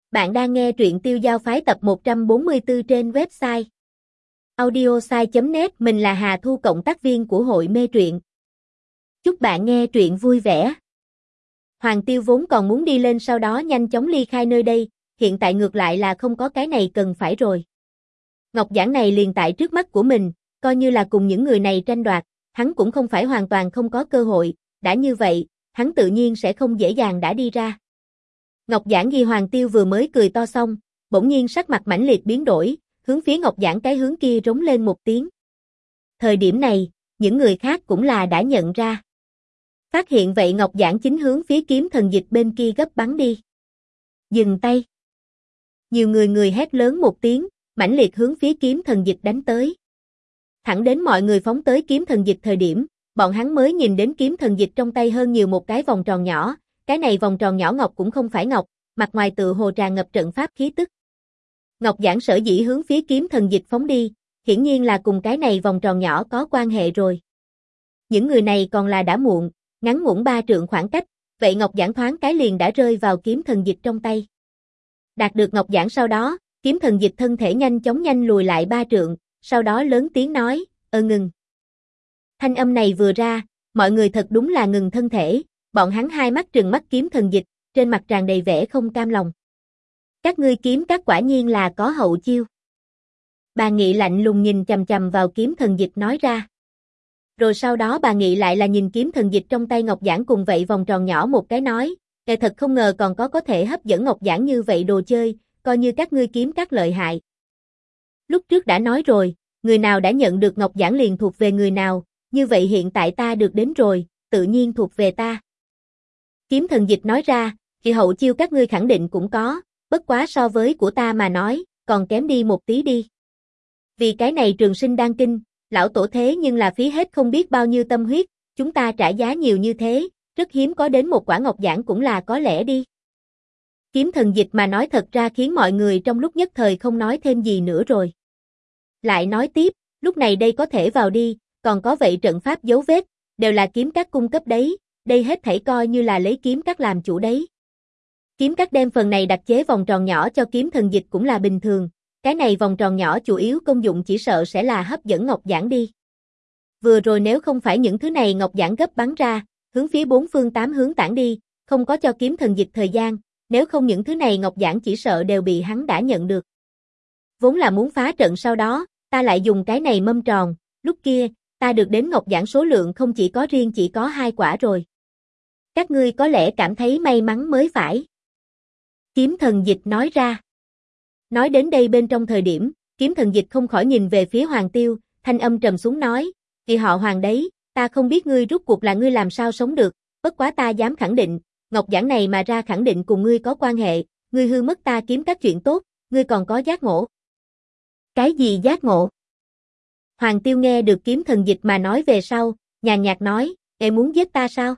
Bạn đang nghe truyện Tiêu Giao Phái tập 144 trên website audiosai.net. Mình là Hà Thu, cộng tác viên của hội mê truyện. Chúc bạn nghe truyện vui vẻ. Hoàng Tiêu vốn còn muốn đi lên, sau đó nhanh chóng ly khai nơi đây, hiện tại ngược lại là không có cái này cần phải rồi. Ngọc giản này liền tại trước mắt của mình, coi như là cùng những người này tranh đoạt, hắn cũng không phải hoàn toàn không có cơ hội, đã như vậy, hắn tự nhiên sẽ không dễ dàng đã đi ra. Ngọc giản ghi Hoàng Tiêu vừa mới cười to xong, bỗng nhiên sắc mặt mãnh liệt biến đổi, hướng phía ngọc giản cái hướng kia rống lên một tiếng. Thời điểm này, những người khác cũng là đã nhận ra. Phát hiện vậy ngọc giản chính hướng phía kiếm thần dịch bên kia gấp bắn đi. Dừng tay. Nhiều người hét lớn một tiếng, mãnh liệt hướng phía kiếm thần dịch đánh tới. Thẳng đến mọi người phóng tới kiếm thần dịch thời điểm, bọn hắn mới nhìn đến kiếm thần dịch trong tay hơn nhiều một cái vòng tròn nhỏ. Cái này vòng tròn nhỏ ngọc cũng không phải ngọc, mặt ngoài tự hồ tràn ngập trận pháp khí tức. Ngọc giản sở dĩ hướng phía kiếm thần dịch phóng đi, hiển nhiên là cùng cái này vòng tròn nhỏ có quan hệ rồi. Những người này còn là đã muộn, ngắn ngủn 3 trượng khoảng cách, vậy ngọc giản thoáng cái liền đã rơi vào kiếm thần dịch trong tay. Đạt được ngọc giản sau đó, kiếm thần dịch thân thể nhanh chóng lùi lại 3 trượng, sau đó lớn tiếng nói, ngừng. Thanh âm này vừa ra, mọi người thật đúng là ngừng thân thể. Bọn hắn hai mắt trừng mắt kiếm thần dịch, trên mặt tràn đầy vẻ không cam lòng. Các ngươi kiếm các quả nhiên là có hậu chiêu. Bà Nghị lạnh lùng nhìn chằm chằm vào kiếm thần dịch nói ra. Rồi sau đó bà Nghị lại là nhìn kiếm thần dịch trong tay ngọc giản cùng vậy vòng tròn nhỏ một cái nói, thật không ngờ còn có thể hấp dẫn ngọc giản như vậy đồ chơi, coi như các ngươi kiếm các lợi hại. Lúc trước đã nói rồi, người nào đã nhận được ngọc giản liền thuộc về người nào, như vậy hiện tại ta được đến rồi, tự nhiên thuộc về ta. Kiếm thần dịch nói ra, thì hậu chiêu các ngươi khẳng định cũng có, bất quá so với của ta mà nói, còn kém đi một tí đi. Vì cái này trường sinh đan kinh, lão tổ thế nhưng là phí hết không biết bao nhiêu tâm huyết, chúng ta trả giá nhiều như thế, rất hiếm có đến một quả ngọc giản cũng là có lẽ đi. Kiếm thần dịch mà nói thật ra khiến mọi người trong lúc nhất thời không nói thêm gì nữa rồi. Lại nói tiếp, lúc này đây có thể vào đi, còn có vậy trận pháp dấu vết, đều là kiếm các cung cấp đấy. Đây hết thảy coi như là lấy kiếm các làm chủ đấy. Kiếm các đem phần này đặc chế vòng tròn nhỏ cho kiếm thần dịch cũng là bình thường, cái này vòng tròn nhỏ chủ yếu công dụng chỉ sợ sẽ là hấp dẫn ngọc giản đi. Vừa rồi nếu không phải những thứ này ngọc giản gấp bắn ra, hướng phía 4 phương 8 hướng tản đi, không có cho kiếm thần dịch thời gian, nếu không những thứ này ngọc giản chỉ sợ đều bị hắn đã nhận được. Vốn là muốn phá trận sau đó, ta lại dùng cái này mâm tròn, lúc kia, ta được đến ngọc giản số lượng không chỉ có riêng chỉ có 2 quả rồi. Các ngươi có lẽ cảm thấy may mắn mới phải. Kiếm thần dịch nói ra. Nói đến đây bên trong thời điểm, kiếm thần dịch không khỏi nhìn về phía Hoàng Tiêu, thanh âm trầm xuống nói, vì họ Hoàng đấy, ta không biết ngươi rút cuộc là ngươi làm sao sống được, bất quá ta dám khẳng định, ngọc giản này mà ra khẳng định cùng ngươi có quan hệ, ngươi hư mất ta kiếm các chuyện tốt, ngươi còn có giác ngộ. Cái gì giác ngộ? Hoàng Tiêu nghe được kiếm thần dịch mà nói về sau, nhàn nhạt nói, em muốn giết ta sao?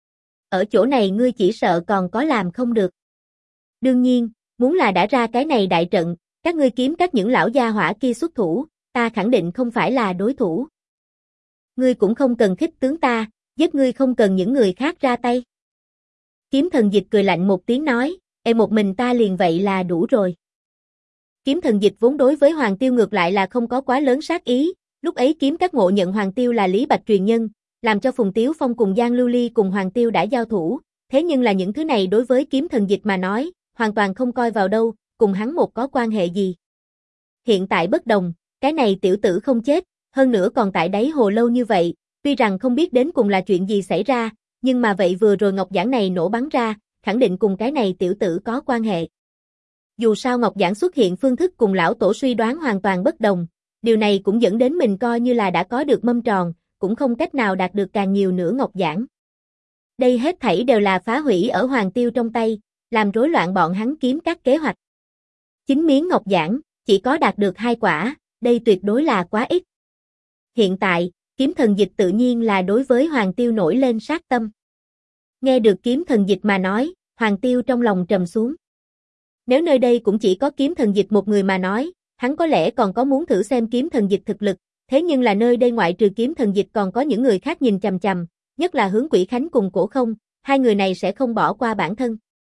Ở chỗ này ngươi chỉ sợ còn có làm không được. Đương nhiên, muốn là đã ra cái này đại trận, các ngươi kiếm các những lão gia hỏa kia xuất thủ, ta khẳng định không phải là đối thủ. Ngươi cũng không cần khích tướng ta, giết ngươi không cần những người khác ra tay. Kiếm thần dịch cười lạnh một tiếng nói, em một mình ta liền vậy là đủ rồi. Kiếm thần dịch vốn đối với Hoàng Tiêu ngược lại là không có quá lớn sát ý, lúc ấy kiếm các ngộ nhận Hoàng Tiêu là Lý Bạch truyền nhân, làm cho Phùng Tiếu Phong cùng Giang Lưu Ly cùng Hoàng Tiêu đã giao thủ, thế nhưng là những thứ này đối với kiếm thần dịch mà nói, hoàn toàn không coi vào đâu, cùng hắn một có quan hệ gì. Hiện tại bất đồng, cái này tiểu tử không chết, hơn nữa còn tại đáy hồ lâu như vậy, tuy rằng không biết đến cùng là chuyện gì xảy ra, nhưng mà vậy vừa rồi ngọc giản này nổ bắn ra, khẳng định cùng cái này tiểu tử có quan hệ. Dù sao ngọc giản xuất hiện phương thức cùng lão tổ suy đoán hoàn toàn bất đồng, điều này cũng dẫn đến mình coi như là đã có được mâm tròn, cũng không cách nào đạt được càng nhiều nữa ngọc giản. Đây hết thảy đều là phá hủy ở Hoàng Tiêu trong tay, làm rối loạn bọn hắn kiếm các kế hoạch. 9 miếng ngọc giản, chỉ có đạt được 2 quả, đây tuyệt đối là quá ít. Hiện tại, kiếm thần dịch tự nhiên là đối với Hoàng Tiêu nổi lên sát tâm. Nghe được kiếm thần dịch mà nói, Hoàng Tiêu trong lòng trầm xuống. Nếu nơi đây cũng chỉ có kiếm thần dịch một người mà nói, hắn có lẽ còn có muốn thử xem kiếm thần dịch thực lực, thế nhưng là nơi đây ngoại trừ kiếm thần dịch còn có những người khác nhìn chằm chằm, nhất là Hướng Quỷ Khánh cùng Cổ Không, hai người này sẽ không bỏ qua bản thân.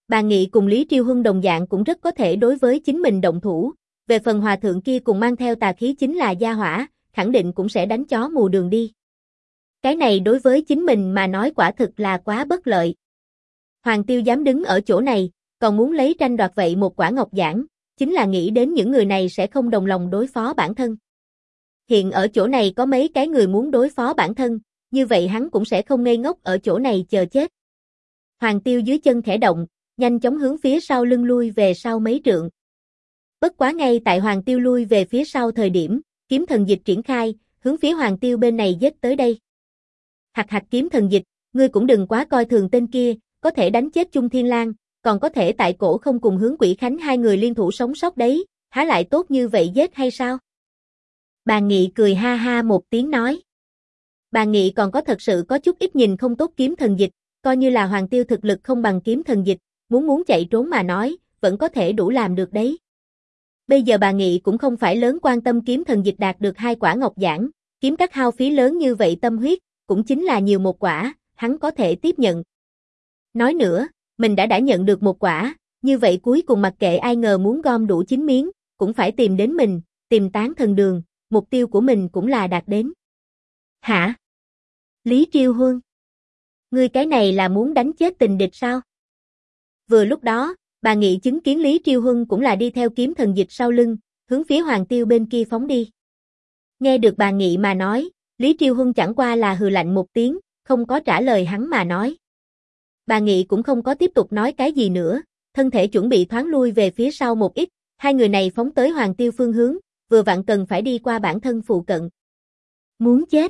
Bà Nghị cùng Lý Triêu Huân đồng dạng cũng rất có thể đối với chính mình động thủ, về phần hòa thượng kia cùng mang theo tà khí chính là gia hỏa, khẳng định cũng sẽ đánh chó mù đường đi. Cái này đối với chính mình mà nói quả thực là quá bất lợi. Hoàng Tiêu dám đứng ở chỗ này, còn muốn lấy tranh đoạt vậy một quả ngọc giản, chính là nghĩ đến những người này sẽ không đồng lòng đối phó bản thân. Hiện ở chỗ này có mấy cái người muốn đối phó bản thân, như vậy hắn cũng sẽ không ngây ngốc ở chỗ này chờ chết. Hoàng Tiêu dưới chân khẽ động, nhanh chóng hướng phía sau lưng lui về sau mấy trượng. Bất quá ngay tại Hoàng Tiêu lui về phía sau thời điểm, kiếm thần dịch triển khai, hướng phía Hoàng Tiêu bên này giết tới đây. Hạc hạc kiếm thần dịch, ngươi cũng đừng quá coi thường tên kia, có thể đánh chết Chung Thiên Lang, còn có thể tại cổ không cùng hướng Quỷ Khánh hai người liên thủ sống sót đấy, há lại tốt như vậy giết hay sao? Bà Nghị cười ha ha một tiếng nói. Bà Nghị còn có thật sự có chút ít nhìn không tốt kiếm thần dịch, coi như là Hoàng Tiêu thực lực không bằng kiếm thần dịch, muốn chạy trốn mà nói, vẫn có thể đủ làm được đấy. Bây giờ bà Nghị cũng không phải lớn quan tâm kiếm thần dịch đạt được 2 quả ngọc giản, kiếm các hao phí lớn như vậy tâm huyết, cũng chính là nhiều một quả, hắn có thể tiếp nhận. Nói nữa, mình đã nhận được một quả, như vậy cuối cùng mặc kệ ai ngờ muốn gom đủ 9 miếng, cũng phải tìm đến mình, tìm Tán Thần Đường, mục tiêu của mình cũng là đạt đến. Hả? Lý Triêu Huân? Ngươi cái này là muốn đánh chết tình địch sao? Vừa lúc đó, bà Nghị chứng kiến Lý Triêu Huân cũng là đi theo kiếm thần dịch sau lưng, hướng phía Hoàng Tiêu bên kia phóng đi. Nghe được bà Nghị mà nói, Lý Triêu Huân chẳng qua là hừ lạnh một tiếng, không có trả lời hắn mà nói. Bà Nghị cũng không có tiếp tục nói cái gì nữa, thân thể chuẩn bị thoáng lui về phía sau một ít, hai người này phóng tới Hoàng Tiêu phương hướng, vừa vặn cần phải đi qua bản thân phụ cận. Muốn chết.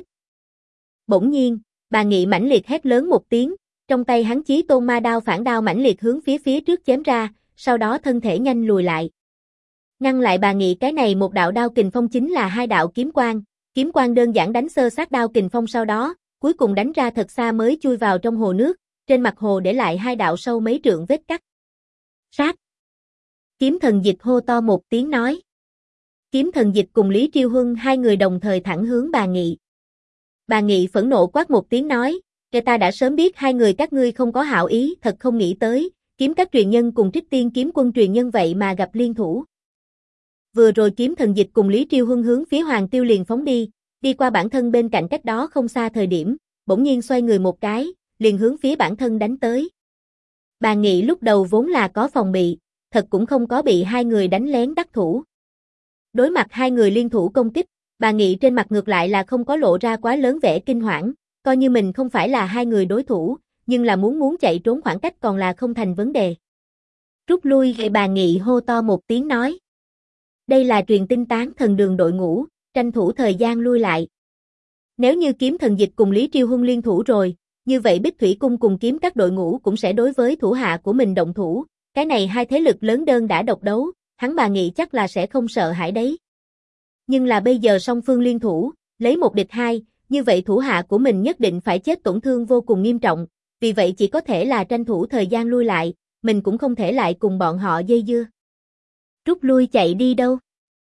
Bỗng nhiên, bà Nghị mãnh liệt hét lớn một tiếng, trong tay hắn Chí Tôn Ma Đao phản đao mãnh liệt hướng phía trước chém ra, sau đó thân thể nhanh lùi lại. Ngăn lại bà Nghị cái này một đạo đao kình phong chính là 2 đạo kiếm quang đơn giản đánh sơ sát đao kình phong sau đó, cuối cùng đánh ra thật xa mới chui vào trong hồ nước, trên mặt hồ để lại 2 đạo sâu mấy trượng vết cắt. Sát! Kiếm thần dịch hô to một tiếng nói. Kiếm thần dịch cùng Lý Triêu Huân hai người đồng thời thẳng hướng bà Nghị. Bà Nghị phẫn nộ quát một tiếng nói, kẻ ta đã sớm biết hai người các ngươi không có hảo ý, thật không nghĩ tới, kiếm các truyền nhân cùng Trích Tiên kiếm quân truyền nhân vậy mà gặp liên thủ. Vừa rồi kiếm thần dịch cùng Lý Triêu Huân hướng phía Hoàng Tiêu liền phóng đi qua bản thân bên cạnh cách đó không xa thời điểm, bỗng nhiên xoay người một cái, liền hướng phía bản thân đánh tới. Bà Nghị lúc đầu vốn là có phòng bị, thật cũng không có bị hai người đánh lén đắc thủ. Đối mặt hai người liên thủ công kích, bà Nghị trên mặt ngược lại là không có lộ ra quá lớn vẻ kinh hoảng, coi như mình không phải là hai người đối thủ, nhưng là muốn chạy trốn khoảng cách còn là không thành vấn đề. Rút lui gây bà Nghị hô to một tiếng nói. Đây là truyền tin Tán Thần Đường đội ngũ, tranh thủ thời gian lui lại. Nếu như kiếm thần dịch cùng Lý Triêu Huân liên thủ rồi, như vậy Bích Thủy Cung cùng kiếm các đội ngũ cũng sẽ đối với thủ hạ của mình động thủ, cái này hai thế lực lớn đơn đã độc đấu, hắn bà Nghị chắc là sẽ không sợ hãi đấy. Nhưng là bây giờ song phương liên thủ, lấy 1 địch 2, như vậy thủ hạ của mình nhất định phải chết tổn thương vô cùng nghiêm trọng, vì vậy chỉ có thể là tranh thủ thời gian lui lại, mình cũng không thể lại cùng bọn họ dây dưa. Rút lui chạy đi đâu?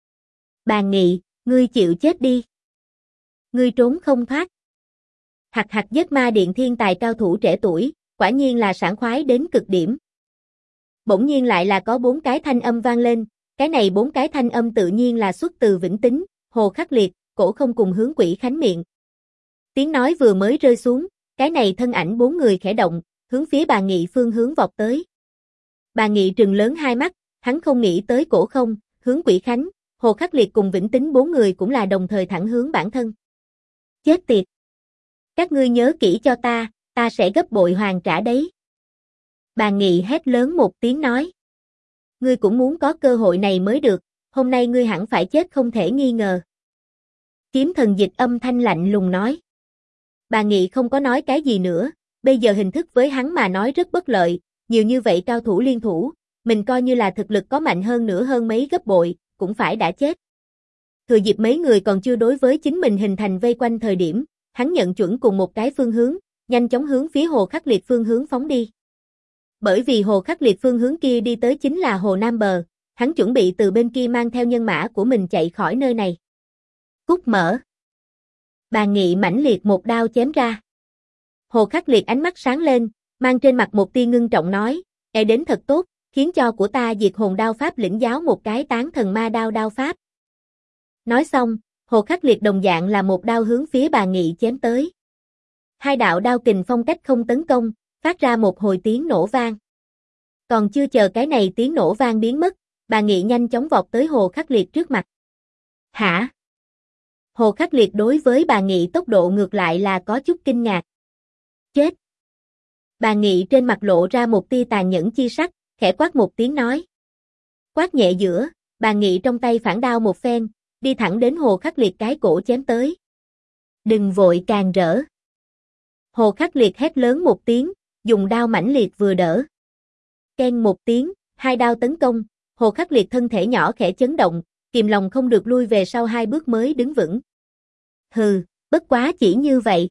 Bà Nghị, ngươi chịu chết đi. Ngươi trốn không thoát. Hạc hạc giết ma điện thiên tài cao thủ trẻ tuổi, quả nhiên là sảng khoái đến cực điểm. Bỗng nhiên lại là có 4 cái thanh âm vang lên, cái này 4 cái thanh âm tự nhiên là xuất từ Vĩnh Tính, Hồ Khắc Liệt, Cổ Không cùng hướng Quỷ Khánh miệng. Tiếng nói vừa mới rơi xuống, cái này thân ảnh 4 người khẽ động, hướng phía bà Nghị phương hướng vọt tới. Bà Nghị trừng lớn hai mắt, hắn không nghĩ tới Cổ Không, hướng Quỷ Khánh, Hồ Khắc Liệt cùng Vĩnh Tính 4 người cũng là đồng thời thẳng hướng bản thân. Chết tiệt! Các ngươi nhớ kỹ cho ta sẽ gấp bội hoàn trả đấy. Bà Nghị hét lớn một tiếng nói. Ngươi cũng muốn có cơ hội này mới được, hôm nay ngươi hẳn phải chết không thể nghi ngờ. Kiếm thần dịch âm thanh lạnh lùng nói. Bà Nghị không có nói cái gì nữa, bây giờ hình thức với hắn mà nói rất bất lợi, nhiều như vậy cao thủ liên thủ, mình coi như là thực lực có mạnh hơn nữa hơn mấy gấp bội, cũng phải đã chết. Thừa dịp mấy người còn chưa đối với chính mình hình thành vây quanh thời điểm, hắn nhận chuẩn cùng một cái phương hướng, nhanh chóng hướng phía Hồ Khắc Liệt phương hướng phóng đi. Bởi vì Hồ Khắc Liệt phương hướng kia đi tới chính là Hồ Nam Bờ, hắn chuẩn bị từ bên kia mang theo nhân mã của mình chạy khỏi nơi này. Cút mở. Bà Nghị mãnh liệt một đao chém ra. Hồ Khắc Liệt ánh mắt sáng lên, mang trên mặt một tia ngưng trọng nói, Đến thật tốt, khiến cho của ta diệt hồn đao pháp lĩnh giáo một cái tán thần ma đao đao pháp. Nói xong, Hồ Khắc Liệt đồng dạng là một đao hướng phía bà Nghị chém tới. Hai đạo đao kình phong cách không tấn công, phát ra một hồi tiếng nổ vang. Còn chưa chờ cái này tiếng nổ vang biến mất, bà Nghị nhanh chóng vọt tới Hồ Khắc Liệt trước mặt. Hả? Hồ Khắc Liệt đối với bà Nghị tốc độ ngược lại là có chút kinh ngạc. Chết! Bà Nghị trên mặt lộ ra một tia tàn nhẫn chi sắc, khẽ quát một tiếng nói. Quát nhẹ giữa, bà Nghị trong tay phản đao một phen, đi thẳng đến Hồ Khắc Liệt cái cổ chém tới. Đừng vội càng rỡ. Hồ Khắc Liệt hét lớn một tiếng, dùng đao mãnh liệt vừa đỡ. Keng một tiếng, hai đao tấn công, Hồ Khắc Liệt thân thể nhỏ khẽ chấn động, kìm lòng không được lui về sau hai bước mới đứng vững. Hừ, bất quá chỉ như vậy.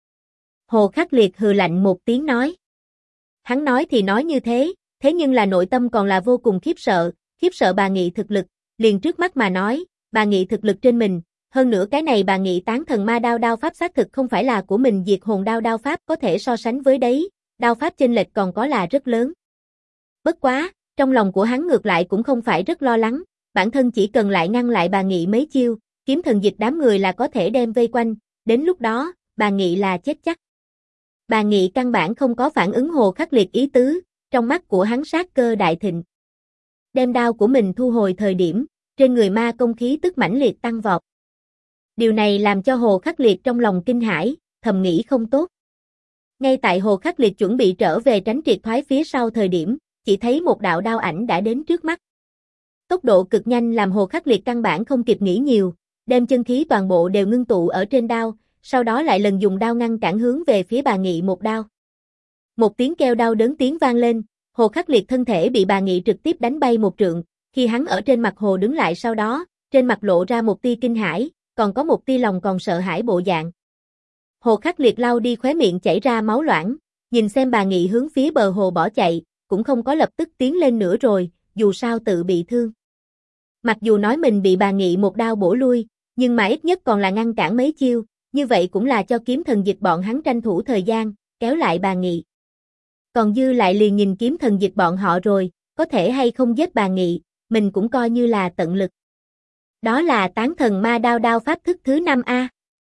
Hồ Khắc Liệt hừ lạnh một tiếng nói. Hắn nói thì nói như thế nhưng là nội tâm còn là vô cùng khiếp sợ bà Nghị thực lực, liền trước mắt mà nói, bà Nghị thực lực trên mình, hơn nữa cái này bà Nghị tán thần ma đao đao pháp xác thực không phải là của mình diệt hồn đao đao pháp có thể so sánh với đấy, đao pháp chênh lệch còn có là rất lớn. Bất quá, trong lòng của hắn ngược lại cũng không phải rất lo lắng, bản thân chỉ cần lại ngăn lại bà Nghị mấy chiêu, kiếm thần dịch đám người là có thể đem vây quanh, đến lúc đó, bà Nghị là chết chắc. Bà Nghị căn bản không có phản ứng Hồ Khắc Liệt ý tứ, trong mắt của hắn sát cơ đại thịnh. Đem đao của mình thu hồi thời điểm, trên người ma công khí tức mãnh liệt tăng vọt. Điều này làm cho Hồ Khắc Liệt trong lòng kinh hãi, thầm nghĩ không tốt. Ngay tại Hồ Khắc Liệt chuẩn bị trở về tránh triệt thoái phía sau thời điểm, chỉ thấy một đạo đao ảnh đã đến trước mắt. Tốc độ cực nhanh làm Hồ Khắc Liệt căn bản không kịp nghĩ nhiều, đem chân khí toàn bộ đều ngưng tụ ở trên đao, sau đó lại lần dùng đao ngăn cản hướng về phía bà Nghị một đao. Một tiếng kêu đau đớn tiếng vang lên, Hồ Khắc Liệt thân thể bị bà Nghị trực tiếp đánh bay một trượng, khi hắn ở trên mặt hồ đứng lại sau đó, trên mặt lộ ra một tia kinh hãi, còn có một tia lòng còn sợ hãi bộ dạng. Hồ Khắc Liệt lau đi khóe miệng chảy ra máu loãng, nhìn xem bà Nghị hướng phía bờ hồ bỏ chạy, cũng không có lập tức tiến lên nữa rồi, dù sao tự bị thương. Mặc dù nói mình bị bà Nghị một đao bổ lui, nhưng mà ít nhất còn là ngăn cản mấy chiêu, như vậy cũng là cho kiếm thần dịch bọn hắn tranh thủ thời gian, kéo lại bà Nghị. Còn dư lại liền nhìn kiếm thần dịch bọn họ rồi, có thể hay không giết bà Nghị, mình cũng coi như là tận lực. Đó là tán thần ma đao đao pháp thức thứ 5A.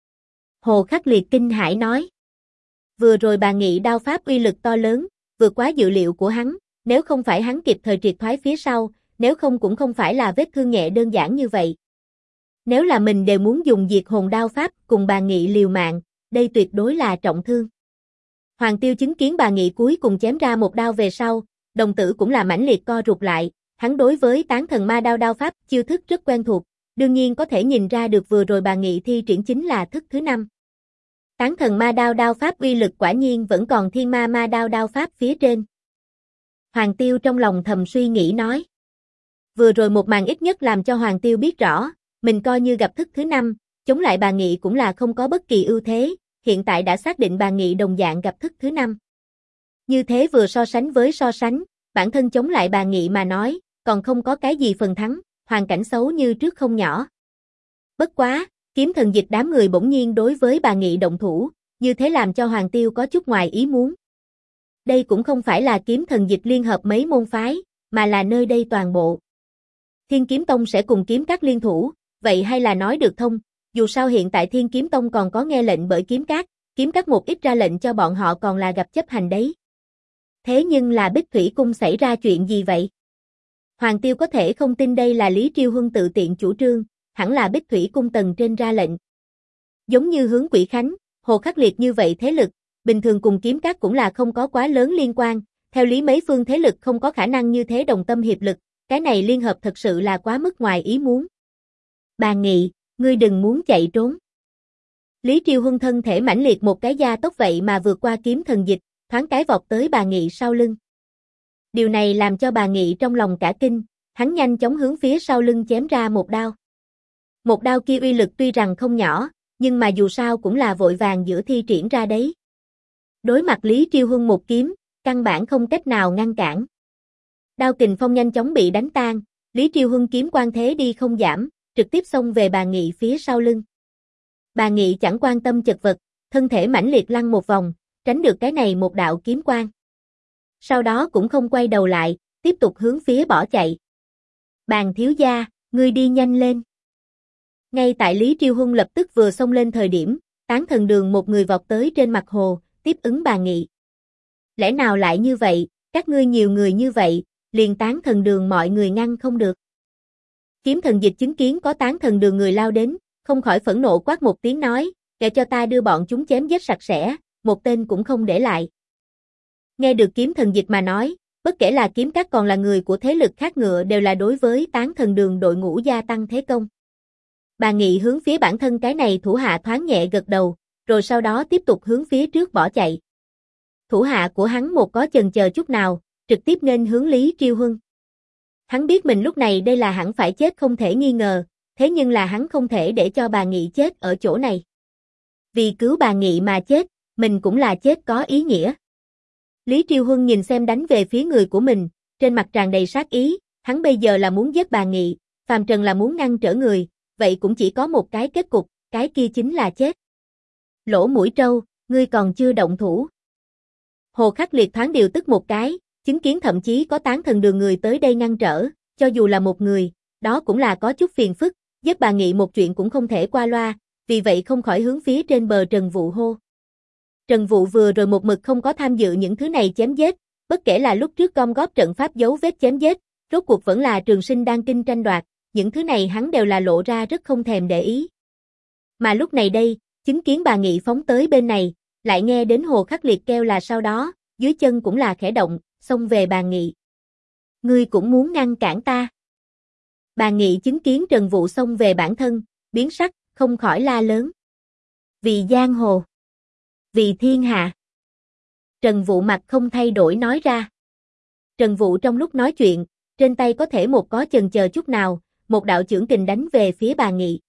Hồ Khắc Liệt kinh hãi nói. Vừa rồi bà Nghị đao pháp uy lực to lớn, vượt quá dự liệu của hắn, nếu không phải hắn kịp thời triệt thoái phía sau, nếu không cũng không phải là vết thương nhẹ đơn giản như vậy. Nếu là mình đều muốn dùng diệt hồn đao pháp cùng bà Nghị liều mạng, đây tuyệt đối là trọng thương. Hoàng Tiêu chứng kiến bà Nghị cuối cùng chém ra một đao về sau, đồng tử cũng là mãnh liệt co rụt lại, hắn đối với tán thần ma đao đao pháp chiêu thức rất quen thuộc, đương nhiên có thể nhìn ra được vừa rồi bà Nghị thi triển chính là thức thứ 5. Tán thần ma đao đao pháp uy lực quả nhiên vẫn còn thiên ma ma đao đao pháp phía trên. Hoàng Tiêu trong lòng thầm suy nghĩ nói. Vừa rồi một màn ít nhất làm cho Hoàng Tiêu biết rõ, mình coi như gặp thức thứ 5, chống lại bà Nghị cũng là không có bất kỳ ưu thế, hiện tại đã xác định bà Nghị đồng dạng gặp thức thứ 5. Như thế vừa so sánh với so sánh, bản thân chống lại bà Nghị mà nói, còn không có cái gì phần thắng, hoàn cảnh xấu như trước không nhỏ. Bất quá, kiếm thần dịch đám người bỗng nhiên đối với bà Nghị động thủ, như thế làm cho Hoàng Tiêu có chút ngoài ý muốn. Đây cũng không phải là kiếm thần dịch liên hợp mấy môn phái, mà là nơi đây toàn bộ. Thiên Kiếm Tông sẽ cùng kiếm các liên thủ, vậy hay là nói được thông, dù sao hiện tại Thiên Kiếm Tông còn có nghe lệnh bởi kiếm các một ít ra lệnh cho bọn họ còn là gặp chấp hành đấy. Thế nhưng là Bích Thủy Cung xảy ra chuyện gì vậy? Hoàng Tiêu có thể không tin đây là Lý Triêu Huân tự tiện chủ trương, hẳn là Bích Thủy Cung tầng trên ra lệnh. Giống như Hướng Quỷ Khánh, Hồ Khắc Liệt như vậy thế lực, bình thường cùng kiếm các cũng là không có quá lớn liên quan, theo lý mấy phương thế lực không có khả năng như thế đồng tâm hiệp lực, cái này liên hợp thật sự là quá mức ngoài ý muốn. Bà Nghị, ngươi đừng muốn chạy trốn. Lý Triêu Huân thân thể mãnh liệt một cái gia tốc vậy mà vượt qua kiếm thần dịch, thoáng cái vọt tới bà Nghị sau lưng. Điều này làm cho bà Nghị trong lòng cả kinh, hắn nhanh chóng hướng phía sau lưng chém ra một đao. Một đao kia uy lực tuy rằng không nhỏ, nhưng mà dù sao cũng là vội vàng giữa thi triển ra đấy. Đối mặt Lý Triêu Huân một kiếm, căn bản không cách nào ngăn cản. Đao kình phong nhanh chóng bị đánh tan, Lý Triêu Huân kiếm quan thế đi không giảm, trực tiếp xông về bà Nghị phía sau lưng. Bà Nghị chẳng quan tâm chật vật, thân thể mãnh liệt lăn một vòng, tránh được cái này một đạo kiếm quang. sau đó cũng không quay đầu lại, tiếp tục hướng phía bỏ chạy. Bàn thiếu gia, ngươi đi nhanh lên. Ngay tại Lý Triêu Huân lập tức vừa xông lên thời điểm, Tán Thần Đường một người vọt tới trên mặt hồ, tiếp ứng bà Nghị. Lẽ nào lại như vậy, các ngươi nhiều người như vậy, liền Tán Thần Đường mọi người ngăn không được. Kiếm Thần Dịch chứng kiến có Tán Thần Đường người lao đến, không khỏi phẫn nộ quát một tiếng nói, kệ cho ta đưa bọn chúng chém giết sạch sẽ, một tên cũng không để lại. Nghe được Kiếm Thần Dịch mà nói, bất kể là Kiếm Các còn là người của thế lực khác ngựa đều là đối với Tán Thần Đường đội ngũ gia tăng thế công. Bà Nghị hướng phía bản thân cái này thủ hạ thoáng nhẹ gật đầu, rồi sau đó tiếp tục hướng phía trước bỏ chạy. Thủ hạ của hắn một có chần chờ chút nào, trực tiếp nên hướng Lý Triêu Huân. Hắn biết mình lúc này đây là hẳn phải chết không thể nghi ngờ, thế nhưng là hắn không thể để cho bà Nghị chết ở chỗ này. Vì cứu bà Nghị mà chết, mình cũng là chết có ý nghĩa. Lý Triêu Huân nhìn xem đánh về phía người của mình, trên mặt tràn đầy sát ý, hắn bây giờ là muốn giết bà Nghị, phàm trần là muốn ngăn trở người, vậy cũng chỉ có một cái kết cục, cái kia chính là chết. Lỗ Mũi Trâu, ngươi còn chưa động thủ. Hồ Khắc Liệt thoáng điều tức một cái, chứng kiến thậm chí có Tán Thần Đường người tới đây ngăn trở, cho dù là một người, đó cũng là có chút phiền phức, giết bà Nghị một chuyện cũng không thể qua loa, vì vậy không khỏi hướng phía trên bờ Trần Vụ hô. Trần Vụ vừa rồi một mực không có tham dự những thứ này chém giết, bất kể là lúc trước gom góp trận pháp dấu vết chém giết, rốt cuộc vẫn là Trường Sinh đang kinh tranh đoạt, những thứ này hắn đều là lộ ra rất không thèm để ý. Mà lúc này đây, chứng kiến bà Nghị phóng tới bên này, lại nghe đến Hồ Khắc Liệt kêu là sau đó, dưới chân cũng là khẽ động, xông về bà Nghị. Ngươi cũng muốn ngăn cản ta. Bà Nghị chứng kiến Trần Vụ xông về bản thân, biến sắc, không khỏi la lớn. Vì giang hồ. Vì thiên hạ. Trần Vụ mặt không thay đổi nói ra. Trần Vụ trong lúc nói chuyện, trên tay có thể một có chần chờ chút nào, một đạo chưởng kình đánh về phía bà Nghị.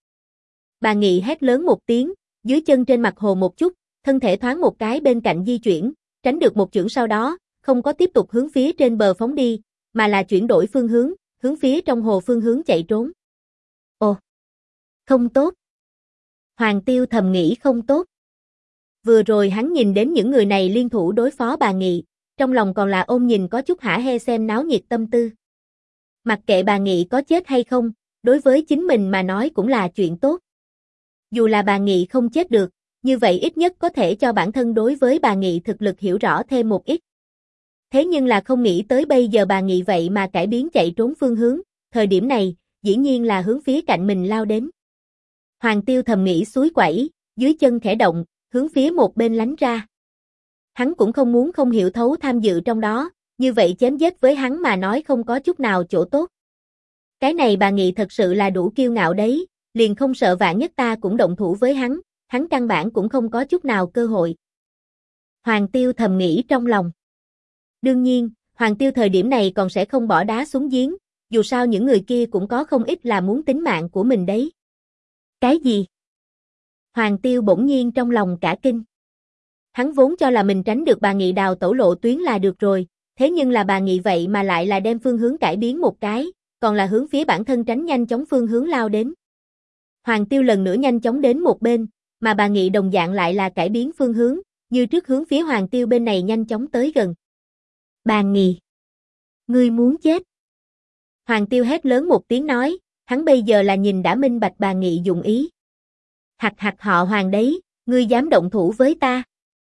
Bà Nghị hét lớn một tiếng, dưới chân trên mặt hồ một chút, thân thể thoáng một cái bên cạnh di chuyển, tránh được một chưởng sau đó, không có tiếp tục hướng phía trên bờ phóng đi, mà là chuyển đổi phương hướng, hướng phía trong hồ phương hướng chạy trốn. Ồ, không tốt. Hoàng Tiêu thầm nghĩ không tốt. Vừa rồi hắn nhìn đến những người này liên thủ đối phó bà Nghị, trong lòng còn là ôm nhìn có chút hả hê xem náo nhiệt tâm tư. Mặc kệ bà Nghị có chết hay không, đối với chính mình mà nói cũng là chuyện tốt. Dù là bà Nghị không chết được, như vậy ít nhất có thể cho bản thân đối với bà Nghị thực lực hiểu rõ thêm một ít. Thế nhưng là không nghĩ tới bây giờ bà Nghị vậy mà cải biến chạy trốn phương hướng, thời điểm này, dĩ nhiên là hướng phía cạnh mình lao đến. Hoàng Tiêu thầm nghĩ suối quẩy, dưới chân khẽ động, hướng phía một bên lánh ra. Hắn cũng không muốn không hiểu thấu tham dự trong đó, như vậy chém giết với hắn mà nói không có chút nào chỗ tốt. Cái này bà Nghị thật sự là đủ kiêu ngạo đấy, liền không sợ vạn nhất ta cũng động thủ với hắn căn bản cũng không có chút nào cơ hội. Hoàng Tiêu thầm nghĩ trong lòng. Đương nhiên, Hoàng Tiêu thời điểm này còn sẽ không bỏ đá xuống giếng, dù sao những người kia cũng có không ít là muốn tính mạng của mình đấy. Cái gì? Hoàng Tiêu bỗng nhiên trong lòng cả kinh. Hắn vốn cho là mình tránh được bà Nghị đào tẩu lộ tuyến là được rồi, thế nhưng là bà Nghị vậy mà lại là đem phương hướng cải biến một cái, còn là hướng phía bản thân tránh nhanh chóng phương hướng lao đến. Hoàng Tiêu lần nữa nhanh chóng đến một bên, mà bà Nghị đồng dạng lại là cải biến phương hướng, như trước hướng phía Hoàng Tiêu bên này nhanh chóng tới gần. Bà Nghị! Ngươi muốn chết! Hoàng Tiêu hét lớn một tiếng nói, hắn bây giờ là nhìn đã minh bạch bà Nghị dụng ý. Hặc hặc họ Hoàng đấy, ngươi dám động thủ với ta.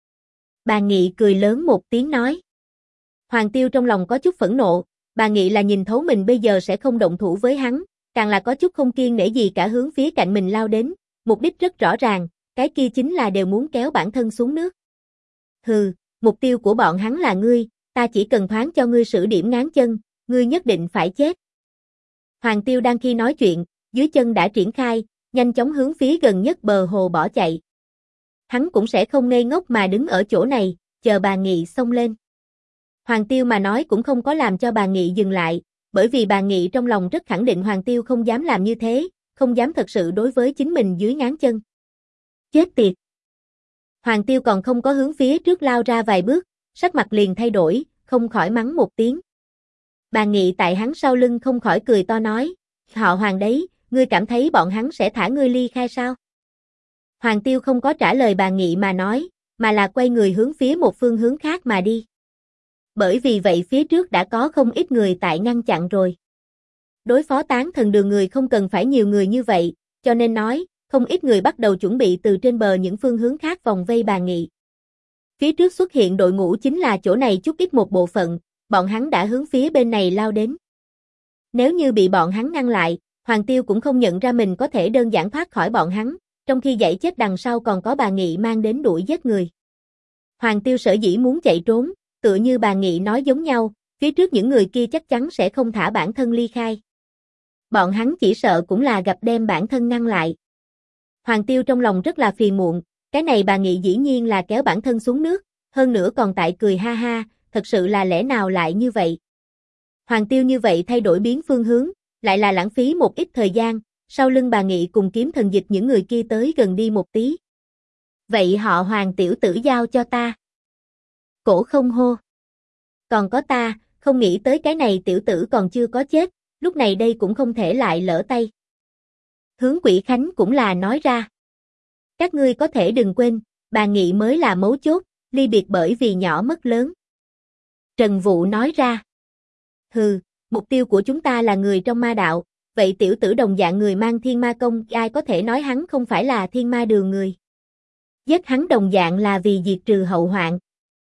Bà Nghị cười lớn một tiếng nói. Hoàng Tiêu trong lòng có chút phẫn nộ, bà Nghị là nhìn thấu mình bây giờ sẽ không động thủ với hắn, càng là có chút không kiêng nể gì cả hướng phía cạnh mình lao đến, mục đích rất rõ ràng, cái kia chính là đều muốn kéo bản thân xuống nước. Hừ, mục tiêu của bọn hắn là ngươi, ta chỉ cần thoáng cho ngươi sử điểm ngáng chân, ngươi nhất định phải chết. Hoàng Tiêu đang khi nói chuyện, dưới chân đã triển khai, nhanh chóng hướng phía gần nhất bờ hồ bỏ chạy. Hắn cũng sẽ không ngây ngốc mà đứng ở chỗ này, chờ bà Nghị xông lên. Hoàng Tiêu mà nói cũng không có làm cho bà Nghị dừng lại, bởi vì bà Nghị trong lòng rất khẳng định Hoàng Tiêu không dám làm như thế, không dám thật sự đối với chính mình dưới ngáng chân. Chết tiệt! Hoàng Tiêu còn không có hướng phía trước lao ra vài bước, sắc mặt liền thay đổi, không khỏi mắng một tiếng. Bà Nghị tại hắn sau lưng không khỏi cười to nói, họ Hoàng đấy, ngươi cảm thấy bọn hắn sẽ thả ngươi ly khai sao? Hoàng Tiêu không có trả lời bà Nghị mà nói, mà là quay người hướng phía một phương hướng khác mà đi. Bởi vì vậy phía trước đã có không ít người tại ngăn chặn rồi. Đối phó tán thần đường người không cần phải nhiều người như vậy, cho nên nói, không ít người bắt đầu chuẩn bị từ trên bờ những phương hướng khác vòng vây Bà Nghị. Phía trước xuất hiện đội ngũ chính là chỗ này chút ít một bộ phận, bọn hắn đã hướng phía bên này lao đến. Nếu như bị bọn hắn ngăn lại, Hoàng Tiêu cũng không nhận ra mình có thể đơn giản thoát khỏi bọn hắn, trong khi dãy chết đằng sau còn có Bà Nghị mang đến đuổi giết người. Hoàng Tiêu sở dĩ muốn chạy trốn, tựa như Bà Nghị nói giống nhau, phía trước những người kia chắc chắn sẽ không thả bản thân ly khai. Bọn hắn chỉ sợ cũng là gặp đem bản thân ngăn lại. Hoàng Tiêu trong lòng rất là phiền muộn, cái này Bà Nghị dĩ nhiên là kéo bản thân xuống nước, hơn nữa còn tại cười ha ha, thật sự là lẽ nào lại như vậy. Hoàng Tiêu như vậy thay đổi biến phương hướng, lại là lãng phí một ít thời gian, sau lưng Bà Nghị cùng Kiếm Thần Dịch những người kia tới gần đi một tí. Vậy họ Hoàng tiểu tử giao cho ta. Cổ Không hô. Còn có ta, không nghĩ tới cái này tiểu tử còn chưa có chết, lúc này đây cũng không thể lại lỡ tay. Hướng Quỷ Khánh cũng là nói ra. Các ngươi có thể đừng quên, Bà Nghị mới là mấu chốt, ly biệt bởi vì nhỏ mất lớn. Trần Vũ nói ra. Hừ, mục tiêu của chúng ta là người trong ma đạo, vậy tiểu tử đồng dạng người mang thiên ma công, ai có thể nói hắn không phải là thiên ma đường người. Giết hắn đồng dạng là vì diệt trừ hậu hoạn.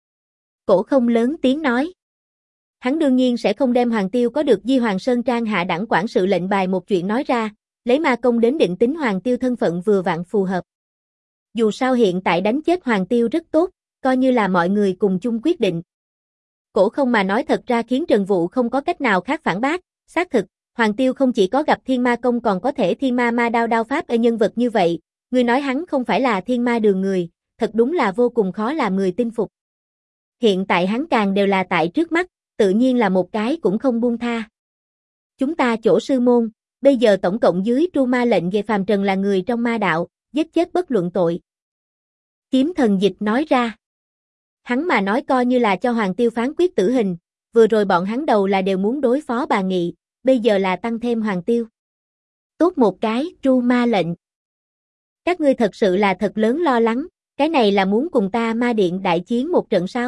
Cổ Không lớn tiếng nói. Hắn đương nhiên sẽ không đem Hoàng Tiêu có được Di Hoàng Sơn Trang hạ đẳng quản sự lệnh bài một chuyện nói ra, lấy ma công đến định tính Hoàng Tiêu thân phận vừa vặn phù hợp. Dù sao hiện tại đánh chết Hoàng Tiêu rất tốt, coi như là mọi người cùng chung quyết định. Cổ Không mà nói thật ra khiến Trần Vũ không có cách nào khác phản bác, xác thực, Hoàng Tiêu không chỉ có gặp thiên ma công còn có thể thiên ma ma đao đao pháp ở nhân vật như vậy, người nói hắn không phải là thiên ma đường người, thật đúng là vô cùng khó làm người tin phục. Hiện tại hắn càng đều là tại trước mắt, tự nhiên là một cái cũng không buông tha. Chúng ta chỗ sư môn, bây giờ tổng cộng dưới tru ma lệnh về phàm trần là người trong ma đạo, giết chết bất luận tội. Kiếm Thần Dịch nói ra. Hắn mà nói coi như là cho Hoàng Tiêu phán quyết tử hình, vừa rồi bọn hắn đầu là đều muốn đối phó Bà Nghị, bây giờ là tăng thêm Hoàng Tiêu. Tốt một cái, tru ma lệnh. Các ngươi thật sự là thật lớn lo lắng, cái này là muốn cùng ta ma điện đại chiến một trận sao?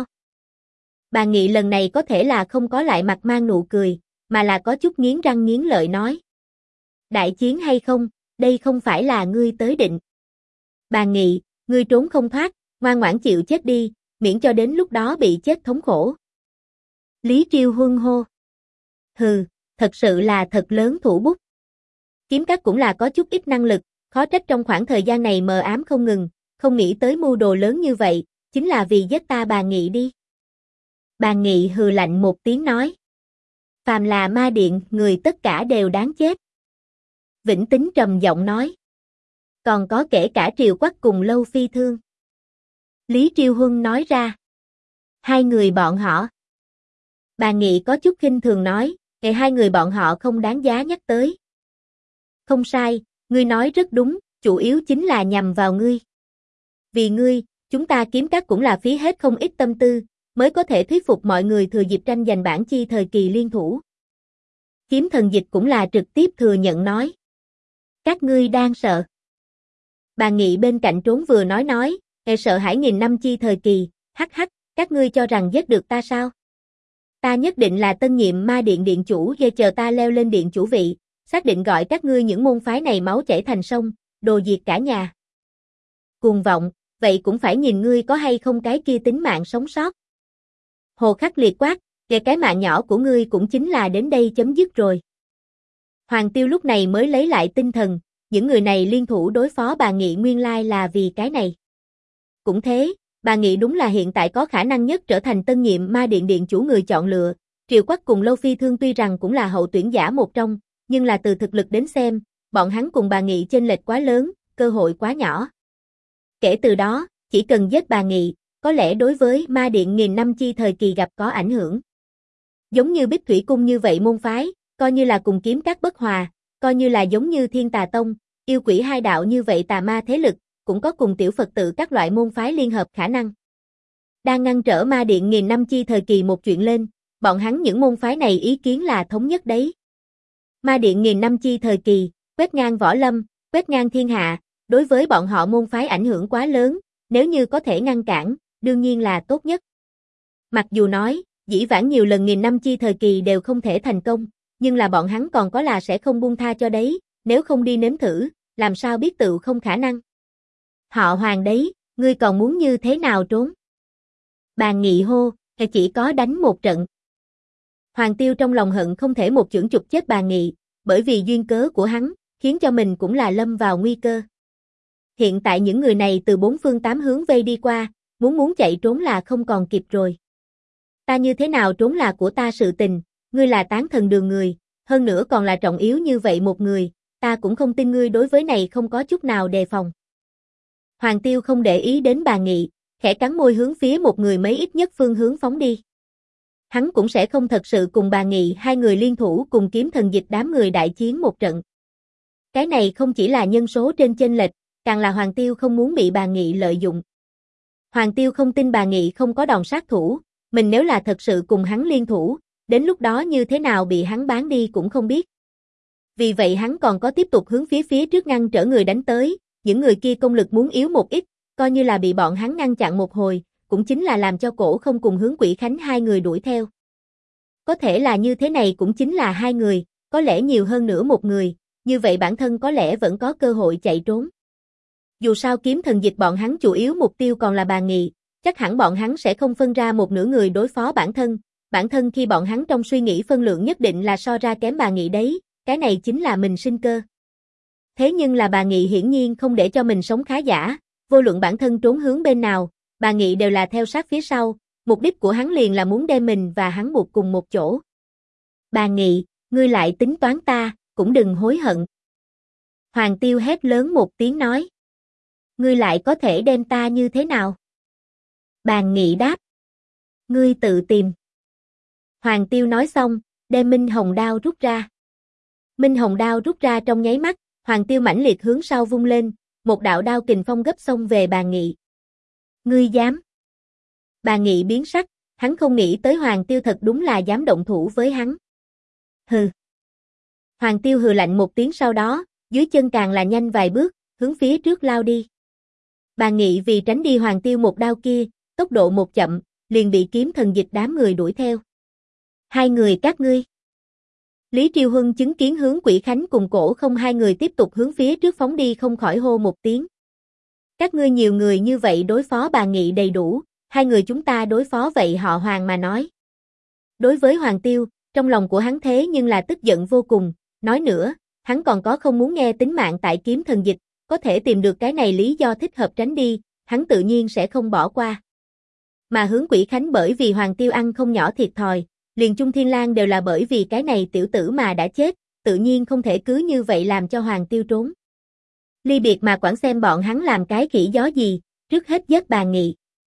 Bà Nghị lần này có thể là không có lại mặt mang nụ cười, mà là có chút nghiến răng nghiến lợi nói. Đại chiến hay không, đây không phải là ngươi tới định. Bà Nghị, ngươi trốn không thoát, ngoan ngoãn chịu chết đi, miễn cho đến lúc đó bị chết thống khổ. Lý Triêu Huân hô. Hừ, thật sự là thật lớn thủ bút. Kiếm Các cũng là có chút ít năng lực, khó trách trong khoảng thời gian này mờ ám không ngừng, không nghĩ tới mưu đồ lớn như vậy, chính là vì giết ta Bà Nghị đi. Bà Nghị hừ lạnh một tiếng nói. Phàm là ma điện, người tất cả đều đáng chết. Vĩnh Tính trầm giọng nói. Còn có kể cả Triều Quắc cùng Lâu Phi Thương. Lý Triêu Huân nói ra. Hai người bọn họ. Bà Nghị có chút khinh thường nói, hai người bọn họ không đáng giá nhắc tới. Không sai, ngươi nói rất đúng, chủ yếu chính là nhằm vào ngươi. Vì ngươi, chúng ta Kiếm Các cũng là phí hết không ít tâm tư, mới có thể thuyết phục mọi người thừa dịp tranh giành bản chi thời kỳ liên thủ. Kiếm Thần Dịch cũng là trực tiếp thừa nhận nói. Các ngươi đang sợ. Bà Nghị bên cạnh trốn vừa nói, sợ hãi nghìn năm chi thời kỳ, hắc, các ngươi cho rằng giết được ta sao? Ta nhất định là tân nhiệm ma điện điện chủ, chờ ta leo lên điện chủ vị, xác định gọi các ngươi những môn phái này máu chảy thành sông, đồ diệt cả nhà. Cuồng vọng, vậy cũng phải nhìn ngươi có hay không cái kia tính mạng sống sót. Hồ Khắc liệt quát, cái mạng nhỏ của ngươi cũng chính là đến đây chấm dứt rồi. Hoàng Tiêu lúc này mới lấy lại tinh thần, những người này liên thủ đối phó Bà Nghị nguyên lai là vì cái này. Cũng thế, Bà Nghị đúng là hiện tại có khả năng nhất trở thành tân nhiệm ma điện điện chủ người chọn lựa, Triều Quắc cùng Lâu Phi Thương tuy rằng cũng là hậu tuyển giả một trong, nhưng là từ thực lực đến xem, bọn hắn cùng Bà Nghị chênh lệch quá lớn, cơ hội quá nhỏ. Kể từ đó, chỉ cần giết Bà Nghị, có lẽ đối với ma điện nghìn năm chi thời kỳ gặp có ảnh hưởng. Giống như Bích Thủy Cung như vậy môn phái, coi như là cùng Kiếm Các bất hòa, coi như là giống như Thiên Tà Tông, Yêu Quỷ hai đạo như vậy tà ma thế lực, cũng có cùng tiểu Phật tự các loại môn phái liên hợp khả năng. Đang ngăn trở ma điện nghìn năm chi thời kỳ một chuyện lên, bọn hắn những môn phái này ý kiến là thống nhất đấy. Ma điện nghìn năm chi thời kỳ, quét ngang võ lâm, quét ngang thiên hạ, đối với bọn họ môn phái ảnh hưởng quá lớn, nếu như có thể ngăn cản, đương nhiên là tốt nhất. Mặc dù nói, dĩ vãng nhiều lần nghìn năm chi thời kỳ đều không thể thành công, nhưng là bọn hắn còn có là sẽ không buông tha cho đấy, nếu không đi nếm thử, làm sao biết tự không khả năng. Họ Hoàng đấy, ngươi còn muốn như thế nào trốn? Bàn Nghị hô, chỉ có đánh một trận. Hoàng Tiêu trong lòng hận không thể một chưởng chụp chết Bàn Nghị, bởi vì duyên cớ của hắn, khiến cho mình cũng là lâm vào nguy cơ. Hiện tại những người này từ bốn phương tám hướng vây đi qua, muốn chạy trốn là không còn kịp rồi. Ta như thế nào trốn là của ta sự tình, ngươi là tán thần đường người, hơn nữa còn là trọng yếu như vậy một người, ta cũng không tin ngươi đối với này không có chút nào đề phòng. Hoàng Tiêu không để ý đến Bàn Nghị, khẽ cắn môi hướng phía một người mấy ít nhất phương hướng phóng đi. Hắn cũng sẽ không thật sự cùng Bàn Nghị hai người liên thủ cùng Kiếm Thần Dịch đám người đại chiến một trận. Cái này không chỉ là nhân số trên chênh lệch, càng là Hoàng Tiêu không muốn bị Bàn Nghị lợi dụng. Hoàng Tiêu không tin Bàn Nghị không có đòn sát thủ, mình nếu là thật sự cùng hắn liên thủ, đến lúc đó như thế nào bị hắn bán đi cũng không biết. Vì vậy hắn còn có tiếp tục hướng phía trước ngăn trở người đánh tới, những người kia công lực muốn yếu một ít, coi như là bị bọn hắn ngăn chặn một hồi, cũng chính là làm cho Cổ Không cùng Hướng Quỷ Khánh hai người đuổi theo. Có thể là như thế này cũng chính là hai người, có lẽ nhiều hơn nữa một người, như vậy bản thân có lẽ vẫn có cơ hội chạy trốn. Dù sao Kiếm Thần Dịch bọn hắn chủ yếu mục tiêu còn là Bàn Nghị, chắc hẳn bọn hắn sẽ không phân ra một nửa người đối phó bản thân khi bọn hắn trong suy nghĩ phân lượng nhất định là so ra kém Bàn Nghị đấy, cái này chính là mình sinh cơ. Thế nhưng là Bàn Nghị hiển nhiên không để cho mình sống khá giả, vô luận bản thân trốn hướng bên nào, Bàn Nghị đều là theo sát phía sau, mục đích của hắn liền là muốn đem mình và hắn buộc cùng một chỗ. Bàn Nghị, ngươi lại tính toán ta, cũng đừng hối hận. Hoàng Tiêu hét lớn một tiếng nói. Ngươi lại có thể đem ta như thế nào? Bàn Nghị đáp. Ngươi tự tìm. Hoàng Tiêu nói xong, đem Minh Hồng đao rút ra. Minh Hồng đao rút ra trong nháy mắt, Hoàng Tiêu mãnh liệt hướng sau vung lên, một đạo đao kình phong gấp xông về Bàn Nghị. Ngươi dám? Bàn Nghị biến sắc, hắn không nghĩ tới Hoàng Tiêu thật đúng là dám động thủ với hắn. Hừ. Hoàng Tiêu hừ lạnh một tiếng sau đó, dưới chân càng là nhanh vài bước, hướng phía trước lao đi. Bàn Nghị vì tránh đi Hoàng Tiêu một đao kia, tốc độ một chậm, liền bị Kiếm Thần Dịch đám người đuổi theo. Hai người các ngươi. Lý Triều Huân chứng kiến Hướng Quỷ Khánh cùng Cổ Không hai người tiếp tục hướng phía trước phóng đi không khỏi hô một tiếng. Các ngươi nhiều người như vậy đối phó Bàn Nghị đầy đủ, hai người chúng ta đối phó vậy họ Hoàng mà nói. Đối với Hoàng Tiêu, trong lòng của hắn thế nhưng là tức giận vô cùng, nói nữa, hắn còn có không muốn nghe tính mạng tại Kiếm Thần Dịch, có thể tìm được cái này lý do thích hợp tránh đi, hắn tự nhiên sẽ không bỏ qua. Mà Hướng Quỷ Khánh bởi vì Hoàng Tiêu ăn không nhỏ thiệt thòi, liền Trung Thiên Lang đều là bởi vì cái này tiểu tử mà đã chết, tự nhiên không thể cứ như vậy làm cho Hoàng Tiêu trốn. Ly biệt mà quản xem bọn hắn làm cái khỉ gió gì, trước hết giết Bàn Nghị.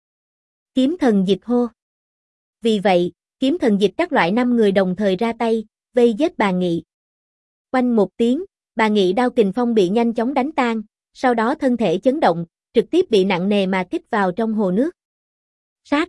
Kiếm Thần Dịch hô. Vì vậy, Kiếm Thần Dịch các loại 5 người đồng thời ra tay, vây giết Bàn Nghị. Oanh một tiếng, Bàn Nghị đao kình phong bị nhanh chóng đánh tan, sau đó thân thể chấn động, trực tiếp bị nặng nề mà kích vào trong hồ nước. Sát.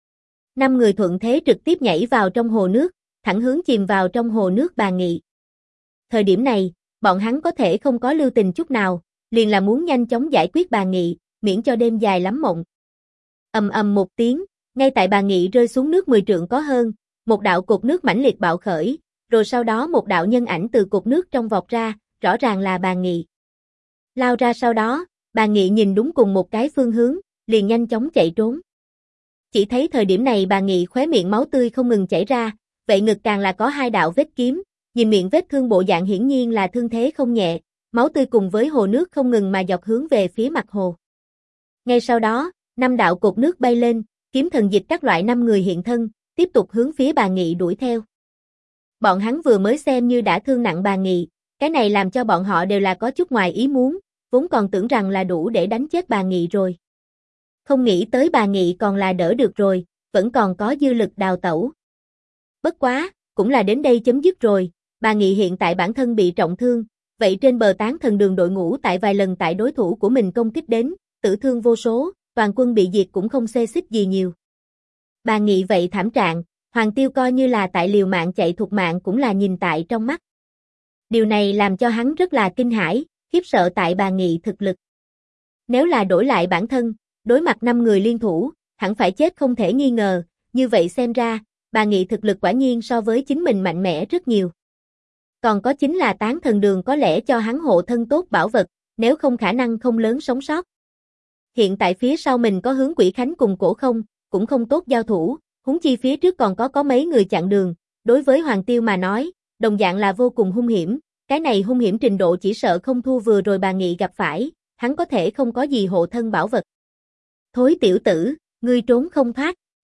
5 người thuận thế trực tiếp nhảy vào trong hồ nước, thẳng hướng chìm vào trong hồ nước Bàn Nghị. Thời điểm này, bọn hắn có thể không có lưu tình chút nào, liền là muốn nhanh chóng giải quyết Bàn Nghị, miễn cho đêm dài lắm mộng. Ầm ầm một tiếng, ngay tại Bàn Nghị rơi xuống nước 10 trượng có hơn, một đạo cột nước mãnh liệt bạo khởi, rồi sau đó một đạo nhân ảnh từ cột nước trong vọt ra, rõ ràng là Bàn Nghị. Lao ra sau đó, Bàn Nghị nhìn đúng cùng một cái phương hướng, liền nhanh chóng chạy trốn. Chỉ thấy thời điểm này Bàn Nghị khóe miệng máu tươi không ngừng chảy ra, vậy ngực càng là có 2 đạo vết kiếm, nhìn miệng vết thương bộ dạng hiển nhiên là thương thế không nhẹ, máu tươi cùng với hồ nước không ngừng mà dọc hướng về phía mặt hồ. Ngay sau đó, 5 đạo cột nước bay lên, Kiếm Thần Dịch các loại 5 người hiện thân, tiếp tục hướng phía Bàn Nghị đuổi theo. Bọn hắn vừa mới xem như đã thương nặng Bàn Nghị, cái này làm cho bọn họ đều là có chút ngoài ý muốn, vốn còn tưởng rằng là đủ để đánh chết Bàn Nghị rồi. Không nghĩ tới Bàn Nghị còn là đỡ được rồi, vẫn còn có dư lực đào tẩu. Bất quá, cũng là đến đây chấm dứt rồi, Bàn Nghị hiện tại bản thân bị trọng thương, vậy trên bờ Tán Thần Đường đội ngũ tại vài lần tại đối thủ của mình công kích đến, tử thương vô số, toàn quân bị diệt cũng không xê xích gì nhiều. Bàn Nghị vậy thảm trạng, Hoàng Tiêu coi như là tại liều mạng chạy thục mạng cũng là nhìn tại trong mắt. Điều này làm cho hắn rất là kinh hãi, khiếp sợ tại Bàn Nghị thực lực. Nếu là đổi lại bản thân, đối mặt 5 người liên thủ, hẳn phải chết không thể nghi ngờ, như vậy xem ra, bà Nghị thực lực quả nhiên so với chính mình mạnh mẽ rất nhiều. Còn có chính là Tán Thần Đường có lẽ cho hắn hộ thân tốt bảo vật, nếu không khả năng không lớn sống sót. Hiện tại phía sau mình có Hướng Quỷ Khánh cùng Cổ Không, cũng không tốt giao thủ, huống chi phía trước còn có mấy người chặn đường, đối với Hoàng Tiêu mà nói, đồng dạng là vô cùng hung hiểm, cái này hung hiểm trình độ chỉ sợ không thua vừa rồi bà Nghị gặp phải, hắn có thể không có gì hộ thân bảo vật. Thối tiểu tử, ngươi trốn không thoát.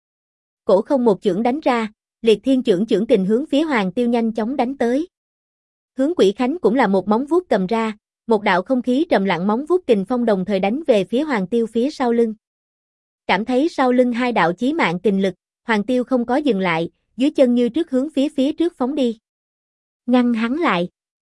Cổ Không một chưởng đánh ra, Liệt Thiên chưởng chưởng kình hướng phía Hoàng Tiêu nhanh chóng đánh tới. Hướng Quỷ Khánh cũng là một móng vuốt cầm ra, một đạo không khí trầm lặng móng vuốt kình phong đồng thời đánh về phía Hoàng Tiêu phía sau lưng. Cảm thấy sau lưng hai đạo chí mạng kình lực, Hoàng Tiêu không có dừng lại, dưới chân như trước hướng phía trước phóng đi. Ngăn hắn lại.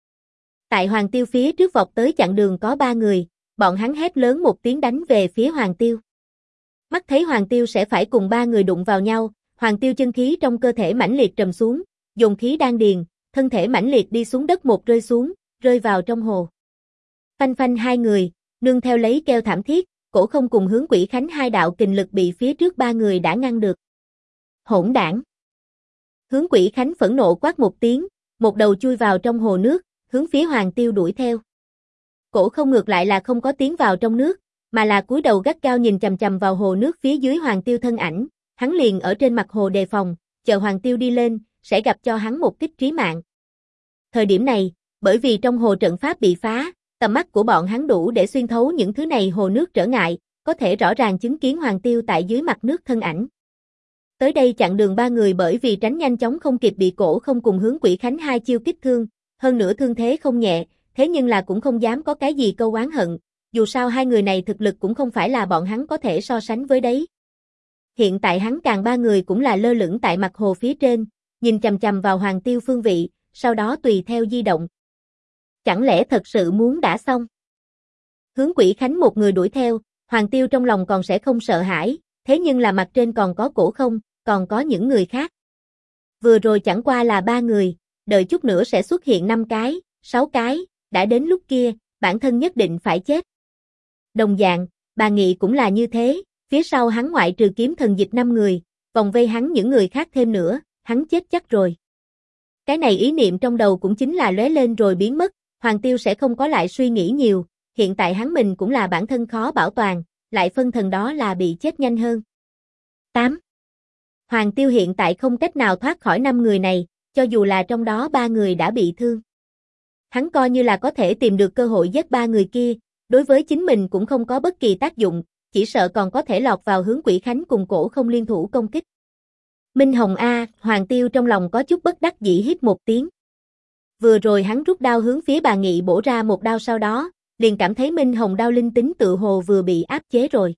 Tại Hoàng Tiêu phía trước vọt tới chặn đường có 3 người, bọn hắn hét lớn một tiếng đánh về phía Hoàng Tiêu. Mắt thấy Hoàng Tiêu sẽ phải cùng 3 người đụng vào nhau, Hoàng Tiêu chân khí trong cơ thể mãnh liệt trầm xuống, dồn khí đan điền, thân thể mãnh liệt đi xuống đất một rơi xuống, rơi vào trong hồ. Phanh phanh hai người, nương theo lấy kêu thảm thiết, Cổ Không cùng Hướng Quỷ Khánh hai đạo kình lực bị phía trước 3 người đã ngăn được. Hỗn đảng. Hướng Quỷ Khánh phẫn nộ quát một tiếng, một đầu chui vào trong hồ nước, hướng phía Hoàng Tiêu đuổi theo. Cổ Không ngược lại là không có tiến vào trong nước, mà là cúi đầu gắt gao nhìn chằm chằm vào hồ nước phía dưới Hoàng Tiêu thân ảnh, hắn liền ở trên mặt hồ đề phòng, chờ Hoàng Tiêu đi lên, sẽ gặp cho hắn một kích trí mạng. Thời điểm này, bởi vì trong hồ trận pháp bị phá, tầm mắt của bọn hắn đủ để xuyên thấu những thứ này hồ nước trở ngại, có thể rõ ràng chứng kiến Hoàng Tiêu tại dưới mặt nước thân ảnh. Tới đây chặn đường 3 người bởi vì tránh nhanh chóng không kịp bị Cổ Không cùng Hướng Quỷ Khánh hai chiêu kích thương, hơn nữa thương thế không nhẹ, thế nhưng là cũng không dám có cái gì câu oán hận, dù sao hai người này thực lực cũng không phải là bọn hắn có thể so sánh với đấy. Hiện tại hắn càng 3 người cũng là lơ lửng tại mặt hồ phía trên, nhìn chằm chằm vào Hoàng Tiêu phương vị, sau đó tùy theo di động. Chẳng lẽ thật sự muốn đã xong? Hướng Quỷ Khánh một người đuổi theo, Hoàng Tiêu trong lòng còn sẽ không sợ hãi, thế nhưng là mặt trên còn có Cổ Không, còn có những người khác. Vừa rồi chẳng qua là 3 người, đợi chút nữa sẽ xuất hiện 5 cái, 6 cái, đã đến lúc kia, bản thân nhất định phải chết. Đồng dạng, bà Nghị cũng là như thế, phía sau hắn ngoại trừ Kiếm Thần Dịch 5 người, vòng vây hắn những người khác thêm nữa, hắn chết chắc rồi. Cái này ý niệm trong đầu cũng chính là lóe lên rồi biến mất, Hoàng Tiêu sẽ không có lại suy nghĩ nhiều, hiện tại hắn mình cũng là bản thân khó bảo toàn, lại phân thần đó là bị chết nhanh hơn. 8. Hoàng Tiêu hiện tại không cách nào thoát khỏi 5 người này, cho dù là trong đó 3 người đã bị thương. Hắn coi như là có thể tìm được cơ hội giết 3 người kia, đối với chính mình cũng không có bất kỳ tác dụng, chỉ sợ còn có thể lọt vào Hướng Quỷ Khánh cùng Cổ Không liên thủ công kích. Minh Hồng A, Hoàng Tiêu trong lòng có chút bất đắc dĩ hít một tiếng. Vừa rồi hắn rút đao hướng phía bà Nghị bổ ra một đao sau đó, liền cảm thấy Minh Hồng đao linh tính tự hồ vừa bị áp chế rồi.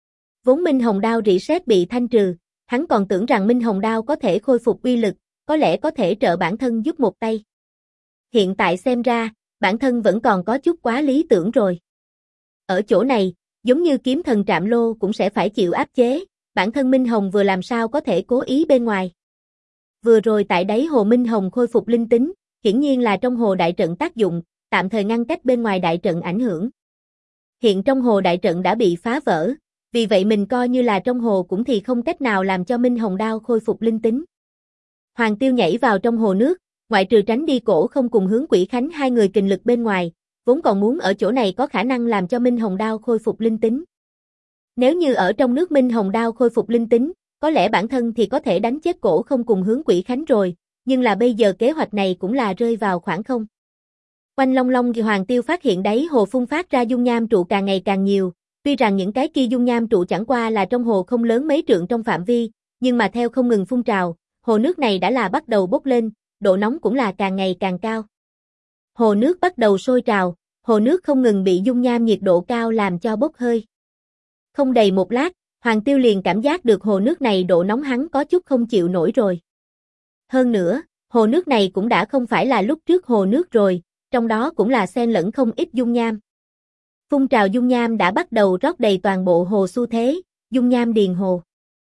Vốn Minh Hồng đao reset bị thanh trừ, hắn còn tưởng rằng Minh Hồng đao có thể khôi phục uy lực, có lẽ có thể trợ bản thân giúp một tay. Hiện tại xem ra, bản thân vẫn còn có chút quá lý tưởng rồi. Ở chỗ này, giống như Kiếm Thần Trạm Lô cũng sẽ phải chịu áp chế, bản thân Minh Hồng vừa làm sao có thể cố ý bên ngoài. Vừa rồi tại đáy hồ Minh Hồng khôi phục linh tính, hiển nhiên là trong hồ đại trận tác dụng, tạm thời ngăn cách bên ngoài đại trận ảnh hưởng. Hiện trong hồ đại trận đã bị phá vỡ, vì vậy mình coi như là trong hồ cũng thì không cách nào làm cho Minh Hồng đao khôi phục linh tính. Hoàng Tiêu nhảy vào trong hồ nước, ngoại trừ tránh đi Cổ Không cùng Hướng Quỷ Khánh hai người kình lực bên ngoài, vốn còn muốn ở chỗ này có khả năng làm cho Minh Hồng đao khôi phục linh tính. Nếu như ở trong nước Minh Hồng đao khôi phục linh tính, có lẽ bản thân thì có thể đánh chết Cổ Không cùng Hướng Quỷ Khánh rồi, nhưng là bây giờ kế hoạch này cũng là rơi vào khoảng không. Quanh long long thì Hoàng Tiêu phát hiện đáy hồ phun phát ra dung nham trụ càng ngày càng nhiều, tuy rằng những cái kia dung nham trụ chẳng qua là trong hồ không lớn mấy trượng trong phạm vi, nhưng mà theo không ngừng phun trào, hồ nước này đã là bắt đầu bốc lên, độ nóng cũng là càng ngày càng cao. Hồ nước bắt đầu sôi trào, hồ nước không ngừng bị dung nham nhiệt độ cao làm cho bốc hơi. Không đầy một lát, Hoàng Tiêu liền cảm giác được hồ nước này độ nóng hắn có chút không chịu nổi rồi. Hơn nữa, hồ nước này cũng đã không phải là lúc trước hồ nước rồi, trong đó cũng là xen lẫn không ít dung nham. Phun trào dung nham đã bắt đầu rót đầy toàn bộ hồ xu thế, dung nham điền hồ.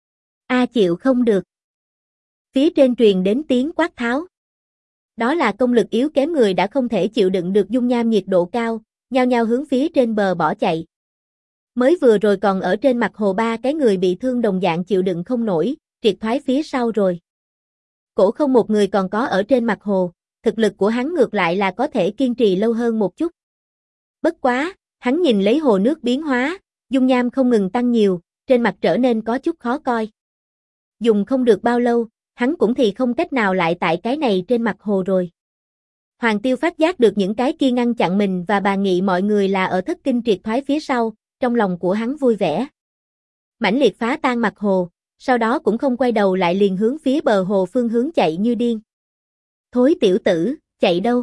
A chịu không được. Phía trên truyền đến tiếng quát tháo. Đó là công lực yếu kém người đã không thể chịu đựng được dung nham nhiệt độ cao, nhao nhao hướng phía trên bờ bỏ chạy. Mới vừa rồi còn ở trên mặt hồ 3 cái người bị thương đồng dạng chịu đựng không nổi, triệt thoái phía sau rồi. Cổ không một người còn có ở trên mặt hồ, thực lực của hắn ngược lại là có thể kiên trì lâu hơn một chút. Bất quá, hắn nhìn lấy hồ nước biến hóa, dung nham không ngừng tăng nhiều, trên mặt trở nên có chút khó coi. Dùng không được bao lâu, hắn cũng thì không cách nào lại tại cái này trên mặt hồ rồi. Hoàng Tiêu phát giác được những cái kia ngăn chặn mình và Bà Nghị mọi người là ở thất kinh triệt thoái phía sau, trong lòng của hắn vui vẻ. Mãnh liệt phá tan mặt hồ, sau đó cũng không quay đầu lại liền hướng phía bờ hồ phương hướng chạy như điên. Thối tiểu tử, chạy đâu?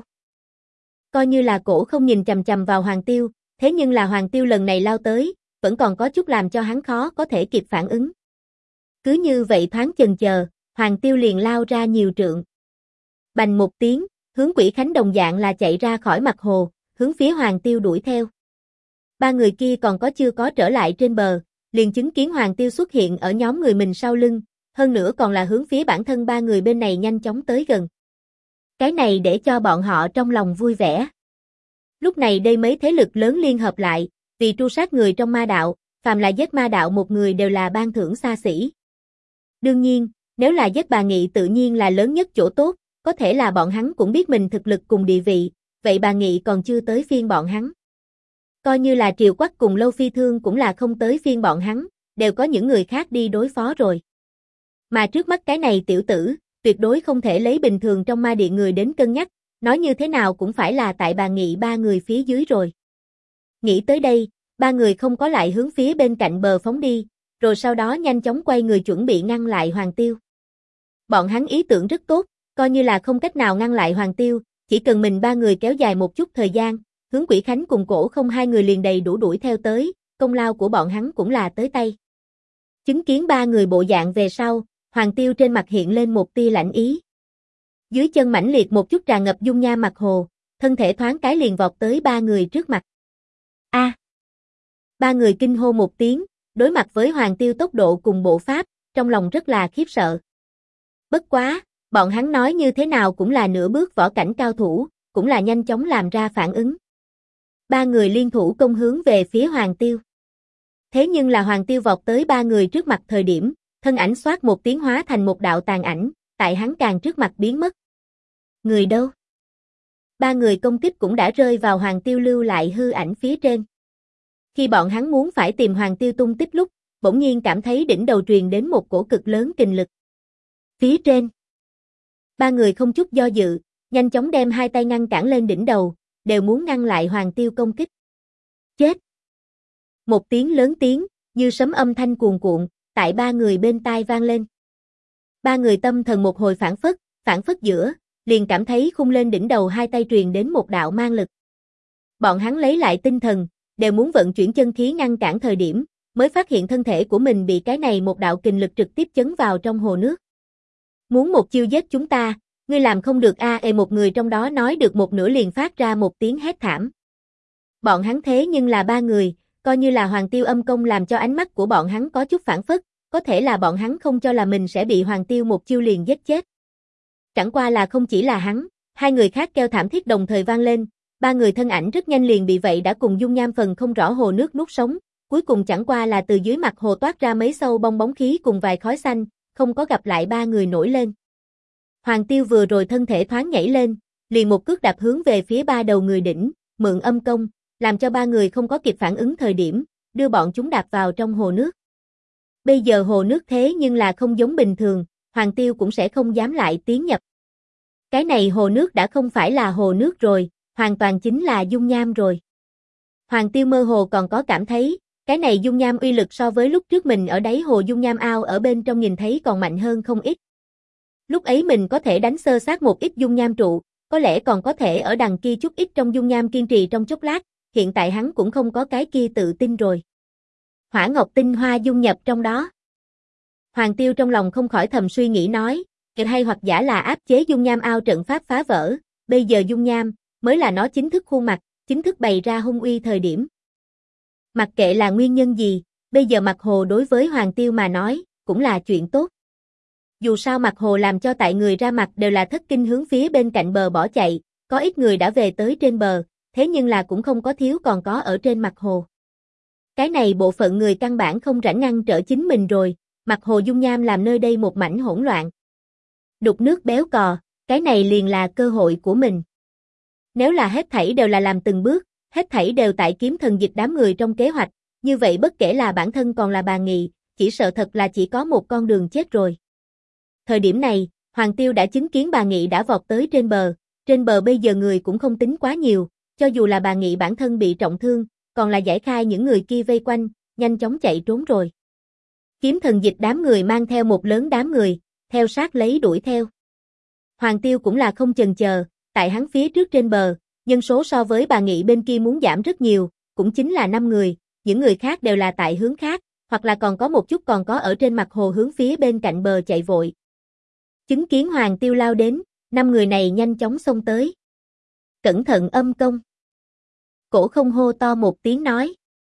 Coi như là cổ không nhìn chằm chằm vào Hoàng Tiêu, thế nhưng là Hoàng Tiêu lần này lao tới, vẫn còn có chút làm cho hắn khó có thể kịp phản ứng. Cứ như vậy thoáng chần chờ, Hoàng Tiêu liền lao ra nhiều trượng. Bành một tiếng, hướng Quỷ Khánh đồng dạng là chạy ra khỏi mặt hồ, hướng phía Hoàng Tiêu đuổi theo. Ba người kia còn chưa có trở lại trên bờ, liền chứng kiến Hoàng Tiêu xuất hiện ở nhóm người mình sau lưng, hơn nữa còn là hướng phía bản thân ba người bên này nhanh chóng tới gần. Cái này để cho bọn họ trong lòng vui vẻ. Lúc này đây mấy thế lực lớn liên hợp lại, vì tru sát người trong ma đạo, phàm là giết ma đạo một người đều là ban thưởng xa xỉ. Đương nhiên, nếu là giết Bà Nghị tự nhiên là lớn nhất chỗ tốt, có thể là bọn hắn cũng biết mình thực lực cùng địa vị, vậy Bà Nghị còn chưa tới phiên bọn hắn. Coi như là Triều Quắc cùng Lâu Phi Thương cũng là không tới phiên bọn hắn, đều có những người khác đi đối phó rồi. Mà trước mắt cái này tiểu tử, tuyệt đối không thể lấy bình thường trong ma địa người đến cân nhắc, nói như thế nào cũng phải là tại Bà Nghị ba người phía dưới rồi. Nghĩ tới đây, ba người không có lại hướng phía bên cạnh bờ phóng đi, rồi sau đó nhanh chóng quay người chuẩn bị ngăn lại Hoàng Tiêu. Bọn hắn ý tưởng rất tốt, coi như là không cách nào ngăn lại Hoàng Tiêu, chỉ cần mình ba người kéo dài một chút thời gian, hướng Quỷ Khánh cùng Cổ không hai người liền đầy đủ đuổi theo tới, công lao của bọn hắn cũng là tới tay. Chứng kiến ba người bộ dạng về sau, Hoàng Tiêu trên mặt hiện lên một tia lạnh ý. Dưới chân mãnh liệt một chút tràn ngập dung nham mặt hồ, thân thể thoáng cái liền vọt tới ba người trước mặt. A! Ba người kinh hô một tiếng, đối mặt với Hoàng Tiêu tốc độ cùng bộ pháp, trong lòng rất là khiếp sợ. Bất quá, bọn hắn nói như thế nào cũng là nửa bước võ cảnh cao thủ, cũng là nhanh chóng làm ra phản ứng. Ba người liên thủ công hướng về phía Hoàng Tiêu. Thế nhưng là Hoàng Tiêu vọt tới ba người trước mặt thời điểm, thân ảnh xoát một tiếng hóa thành một đạo tàn ảnh, tại hắn càng trước mặt biến mất. Người đâu? Ba người công kích cũng đã rơi vào Hoàng Tiêu lưu lại hư ảnh phía trên. Khi bọn hắn muốn phải tìm Hoàng Tiêu tung tích lúc, bỗng nhiên cảm thấy đỉnh đầu truyền đến một cổ cực lớn kình lực. Phía trên, ba người không chút do dự, nhanh chóng đem hai tay ngăn cản lên đỉnh đầu, đều muốn ngăn lại Hoàng Tiêu công kích. Chết! Một tiếng lớn tiếng, như sấm âm thanh cuồn cuộn, tại ba người bên tai vang lên. Ba người tâm thần một hồi phảng phất giữa, liền cảm thấy khung lên đỉnh đầu hai tay truyền đến một đạo mang lực. Bọn hắn lấy lại tinh thần, đều muốn vận chuyển chân khí ngăn cản thời điểm, mới phát hiện thân thể của mình bị cái này một đạo kình lực trực tiếp chấn vào trong hồ nước. Muốn một chiêu giết chúng ta, ngươi làm không được một người trong đó nói được một nửa liền phát ra một tiếng hét thảm. Bọn hắn thế nhưng là ba người, coi như là Hoàng Tiêu âm công làm cho ánh mắt của bọn hắn có chút phản phất, có thể là bọn hắn không cho là mình sẽ bị Hoàng Tiêu một chiêu liền giết chết. Chẳng qua là không chỉ là hắn, hai người khác kêu thảm thiết đồng thời vang lên, ba người thân ảnh rất nhanh liền bị vậy đã cùng dung nham phần không rõ hồ nước nuốt sống, cuối cùng chẳng qua là từ dưới mặt hồ toát ra mấy sâu bong bóng khí cùng vài khói xanh, không có gặp lại ba người nổi lên. Hoàng Tiêu vừa rồi thân thể thoáng nhảy lên, liền một cước đạp hướng về phía ba đầu người đỉnh, mượn âm công, làm cho ba người không có kịp phản ứng thời điểm, đưa bọn chúng đạp vào trong hồ nước. Bây giờ hồ nước thế nhưng là không giống bình thường, Hoàng Tiêu cũng sẽ không dám lại tiến nhập. Cái này hồ nước đã không phải là hồ nước rồi, hoàn toàn chính là dung nham rồi. Hoàng Tiêu mơ hồ còn có cảm thấy, cái này dung nham uy lực so với lúc trước mình ở đáy hồ dung nham ao ở bên trong nhìn thấy còn mạnh hơn không ít. Lúc ấy mình có thể đánh sơ sát một ít dung nham trụ, có lẽ còn có thể ở đằng kia chút ít trong dung nham kiên trì trong chốc lát, hiện tại hắn cũng không có cái kia tự tin rồi. Hỏa ngọc tinh hoa dung nhập trong đó. Hoàng Tiêu trong lòng không khỏi thầm suy nghĩ nói, hay hoặc giả là áp chế dung nham ao trận pháp phá vỡ, bây giờ dung nham mới là nó chính thức khuôn mặt, chính thức bày ra hung uy thời điểm. Mặc kệ là nguyên nhân gì, bây giờ mặt hồ đối với Hoàng Tiêu mà nói, cũng là chuyện tốt. Dù sao mặt hồ làm cho tại người ra mặt đều là thất kinh hướng phía bên cạnh bờ bỏ chạy, có ít người đã về tới trên bờ, thế nhưng là cũng không có thiếu còn có ở trên mặt hồ. Cái này bộ phận người căn bản không rảnh ngăn trở chính mình rồi, mặt hồ dung nham làm nơi đây một mảnh hỗn loạn. Đục nước béo cò, cái này liền là cơ hội của mình. Nếu là hết thảy đều là làm từng bước, hết thảy đều tại kiếm thần dịch đám người trong kế hoạch, như vậy bất kể là bản thân còn là bà Nghị, chỉ sợ thật là chỉ có một con đường chết rồi. Thời điểm này, Hoàng Tiêu đã chứng kiến bà Nghị đã vọt tới trên bờ bây giờ người cũng không tính quá nhiều, cho dù là bà Nghị bản thân bị trọng thương, còn là giải khai những người kia vây quanh, nhanh chóng chạy trốn rồi. Kiếm thần dịch đám người mang theo một lớn đám người, theo sát lấy đuổi theo. Hoàng Tiêu cũng là không chần chờ, tại hắn phía trước trên bờ, nhân số so với bà Nghị bên kia muốn giảm rất nhiều, cũng chính là 5 người, những người khác đều là tại hướng khác, hoặc là còn có một chút còn có ở trên mặt hồ hướng phía bên cạnh bờ chạy vội. Chứng kiến Hoàng Tiêu lao đến, 5 người này nhanh chóng xông tới. Cẩn thận âm công. Cổ không hô to một tiếng nói.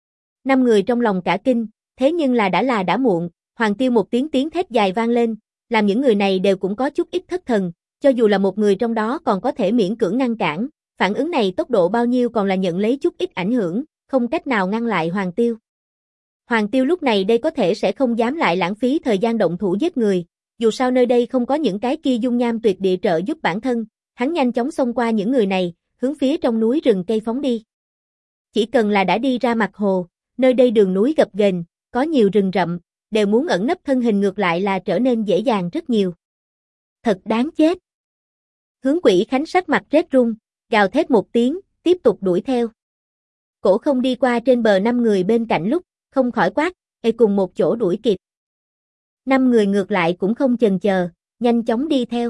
5 người trong lòng cả kinh, thế nhưng là đã muộn, Hoàng Tiêu một tiếng thét dài vang lên, làm những người này đều cũng có chút ít thất thần, cho dù là một người trong đó còn có thể miễn cưỡng ngăn cản, phản ứng này tốc độ bao nhiêu còn là nhận lấy chút ít ảnh hưởng, không cách nào ngăn lại Hoàng Tiêu. Hoàng Tiêu lúc này đây có thể sẽ không dám lại lãng phí thời gian động thủ giết người, dù sao nơi đây không có những cái kia dung nham tuyệt địa trợ giúp bản thân, hắn nhanh chóng xông qua những người này, hướng phía trong núi rừng cây phóng đi. Chỉ cần là đã đi ra mặt hồ, nơi đây đường núi gập ghềnh, có nhiều rừng rậm, đều muốn ẩn nấp thân hình ngược lại là trở nên dễ dàng rất nhiều. Thật đáng chết. Hướng Quỷ Khánh sắc mặt rét run, gào thét một tiếng, tiếp tục đuổi theo. Cổ không đi qua trên bờ 5 người bên cạnh lúc, không khỏi quát, cùng một chỗ đuổi kịp. 5 người ngược lại cũng không chần chờ, nhanh chóng đi theo.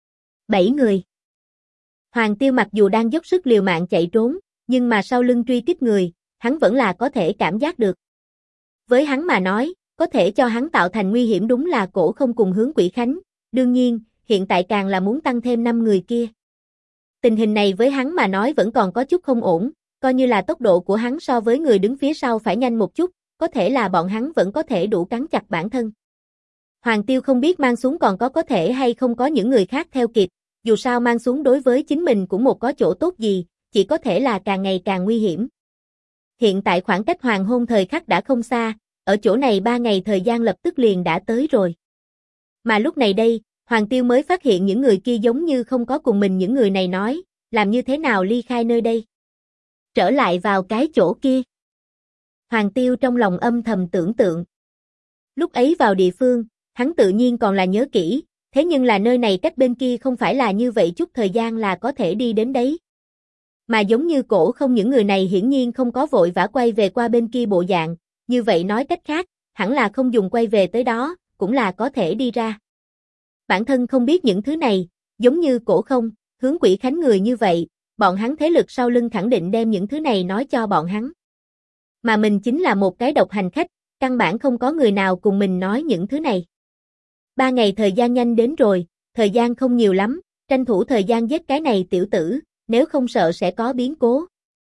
7 người. Hoàng Tiêu mặc dù đang dốc sức liều mạng chạy trốn, nhưng mà sau lưng truy kích người, hắn vẫn là có thể cảm giác được. Với hắn mà nói, có thể cho hắn tạo thành nguy hiểm đúng là Cổ không cùng Hướng Quỷ Khánh, đương nhiên, hiện tại càng là muốn tăng thêm 5 người kia. Tình hình này với hắn mà nói vẫn còn có chút không ổn, coi như là tốc độ của hắn so với người đứng phía sau phải nhanh một chút, có thể là bọn hắn vẫn có thể đủ cắn chặt bản thân. Hoàng Tiêu không biết mang súng còn có thể hay không có những người khác theo kịp, dù sao mang súng đối với chính mình cũng một có chỗ tốt gì, chỉ có thể là càng ngày càng nguy hiểm. Hiện tại khoảng cách hoàng hôn thời khắc đã không xa, ở chỗ này 3 ngày thời gian lập tức liền đã tới rồi. Mà lúc này đây, Hoàng Tiêu mới phát hiện những người kia giống như không có cùng mình những người này nói, làm như thế nào ly khai nơi đây. Trở lại vào cái chỗ kia. Hoàng Tiêu trong lòng âm thầm tưởng tượng. Lúc ấy vào địa phương, hắn tự nhiên còn là nhớ kỹ, thế nhưng là nơi này cách bên kia không phải là như vậy chút thời gian là có thể đi đến đấy. Mà giống như Cổ không những người này hiển nhiên không có vội vã quay về qua bên kia bộ dạng, như vậy nói cách khác, hẳn là không dùng quay về tới đó, cũng là có thể đi ra. Bản thân không biết những thứ này, giống như Cổ không, Hướng Quỷ Khánh người như vậy, bọn hắn thế lực sau lưng khẳng định đem những thứ này nói cho bọn hắn. Mà mình chính là một cái độc hành khách, căn bản không có người nào cùng mình nói những thứ này. 3 ngày thời gian nhanh đến rồi, thời gian không nhiều lắm, tranh thủ thời gian giết cái này tiểu tử, nếu không sợ sẽ có biến cố.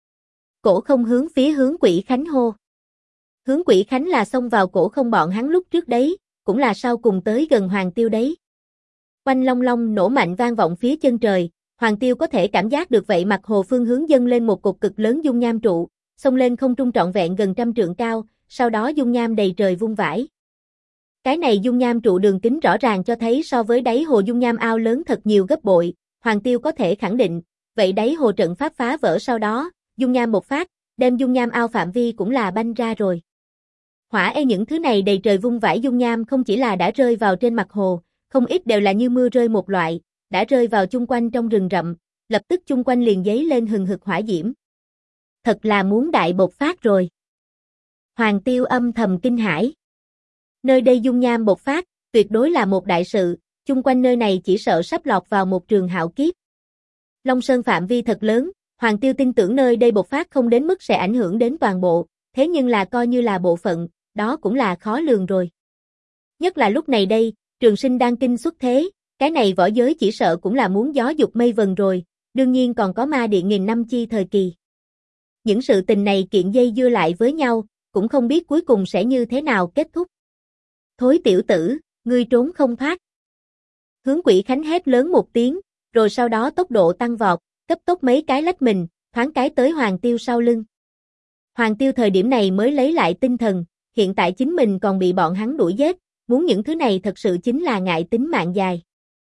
Cổ không hướng phía Hướng Quỷ Khánh hô. Hướng Quỷ Khánh là xông vào Cổ không bọn hắn lúc trước đấy, cũng là sau cùng tới gần Hoàng Tiêu đấy. Oanh long long nổ mạnh vang vọng phía chân trời, Hoàng Tiêu có thể cảm giác được vậy mặt hồ phương hướng dâng lên một cột cực lớn dung nham trụ, xông lên không trung trọn vẹn gần 100 trượng cao, sau đó dung nham đầy trời vung vãi. Cái này dung nham trụ đường kính rõ ràng cho thấy so với đáy hồ dung nham ao lớn thật nhiều gấp bội, Hoàng Tiêu có thể khẳng định, vậy đáy hồ trận pháp phá vỡ sau đó, dung nham một phát, đem dung nham ao phạm vi cũng là banh ra rồi. Hỏa những thứ này đầy trời vung vãi dung nham không chỉ là đã rơi vào trên mặt hồ, không ít đều là như mưa rơi một loại, đã rơi vào chung quanh trong rừng rậm, lập tức chung quanh liền giấy lên hừng hực hỏa diễm. Thật là muốn đại bộc phát rồi. Hoàng Tiêu âm thầm kinh hãi. Nơi đây dung nham bộc phát, tuyệt đối là một đại sự, chung quanh nơi này chỉ sợ sắp lọt vào một trường hạo kiếp. Long Sơn phạm vi thật lớn, Hoàng Tiêu tin tưởng nơi đây bộc phát không đến mức sẽ ảnh hưởng đến toàn bộ, thế nhưng là coi như là bộ phận, đó cũng là khó lường rồi. Nhất là lúc này đây, Trường Sinh đang kinh xuất thế, cái này võ giới chỉ sợ cũng là muốn gió dục mây vần rồi, đương nhiên còn có ma điện nghìn năm chi thời kỳ. Những sự tình này kiện dây dưa lại với nhau, cũng không biết cuối cùng sẽ như thế nào kết thúc. Thối tiểu tử, ngươi trốn không thoát. Hướng Quỷ Khánh hét lớn một tiếng, rồi sau đó tốc độ tăng vọt, cấp tốc mấy cái lách mình, thoáng cái tới Hoàng Tiêu sau lưng. Hoàng Tiêu thời điểm này mới lấy lại tinh thần, hiện tại chính mình còn bị bọn hắn đuổi giết, muốn những thứ này thật sự chính là ngại tính mạng dài.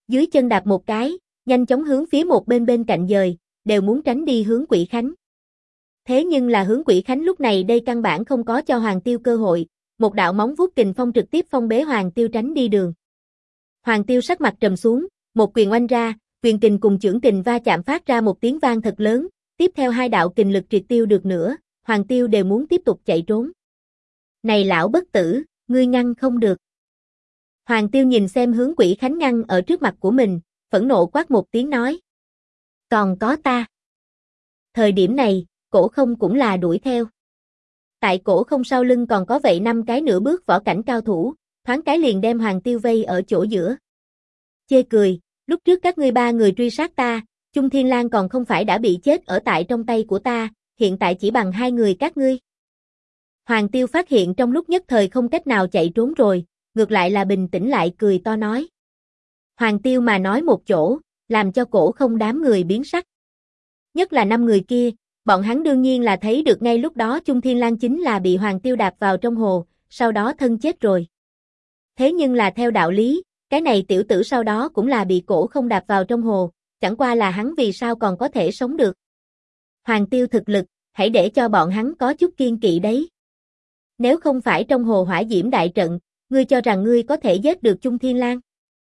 dưới chân đạp một cái, nhanh chóng hướng phía một bên cạnh dời, đều muốn tránh đi hướng Quỷ Khánh. Thế nhưng là hướng Quỷ Khánh lúc này đây căn bản không có cho Hoàng Tiêu cơ hội, một đạo móng vuốt kình phong trực tiếp phong bế Hoàng Tiêu tránh đi đường. Hoàng Tiêu sắc mặt trầm xuống, một quyền oanh ra, quyền kình cùng chưởng kình va chạm phát ra một tiếng vang thật lớn, tiếp theo hai đạo kình lực triệt tiêu được nữa, Hoàng Tiêu đều muốn tiếp tục chạy trốn. Này lão bất tử, ngươi ngăn không được. Hoàng Tiêu nhìn xem hướng Quỷ Khánh ngăn ở trước mặt của mình, phẫn nộ quát một tiếng nói. Còn có ta. Thời điểm này, Cổ Không cũng là đuổi theo. Tại Cổ Không sau lưng còn có vậy 5 cái nửa bước võ cảnh cao thủ, thoáng cái liền đem Hoàng Tiêu vây ở chỗ giữa. Chê cười, lúc trước các ngươi 3 người truy sát ta, Chung Thiên Lang còn không phải đã bị chết ở tại trong tay của ta, hiện tại chỉ bằng 2 người các ngươi. Hoàng Tiêu phát hiện trong lúc nhất thời không cách nào chạy trốn rồi, ngược lại là bình tĩnh lại cười to nói. Hoàng Tiêu mà nói một chỗ, làm cho Cổ Không đám người biến sắc. Nhất là 5 người kia, bọn hắn đương nhiên là thấy được ngay lúc đó Chung Thiên Lang chính là bị Hoàng Tiêu đạp vào trong hồ, sau đó thân chết rồi. Thế nhưng là theo đạo lý, cái này tiểu tử sau đó cũng là bị Cổ Không đạp vào trong hồ, chẳng qua là hắn vì sao còn có thể sống được. Hoàng Tiêu thực lực, hãy để cho bọn hắn có chút kiên kỵ đấy. Nếu không phải trong hồ hỏa diễm đại trận, ngươi cho rằng ngươi có thể giết được Chung Thiên Lang?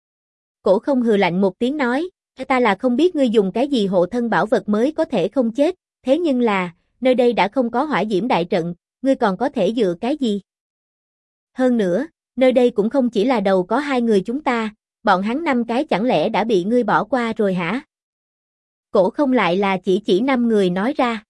Cổ Không hừ lạnh một tiếng nói, ta là không biết ngươi dùng cái gì hộ thân bảo vật mới có thể không chết, thế nhưng là, nơi đây đã không có hỏa diễm đại trận, ngươi còn có thể dựa cái gì? Hơn nữa, nơi đây cũng không chỉ là đầu có 2 người chúng ta, bọn hắn 5 cái chẳng lẽ đã bị ngươi bỏ qua rồi hả? Cổ Không lại là chỉ 5 người nói ra.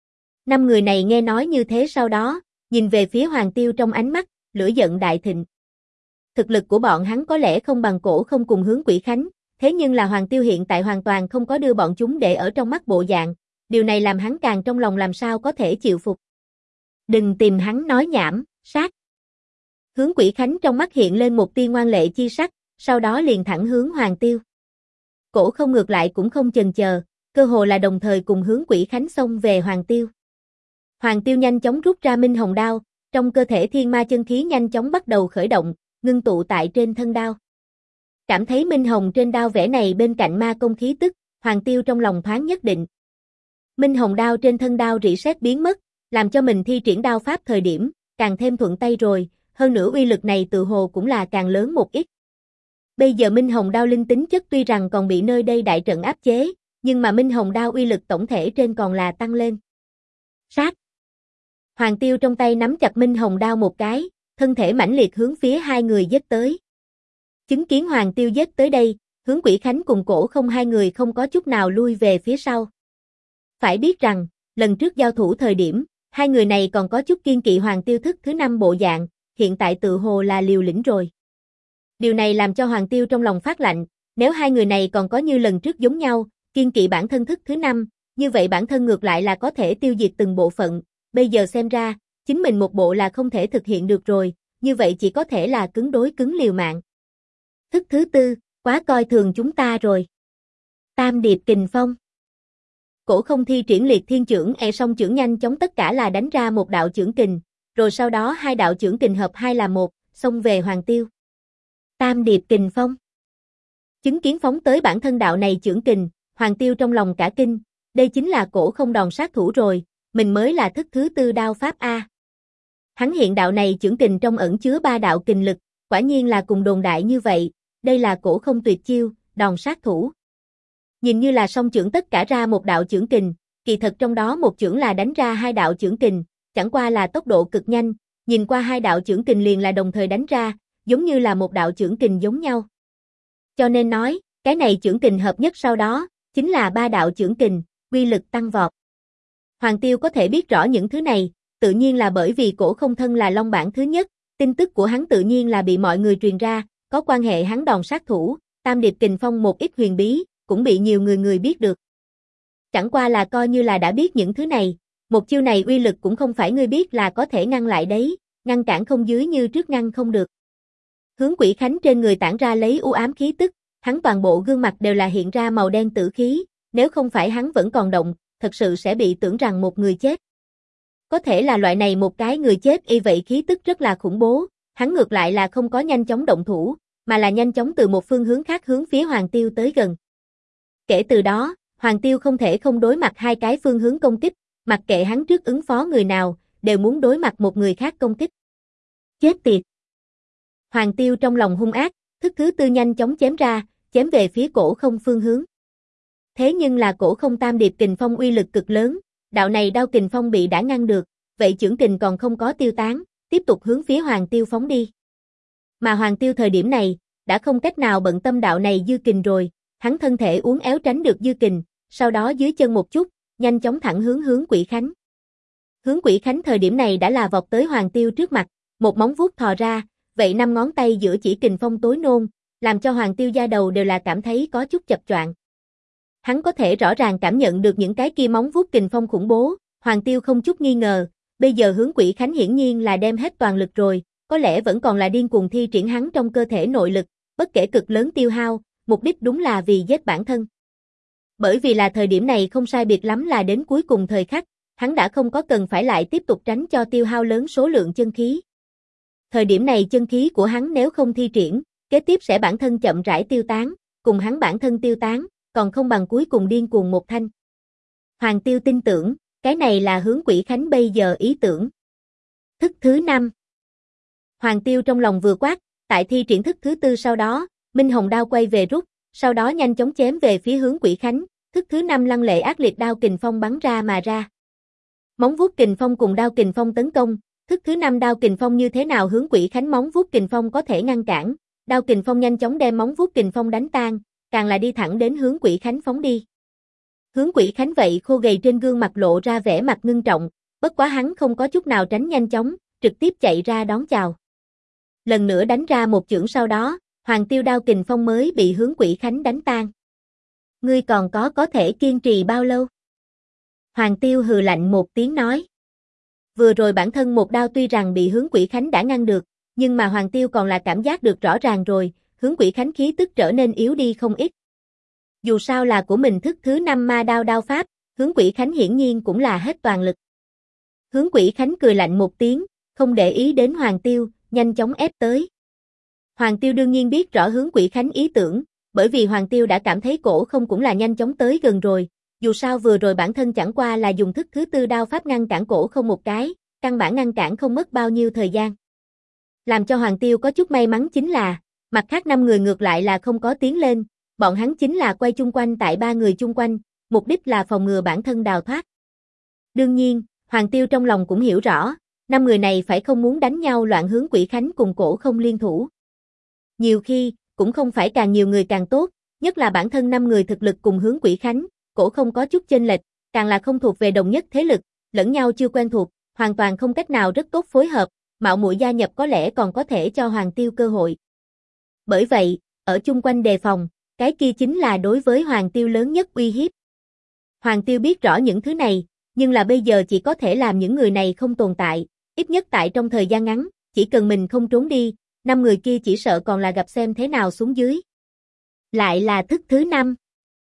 5 người này nghe nói như thế sau đó, nhìn về phía Hoàng Tiêu trong ánh mắt, lửa giận đại thịnh. Thực lực của bọn hắn có lẽ không bằng Cổ Không cùng hướng Quỷ Khánh, thế nhưng là Hoàng Tiêu hiện tại hoàn toàn không có đưa bọn chúng để ở trong mắt bộ dạng, điều này làm hắn càng trong lòng làm sao có thể chịu phục. Đừng tìm hắn nói nhảm, sát. Hướng Quỷ Khánh trong mắt hiện lên một tia ngoan lệ chi sắc, sau đó liền thẳng hướng Hoàng Tiêu. Cổ Không ngược lại cũng không chần chờ, cơ hồ là đồng thời cùng hướng Quỷ Khánh xông về Hoàng Tiêu. Hoàng Tiêu nhanh chóng rút ra Minh Hồng đao, trong cơ thể thiên ma chân khí nhanh chóng bắt đầu khởi động, ngưng tụ tại trên thân đao. Cảm thấy Minh Hồng trên đao vẽ này bên cạnh ma công khí tức, Hoàng Tiêu trong lòng thoáng nhất định. Minh Hồng đao trên thân đao rỉ sét biến mất, làm cho mình thi triển đao pháp thời điểm, càng thêm thuận tay rồi, hơn nữa uy lực này tự hồ cũng là càng lớn một ít. Bây giờ Minh Hồng đao linh tính chất tuy rằng còn bị nơi đây đại trận áp chế, nhưng mà Minh Hồng đao uy lực tổng thể trên còn là tăng lên. Sát. Hoàng Tiêu trong tay nắm chặt Minh Hồng đao một cái, thân thể mãnh liệt hướng phía 2 người giết tới. Chứng kiến Hoàng Tiêu giết tới đây, hướng Quỷ Khánh cùng Cổ Không 2 người không có chút nào lui về phía sau. Phải biết rằng, lần trước giao thủ thời điểm, 2 người này còn có chút kiên kỵ Hoàng Tiêu thức thứ 5 bộ dạng, hiện tại tự hồ là liều lĩnh rồi. Điều này làm cho Hoàng Tiêu trong lòng phát lạnh, nếu 2 người này còn có như lần trước giống nhau, kiên kỵ bản thân thức thứ 5, như vậy bản thân ngược lại là có thể tiêu diệt từng bộ phận, bây giờ xem ra, chính mình một bộ là không thể thực hiện được rồi, như vậy chỉ có thể là cứng đối cứng liều mạng. Thức thứ 4, quá coi thường chúng ta rồi. Tam điệp kình phong. Cổ Không thi triển liệt thiên chưởng song chưởng nhanh chóng tất cả là đánh ra một đạo chưởng kình, rồi sau đó 2 đạo chưởng kình hợp 2 là 1, xông về Hoàng Tiêu. Tam điệp kình phong. Chứng kiến phóng tới bản thân đạo này chưởng kình, Hoàng Tiêu trong lòng cả kinh, đây chính là Cổ Không đòn sát thủ rồi, mình mới là thức thứ 4 đao pháp A. Hắn hiện đạo này chưởng kình trong ẩn chứa 3 đạo kình lực, quả nhiên là cùng đồn đại như vậy, đây là Cổ Không tuyệt chiêu, đòn sát thủ. Nhìn như là song chưởng tất cả ra một đạo chưởng kình, kỳ thật trong đó một chưởng là đánh ra 2 đạo chưởng kình, chẳng qua là tốc độ cực nhanh, nhìn qua 2 đạo chưởng kình liền là đồng thời đánh ra, giống như là một đạo chưởng kình giống nhau. Cho nên nói, cái này chưởng kình hợp nhất sau đó, chính là 3 đạo chưởng kình, uy lực tăng vọt. Hoàng Tiêu có thể biết rõ những thứ này, tự nhiên là bởi vì Cổ Không thân là Long Bảng thứ nhất, tin tức của hắn tự nhiên là bị mọi người truyền ra, có quan hệ hắn đòn sát thủ, Tam điệp kình phong một ít huyền bí, cũng bị nhiều người biết được. Chẳng qua là coi như là đã biết những thứ này, một chiêu này uy lực cũng không phải ngươi biết là có thể ngăn lại đấy, ngăn cản không dưới như trước ngăn không được. Hướng Quỷ Khánh trên người tản ra lấy u ám khí tức, hắn toàn bộ gương mặt đều là hiện ra màu đen tử khí, nếu không phải hắn vẫn còn động, thật sự sẽ bị tưởng rằng một người chết. Có thể là loại này một cái người chết y vậy khí tức rất là khủng bố, hắn ngược lại là không có nhanh chóng động thủ, mà là nhanh chóng từ một phương hướng khác hướng phía Hoàng Tiêu tới gần. Kể từ đó, Hoàng Tiêu không thể không đối mặt hai cái phương hướng công kích, mặc kệ hắn trước ứng phó người nào, đều muốn đối mặt một người khác công kích. Chết tiệt! Hoàng Tiêu trong lòng hung ác, thức thứ tư nhanh chóng chém ra, chém về phía Cổ Không phương hướng. Thế nhưng là Cổ Không Tam Điệp kình phong uy lực cực lớn, đạo này đao kình phong bị đã ngăn được, vậy chưởng kình còn không có tiêu tán, tiếp tục hướng phía Hoàng Tiêu phóng đi. Mà Hoàng Tiêu thời điểm này, đã không cách nào bận tâm đạo này dư kình rồi, hắn thân thể uốn éo tránh được dư kình, sau đó dưới chân một chút, nhanh chóng thẳng hướng Quỷ Khánh. Hướng Quỷ Khánh thời điểm này đã là vọt tới Hoàng Tiêu trước mặt, một móng vuốt thò ra, vậy 5 ngón tay giữa chỉ kình phong tối nôn, làm cho Hoàng Tiêu da đầu đều là cảm thấy có chút chập choạng. Hắn có thể rõ ràng cảm nhận được những cái kia móng vuốt kình phong khủng bố, Hoàng Tiêu không chút nghi ngờ, bây giờ Hướng Quỷ Khánh hiển nhiên là đem hết toàn lực rồi, có lẽ vẫn còn là điên cuồng thi triển hắn trong cơ thể nội lực, bất kể cực lớn tiêu hao, mục đích đúng là vì giết bản thân. Bởi vì là thời điểm này không sai biệt lắm là đến cuối cùng thời khắc, hắn đã không có cần phải lại tiếp tục tránh cho tiêu hao lớn số lượng chân khí. Thời điểm này chân khí của hắn nếu không thi triển, kế tiếp sẽ bản thân chậm rãi tiêu tán, cùng hắn bản thân tiêu tán, còn không bằng cuối cùng điên cuồng một thanh. Hoàng Tiêu tin tưởng, cái này là Hướng Quỷ Khánh bây giờ ý tưởng. Thức thứ 5. Hoàng Tiêu trong lòng vừa quát, tại thi triển thức thứ tư sau đó, Minh Hồng đao quay về rút, sau đó nhanh chóng chém về phía Hướng Quỷ Khánh, thức thứ 5 lăng lệ ác liệt đao kình phong bắn ra mà ra. Móng vuốt kình phong cùng đao kình phong tấn công, thức thứ 5 đao kình phong như thế nào Hướng Quỷ Khánh móng vuốt kình phong có thể ngăn cản, đao kình phong nhanh chóng đem móng vuốt kình phong đánh tan, càng là đi thẳng đến Hướng Quỷ Khánh phóng đi. Hướng Quỷ Khánh vậy khô gầy trên gương mặt lộ ra vẻ mặt ngưng trọng, bất quá hắn không có chút nào tránh nhanh chóng, trực tiếp chạy ra đón chào. Lần nữa đánh ra một chưởng sau đó, Hoàng Tiêu đao kình phong mới bị Hướng Quỷ Khánh đánh tan. Ngươi còn có thể kiên trì bao lâu? Hoàng Tiêu hừ lạnh một tiếng nói. Vừa rồi bản thân một đao tuy rằng bị Hướng Quỷ Khánh đã ngăn được, nhưng mà Hoàng Tiêu còn là cảm giác được rõ ràng rồi, Hướng Quỷ Khánh khí tức trở nên yếu đi không ít. Dù sao là của mình thức thứ 5 ma đao đao pháp, Hướng Quỷ Khánh hiển nhiên cũng là hết toàn lực. Hướng Quỷ Khánh cười lạnh một tiếng, không để ý đến Hoàng Tiêu, nhanh chóng ép tới. Hoàng Tiêu đương nhiên biết rõ Hướng Quỷ Khánh ý tưởng, bởi vì Hoàng Tiêu đã cảm thấy Cổ Không cũng là nhanh chóng tới gần rồi, dù sao vừa rồi bản thân chẳng qua là dùng thức thứ tư đao pháp ngăn cản Cổ Không một cái, căn bản ngăn cản không mất bao nhiêu thời gian. Làm cho Hoàng Tiêu có chút may mắn chính là, mặt khác 5 người ngược lại là không có tiến lên, bọn hắn chính là quay chung quanh tại 3 người chung quanh, mục đích là phòng ngừa bản thân đào thoát. Đương nhiên, Hoàng Tiêu trong lòng cũng hiểu rõ, 5 người này phải không muốn đánh nhau loạn Hướng Quỷ Khánh cùng Cổ Không liên thủ. Nhiều khi, cũng không phải càng nhiều người càng tốt, nhất là bản thân 5 người thực lực cùng Hướng Quỷ Khánh, Cổ Không có chút chênh lệch, càng là không thuộc về đồng nhất thế lực, lẫn nhau chưa quen thuộc, hoàn toàn không cách nào rất tốt phối hợp, mạo muội gia nhập có lẽ còn có thể cho Hoàng Tiêu cơ hội. Bởi vậy, ở chung quanh đề phòng, cái kia chính là đối với Hoàng Tiêu lớn nhất uy hiếp. Hoàng Tiêu biết rõ những thứ này, nhưng là bây giờ chỉ có thể làm những người này không tồn tại, ít nhất tại trong thời gian ngắn, chỉ cần mình không trốn đi, 5 người kia chỉ sợ còn là gặp xem thế nào xuống dưới. Lại là thức thứ 5.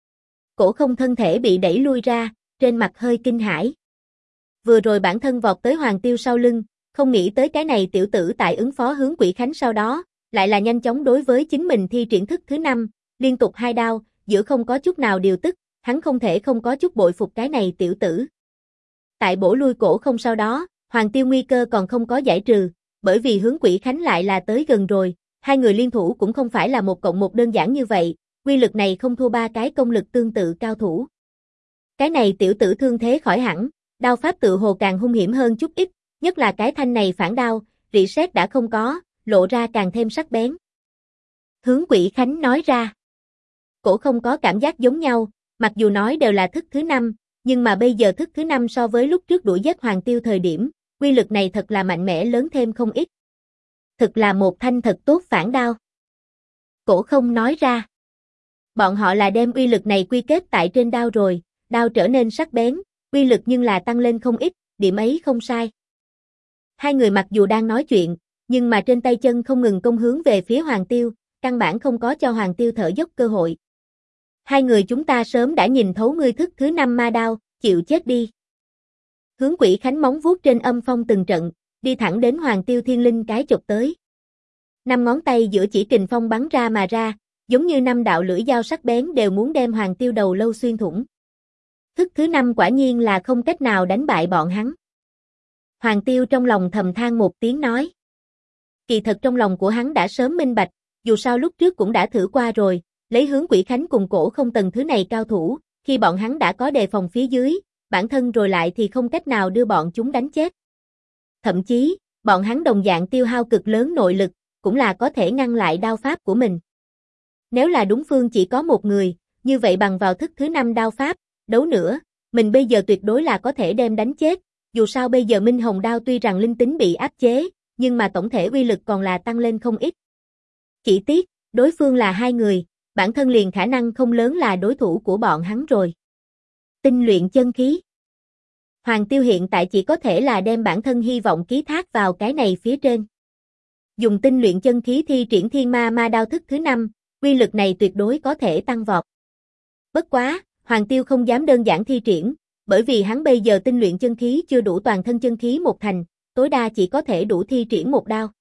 Cổ Không thân thể bị đẩy lui ra, trên mặt hơi kinh hãi. Vừa rồi bản thân vọt tới Hoàng Tiêu sau lưng, không nghĩ tới cái này tiểu tử tại ứng phó Hướng Quỷ Khánh sau đó, lại là nhanh chóng đối với chính mình thi triển thức thứ 5, liên tục 2 đao, giữa không có chút nào điều tức, hắn không thể không có chút bội phục cái này tiểu tử. Tại bổ lui Cổ Không sau đó, Hoàng Tiêu nguy cơ còn không có giải trừ, bởi vì Hướng Quỷ Khánh lại là tới gần rồi, hai người liên thủ cũng không phải là 1+1 đơn giản như vậy, quy lực này không thua 3 cái công lực tương tự cao thủ. Cái này tiểu tử thương thế khỏi hẳn, đao pháp tự hồ càng hung hiểm hơn chút ít, nhất là cái thanh này phản đao, rỉ sét đã không có, lộ ra càng thêm sắc bén. Hướng Quỷ Khánh nói ra. Cổ Không có cảm giác giống nhau, mặc dù nói đều là thức thứ 5, nhưng mà bây giờ thức thứ 5 so với lúc trước đuổi giết Hoàng Tiêu thời điểm, quy lực này thật là mạnh mẽ lớn thêm không ít. Thực là một thanh thật tốt phản đao. Cổ Không nói ra. Bọn họ là đem uy lực này quy kết tại trên đao rồi, đao trở nên sắc bén, uy lực nhưng là tăng lên không ít, điểm ấy không sai. Hai người mặc dù đang nói chuyện, nhưng mà trên tay chân không ngừng công hướng về phía Hoàng Tiêu, căn bản không có cho Hoàng Tiêu thở dốc cơ hội. Hai người chúng ta sớm đã nhìn thấu ngươi thức thứ 5 ma đao, chịu chết đi. Hướng Quỷ Khánh móng vuốt trên âm phong từng trận, đi thẳng đến Hoàng Tiêu thiên linh cái chụp tới. 5 ngón tay giữa chỉ kình phong bắn ra mà ra, giống như 5 đạo lưỡi dao sắc bén đều muốn đem Hoàng Tiêu đầu lâu xuyên thủng. Thức thứ 5 quả nhiên là không cách nào đánh bại bọn hắn. Hoàng Tiêu trong lòng thầm than một tiếng nói. Kỳ thật trong lòng của hắn đã sớm minh bạch, dù sao lúc trước cũng đã thử qua rồi, lấy Hướng Quỷ Khánh cùng Cổ Không tầng thứ này cao thủ, khi bọn hắn đã có đề phòng phía dưới, bản thân rồi lại thì không cách nào đưa bọn chúng đánh chết. Thậm chí, bọn hắn đồng dạng tiêu hao cực lớn nội lực, cũng là có thể ngăn lại đao pháp của mình. Nếu là đúng phương chỉ có một người, như vậy bằng vào thức thứ 5 đao pháp, đấu nữa, mình bây giờ tuyệt đối là có thể đem đánh chết, dù sao bây giờ Minh Hồng đao tuy rằng linh tính bị áp chế, nhưng mà tổng thể uy lực còn là tăng lên không ít. Chỉ tiếc, đối phương là 2 người, bản thân liền khả năng không lớn là đối thủ của bọn hắn rồi. Tinh luyện chân khí. Hoàng Tiêu hiện tại chỉ có thể là đem bản thân hy vọng ký thác vào cái này phía trên. Dùng tinh luyện chân khí thi triển Thiên Ma Ma đao thức thứ 5, uy lực này tuyệt đối có thể tăng vọt. Bất quá, Hoàng Tiêu không dám đơn giản thi triển, bởi vì hắn bây giờ tinh luyện chân khí chưa đủ toàn thân chân khí một thành, tối đa chỉ có thể đủ thi triển một đao.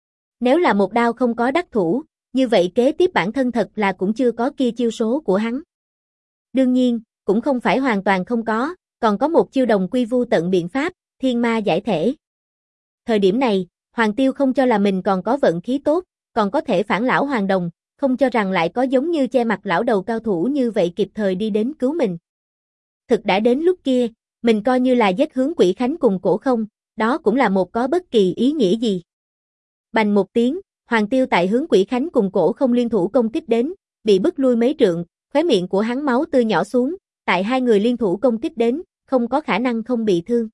Nếu là một đao không có đắc thủ, như vậy kế tiếp bản thân thật là cũng chưa có kia chiêu số của hắn. Đương nhiên, cũng không phải hoàn toàn không có, còn có một chiêu đồng quy vu tận biện pháp, Thiên Ma giải thể. Thời điểm này, Hoàng Tiêu không cho là mình còn có vận khí tốt, còn có thể phản lão hoàn đồng, không cho rằng lại có giống như che mặt lão đầu cao thủ như vậy kịp thời đi đến cứu mình. Thực đã đến lúc kia, mình coi như là giết Hướng Quỷ Khánh cùng Cổ Không, đó cũng là một có bất kỳ ý nghĩa gì. Bành một tiếng, Hoàng Tiêu tại Hướng Quỷ Khánh cùng Cổ Không liên thủ công kích đến, bị bức lui mấy trượng, khóe miệng của hắn máu tươi nhỏ xuống, tại 2 người liên thủ công kích đến, không có khả năng không bị thương.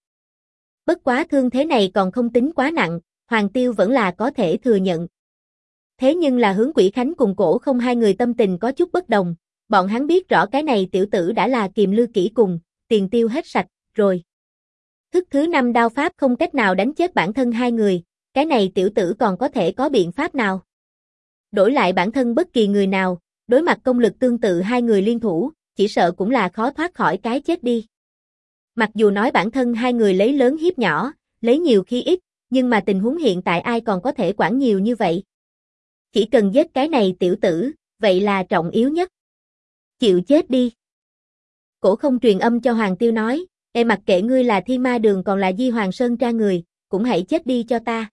Bất quá thương thế này còn không tính quá nặng, Hoàng Tiêu vẫn là có thể thừa nhận. Thế nhưng là Hướng Quỷ Khánh cùng Cổ Không 2 người tâm tình có chút bất đồng, bọn hắn biết rõ cái này tiểu tử đã là kiềm lư kỹ cùng, tiền tiêu hết sạch, rồi. Thức thứ 5 đao pháp không cách nào đánh chết bản thân 2 người, cái này tiểu tử còn có thể có biện pháp nào? Đổi lại bản thân bất kỳ người nào, đối mặt công lực tương tự 2 người liên thủ, chỉ sợ cũng là khó thoát khỏi cái chết đi. Mặc dù nói bản thân 2 người lấy lớn hiếp nhỏ, lấy nhiều khi ít, nhưng mà tình huống hiện tại ai còn có thể quản nhiều như vậy? Chỉ cần giết cái này tiểu tử, vậy là trọng yếu nhất. Chịu chết đi. Cổ Không truyền âm cho Hoàng Tiêu nói, mặc kệ ngươi là Thiên Ma Đường còn là Di Hoàng Sơn tra người, cũng hãy chết đi cho ta.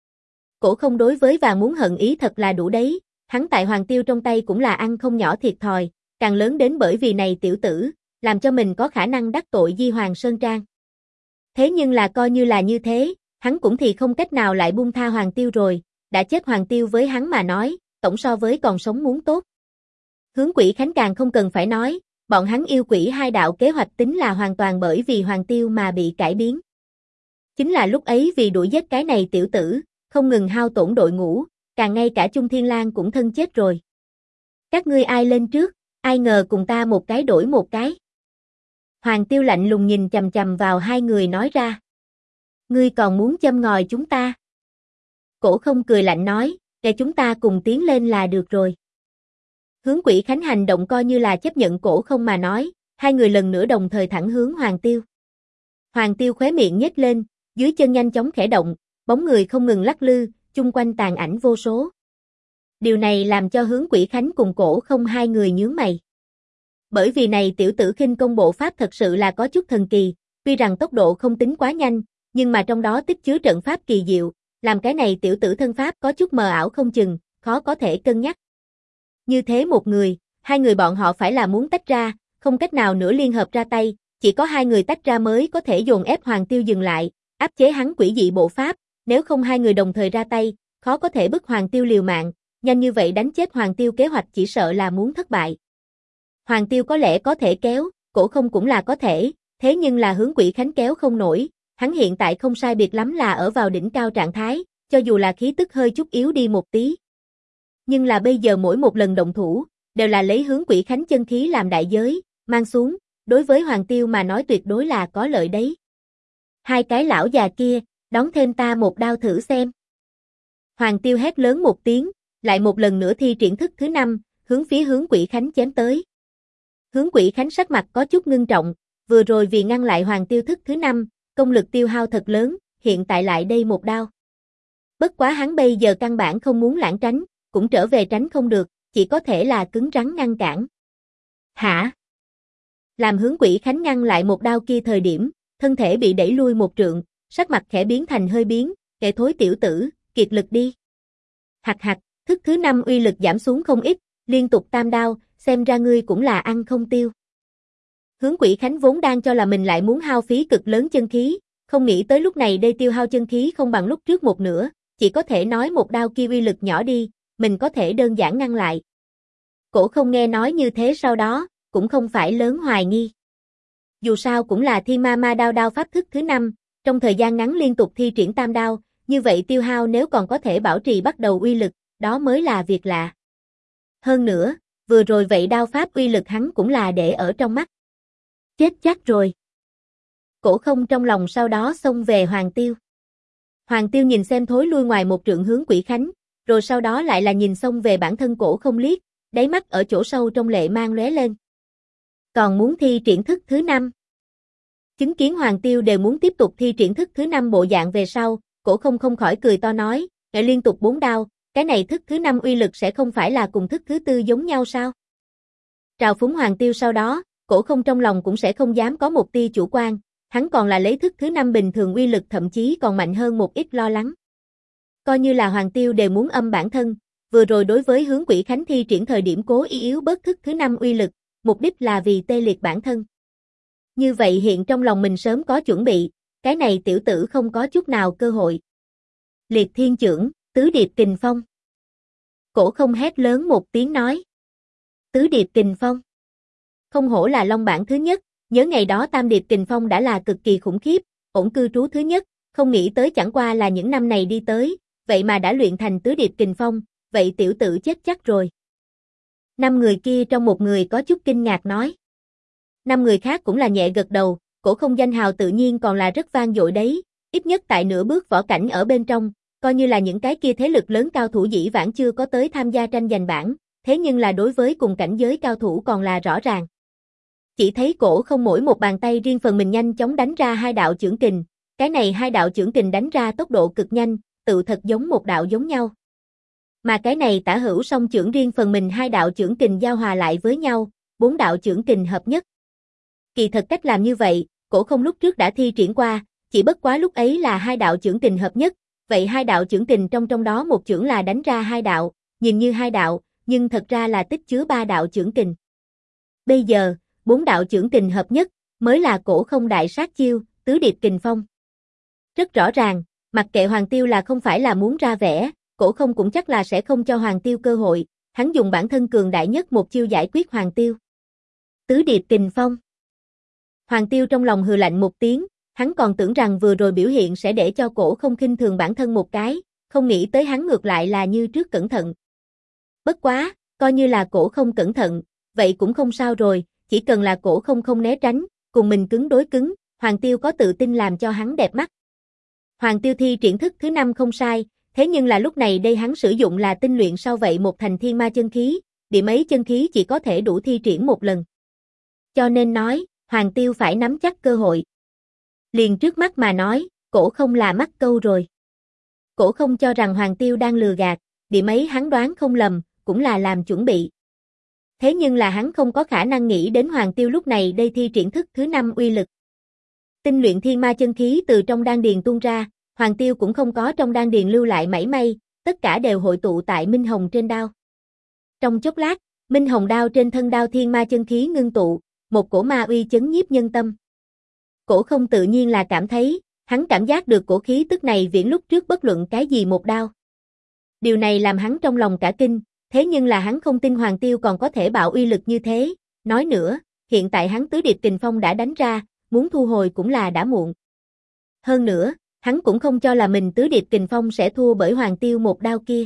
Cổ Không đối với và muốn hận ý thật là đủ đấy, hắn tại Hoàng Tiêu trong tay cũng là ăn không nhỏ thiệt thòi, càng lớn đến bởi vì này tiểu tử, làm cho mình có khả năng đắc tội Di Hoàng Sơn Trang. Thế nhưng là coi như là như thế, hắn cũng thì không cách nào lại buông tha Hoàng Tiêu rồi, đã chết Hoàng Tiêu với hắn mà nói, tổng so với còn sống muốn tốt. Hướng Quỷ Khánh càng không cần phải nói, bọn hắn yêu quỷ 2 đạo kế hoạch tính là hoàn toàn bởi vì Hoàng Tiêu mà bị cải biến. Chính là lúc ấy vì đuổi giết cái này tiểu tử, không ngừng hao tổn đội ngũ, càng ngay cả Trung Thiên Lang cũng thân chết rồi. Các ngươi ai lên trước, ai ngờ cùng ta một cái đổi một cái. Hoàng Tiêu lạnh lùng nhìn chằm chằm vào 2 người nói ra. Ngươi còn muốn châm ngòi chúng ta? Cổ Không cười lạnh nói, để chúng ta cùng tiến lên là được rồi. Hướng Quỷ Khánh hành động coi như là chấp nhận Cổ Không mà nói, 2 người lần nữa đồng thời thẳng hướng Hoàng Tiêu. Hoàng Tiêu khóe miệng nhếch lên, dưới chân nhanh chóng khẽ động, bóng người không ngừng lắc lư, chung quanh tàn ảnh vô số. Điều này làm cho Hướng Quỷ Khánh cùng Cổ Không 2 người nhướng mày. Bởi vì này tiểu tử khinh công bộ pháp thật sự là có chút thần kỳ, tuy rằng tốc độ không tính quá nhanh, nhưng mà trong đó tích chứa trận pháp kỳ diệu, làm cái này tiểu tử thân pháp có chút mờ ảo không chừng, khó có thể cân nhắc. Như thế một người, 2 người bọn họ phải là muốn tách ra, không cách nào nữa liên hợp ra tay, chỉ có 2 người tách ra mới có thể dồn ép Hoàng Tiêu dừng lại, áp chế hắn quỷ dị bộ pháp, nếu không 2 người đồng thời ra tay, khó có thể bức Hoàng Tiêu liều mạng, nhanh như vậy đánh chết Hoàng Tiêu kế hoạch chỉ sợ là muốn thất bại. Hoàng Tiêu có lẽ có thể kéo, Cổ Không cũng là có thể, thế nhưng là Hướng Quỷ Khánh kéo không nổi, hắn hiện tại không sai biệt lắm là ở vào đỉnh cao trạng thái, cho dù là khí tức hơi chút yếu đi một tí. Nhưng là bây giờ mỗi một lần động thủ, đều là lấy Hướng Quỷ Khánh chân khí làm đại giới, mang xuống, đối với Hoàng Tiêu mà nói tuyệt đối là có lợi đấy. 2 cái lão già kia, đón thêm ta một đao thử xem. Hoàng Tiêu hét lớn một tiếng, lại một lần nữa thi triển thức thứ 5, hướng phía Hướng Quỷ Khánh chém tới. Hướng Quỷ Khánh sắc mặt có chút ngưng trọng, vừa rồi vì ngăn lại Hoàng Tiêu thức thứ 5, công lực tiêu hao thật lớn, hiện tại lại đây một đao. Bất quá hắn bây giờ căn bản không muốn lảng tránh, cũng trở về tránh không được, chỉ có thể là cứng rắn ngăn cản. Hả? Làm Hướng Quỷ Khánh ngăn lại một đao kia thời điểm, thân thể bị đẩy lui một trượng, sắc mặt khẽ biến thành hơi biến, kẻ thối tiểu tử, kiệt lực đi. Hặc hặc, thức thứ 5 uy lực giảm xuống không ít, liên tục tam đao, xem ra ngươi cũng là ăn không tiêu. Hướng Quỷ Khánh vốn đang cho là mình lại muốn hao phí cực lớn chân khí, không nghĩ tới lúc này đây tiêu hao chân khí không bằng lúc trước một nửa, chỉ có thể nói một đao kia uy lực nhỏ đi, mình có thể đơn giản ngăn lại. Cổ không nghe nói như thế sau đó, cũng không phải lớn hoài nghi. Dù sao cũng là Thiên Ma Ma đao đao pháp thức thứ 5, trong thời gian ngắn liên tục thi triển tam đao, như vậy tiêu hao nếu còn có thể bảo trì bắt đầu uy lực, đó mới là việc lạ. Hơn nữa, vừa rồi vậy đao pháp uy lực hắn cũng là để ở trong mắt. Chết chắc rồi. Cổ không trong lòng sau đó xông về Hoàng Tiêu. Hoàng Tiêu nhìn xem thối lui ngoài một trượng Hướng Quỷ Khánh, rồi sau đó lại là nhìn xông về bản thân cổ không liếc, đáy mắt ở chỗ sâu trong lệ mang lóe lên. Còn muốn thi triển thức thứ 5. Chứng kiến Hoàng Tiêu đều muốn tiếp tục thi triển thức thứ 5 bộ dạng về sau, cổ không khỏi cười to nói, lại liên tục 4 đao, cái này thức thứ 5 uy lực sẽ không phải là cùng thức thứ 4 giống nhau sao? Trào phúng Hoàng Tiêu sau đó, cổ không trong lòng cũng sẽ không dám có một tia chủ quan, hắn còn là lấy thức thứ 5 bình thường uy lực thậm chí còn mạnh hơn một ít lo lắng. Coi như là Hoàng Tiêu đều muốn âm bản thân, vừa rồi đối với Hướng Quỷ Khánh thi triển thời điểm cố ý yếu bớt thức thứ 5 uy lực, mục đích là vì tê liệt bản thân. Như vậy hiện trong lòng mình sớm có chuẩn bị, cái này tiểu tử không có chút nào cơ hội. Liệt thiên chưởng, tứ điệp kình phong. Cổ không hét lớn một tiếng nói. Tứ điệp kình phong. Không hổ là long bản thứ nhất, nhớ ngày đó tam điệp kình phong đã là cực kỳ khủng khiếp, ổn cư trú thứ nhất, không nghĩ tới chẳng qua là những năm này đi tới, vậy mà đã luyện thành tứ điệp kình phong, vậy tiểu tử chết chắc rồi. 5 người kia trong một người có chút kinh ngạc nói. 5 người khác cũng là nhẹ gật đầu, cổ không danh hào tự nhiên còn là rất vang dội đấy, ít nhất tại nửa bước võ cảnh ở bên trong, coi như là những cái kia thế lực lớn cao thủ dĩ vãng chưa có tới tham gia tranh giành bảng, thế nhưng là đối với cùng cảnh giới cao thủ còn là rõ ràng. Chỉ thấy cổ không mỗi một bàn tay riêng phần mình nhanh chóng đánh ra 2 đạo chưởng kình, cái này 2 đạo chưởng kình đánh ra tốc độ cực nhanh, tự thật giống một đạo giống nhau. Mà cái này tả hữu song chưởng riêng phần mình 2 đạo chưởng kình giao hòa lại với nhau, 4 đạo chưởng kình hợp nhất. Kỳ thật cách làm như vậy, cổ không lúc trước đã thi triển qua, chỉ bất quá lúc ấy là 2 đạo chưởng kình hợp nhất, vậy 2 đạo chưởng kình trong đó một chưởng là đánh ra 2 đạo, nhìn như 2 đạo, nhưng thật ra là tích chứa 3 đạo chưởng kình. Bây giờ, 4 đạo chưởng kình hợp nhất, mới là cổ không đại sát chiêu, tứ điệp kình phong. Rất rõ ràng, mặc kệ Hoàng Tiêu là không phải là muốn ra vẻ, cổ không cũng chắc là sẽ không cho Hoàng Tiêu cơ hội, hắn dùng bản thân cường đại nhất một chiêu giải quyết Hoàng Tiêu. Tứ điệp kình phong. Hoàng Tiêu trong lòng hừ lạnh một tiếng, hắn còn tưởng rằng vừa rồi biểu hiện sẽ để cho cổ không khinh thường bản thân một cái, không nghĩ tới hắn ngược lại là như trước cẩn thận. Bất quá, coi như là cổ không cẩn thận, vậy cũng không sao rồi, chỉ cần là cổ không né tránh, cùng mình cứng đối cứng, Hoàng Tiêu có tự tin làm cho hắn đẹp mắt. Hoàng Tiêu thi triển thức thứ 5 không sai, thế nhưng là lúc này đây hắn sử dụng là tinh luyện sau vậy một thành thiên ma chân khí, điểm ấy chân khí chỉ có thể đủ thi triển một lần. Cho nên nói, Hoàng Tiêu phải nắm chắc cơ hội. Liền trước mắt mà nói, cổ không là mắc câu rồi. Cổ không cho rằng Hoàng Tiêu đang lừa gạt, điểm ấy hắn đoán không lầm, cũng là làm chuẩn bị. Thế nhưng là hắn không có khả năng nghĩ đến Hoàng Tiêu lúc này đây thi triển thức thứ 5 uy lực. Tinh luyện thiên ma chân khí từ trong đan điền tuôn ra, Hoàng Tiêu cũng không có trong đan điền lưu lại mảy may, tất cả đều hội tụ tại Minh Hồng trên đao. Trong chốc lát, Minh Hồng đao trên thân đao thiên ma chân khí ngưng tụ, một cổ ma uy chấn nhiếp nhân tâm. Cổ không tự nhiên là cảm thấy, hắn cảm giác được cổ khí tức này viễn lúc trước bất luận cái gì một đao. Điều này làm hắn trong lòng cả kinh, thế nhưng là hắn không tin Hoàng Tiêu còn có thể bạo uy lực như thế, nói nữa, hiện tại hắn tứ điệp kình phong đã đánh ra, muốn thu hồi cũng là đã muộn. Hơn nữa, hắn cũng không cho là mình tứ điệp kình phong sẽ thua bởi Hoàng Tiêu một đao kia.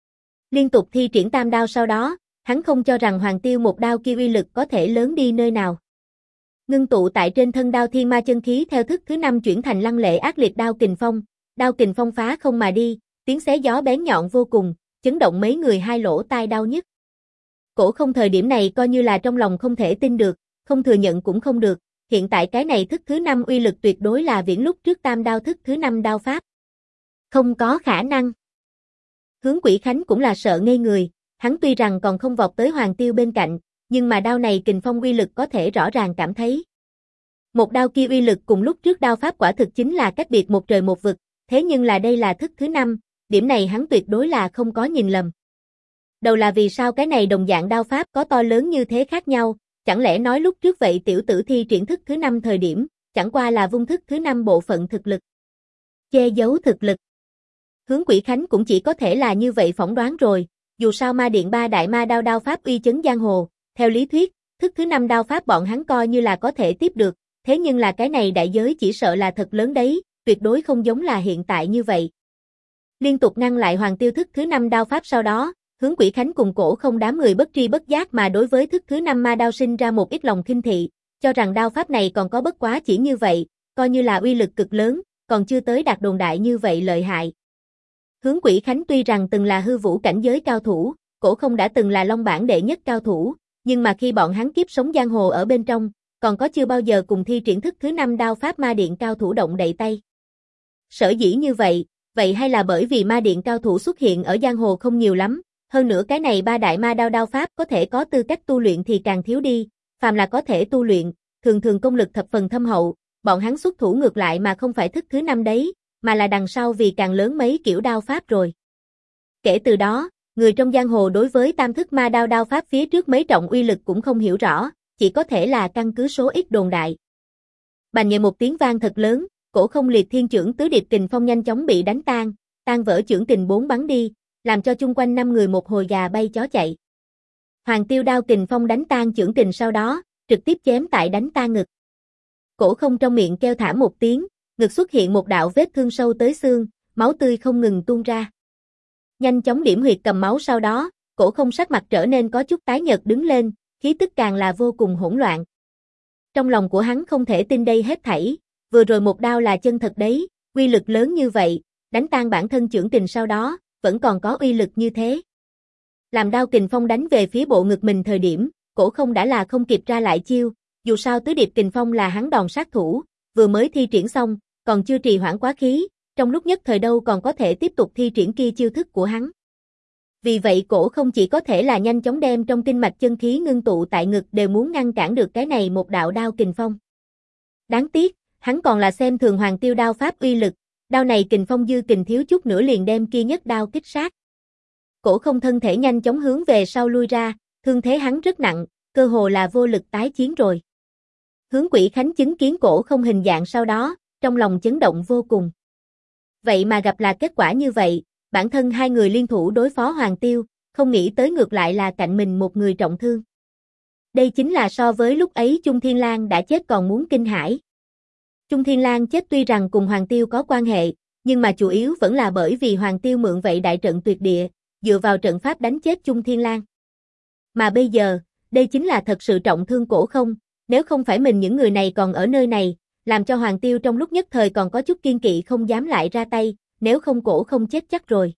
Liên tục thi triển tam đao sau đó, hắn không cho rằng Hoàng Tiêu một đao kia uy lực có thể lớn đi nơi nào. Ngưng tụ tại trên thân đao thiên ma chân khí theo thức thứ 5 chuyển thành lăng lệ ác liệt đao kình phong phá không mà đi, tiếng xé gió bén nhọn vô cùng, chấn động mấy người hai lỗ tai đau nhức. Cổ không thời điểm này coi như là trong lòng không thể tin được, không thừa nhận cũng không được, hiện tại cái này thức thứ 5 uy lực tuyệt đối là viễn lúc trước tam đao thức thứ 5 đao pháp. Không có khả năng. Hướng Quỷ Khánh cũng là sợ ngây người, hắn tuy rằng còn không vọt tới Hoàng Tiêu bên cạnh, nhưng mà đao này kình phong uy lực có thể rõ ràng cảm thấy. Một đao kia uy lực cùng lúc trước đao pháp quả thực chính là cách biệt một trời một vực, thế nhưng là đây là thức thứ 5, điểm này hắn tuyệt đối là không có nhìn lầm. Đầu là vì sao cái này đồng dạng đao pháp có to lớn như thế khác nhau, chẳng lẽ nói lúc trước vậy tiểu tử thi triển thức thứ 5 thời điểm, chẳng qua là vung thức thứ 5 bộ phận thực lực. Che giấu thực lực. Hướng Quỷ Khánh cũng chỉ có thể là như vậy phỏng đoán rồi, dù sao ma điện ba đại ma đao đao pháp uy chấn giang hồ, theo lý thuyết, thức thứ 5 đao pháp bọn hắn coi như là có thể tiếp được, thế nhưng là cái này đại giới chỉ sợ là thật lớn đấy, tuyệt đối không giống là hiện tại như vậy. Liên tục ngăn lại Hoàng Tiêu thức thứ 5 đao pháp sau đó, Hướng Quỷ Khánh cùng Cổ Không đám người bất tri bất giác mà đối với thức thứ 5 ma đao sinh ra một ít lòng khinh thị, cho rằng đao pháp này còn có bất quá chỉ như vậy, coi như là uy lực cực lớn, còn chưa tới đạt đồn đại như vậy lợi hại. Hướng Quỷ Khánh tuy rằng từng là hư vũ cảnh giới cao thủ, Cổ Không đã từng là Long Bảng đệ nhất cao thủ, nhưng mà khi bọn hắn kiếp sống giang hồ ở bên trong, còn có chưa bao giờ cùng thi triển thức thứ 5 đao pháp ma điện cao thủ động đậy tay. Sở dĩ như vậy, vậy hay là bởi vì ma điện cao thủ xuất hiện ở giang hồ không nhiều lắm, hơn nữa cái này ba đại ma đao đao pháp có thể có tư cách tu luyện thì càng thiếu đi, phàm là có thể tu luyện, thường thường công lực thập phần thâm hậu, bọn hắn xuất thủ ngược lại mà không phải thức thứ 5 đấy, mà là đằng sau vì càng lớn mấy kiểu đao pháp rồi. Kể từ đó, người trong giang hồ đối với tam thức ma đao đao pháp phía trước mấy trọng uy lực cũng không hiểu rõ, chỉ có thể là căn cứ số ít đồn đại. Bành nhẹ một tiếng vang thật lớn, Cổ Không liệt thiên chưởng tứ điệp kình phong nhanh chóng bị đánh tan vỡ chưởng kình 4 bắn đi, làm cho chung quanh 5 người một hồi gà bay chó chạy. Hoàng Tiêu đao kình phong đánh tan chưởng kình sau đó, trực tiếp chém tại đánh tan ngực. Cổ Không trong miệng kêu thảm một tiếng, ngực xuất hiện một đạo vết thương sâu tới xương, máu tươi không ngừng tuôn ra. Nhanh chóng điểm huyệt cầm máu sau đó, Cổ Không sắc mặt trở nên có chút tái nhợt đứng lên, khí tức càng là vô cùng hỗn loạn. Trong lòng của hắn không thể tin đây hết thảy, vừa rồi một đao là chân thật đấy, uy lực lớn như vậy, đánh tan bản thân chưởng kình sau đó, vẫn còn có uy lực như thế. Làm đao kình phong đánh về phía bộ ngực mình thời điểm, Cổ Không đã là không kịp ra lại chiêu, dù sao tứ điệp kình phong là hắn đòn sát thủ, vừa mới thi triển xong, còn chưa trì hoãn quá khí, trong lúc nhất thời đâu còn có thể tiếp tục thi triển kia chiêu thức của hắn. Vì vậy Cổ Không chỉ có thể là nhanh chóng đem trong kinh mạch chân khí ngưng tụ tại ngực đều muốn ngăn cản được cái này một đạo đao kình phong. Đáng tiếc, hắn còn là xem thường Hoàng Tiêu đao pháp uy lực, đao này kình phong dư kình thiếu chút nữa liền đem kia nhất đao kích sát. Cổ Không thân thể nhanh chóng hướng về sau lui ra, thương thế hắn rất nặng, cơ hồ là vô lực tái chiến rồi. Hướng Quỷ Khánh chứng kiến Cổ Không hình dạng sau đó, trong lòng chấn động vô cùng. Vậy mà gặp là kết quả như vậy, bản thân hai người liên thủ đối phó Hoàng Tiêu, không nghĩ tới ngược lại là cạnh mình một người trọng thương. Đây chính là so với lúc ấy Chung Thiên Lang đã chết còn muốn kinh hãi. Chung Thiên Lang chết tuy rằng cùng Hoàng Tiêu có quan hệ, nhưng mà chủ yếu vẫn là bởi vì Hoàng Tiêu mượn vậy đại trận tuyệt địa, dựa vào trận pháp đánh chết Chung Thiên Lang. Mà bây giờ, đây chính là thật sự trọng thương Cổ Không, nếu không phải mình những người này còn ở nơi này, làm cho Hoàng Tiêu trong lúc nhất thời còn có chút kiên kỵ không dám lại ra tay, nếu không Cổ Không chết chắc rồi.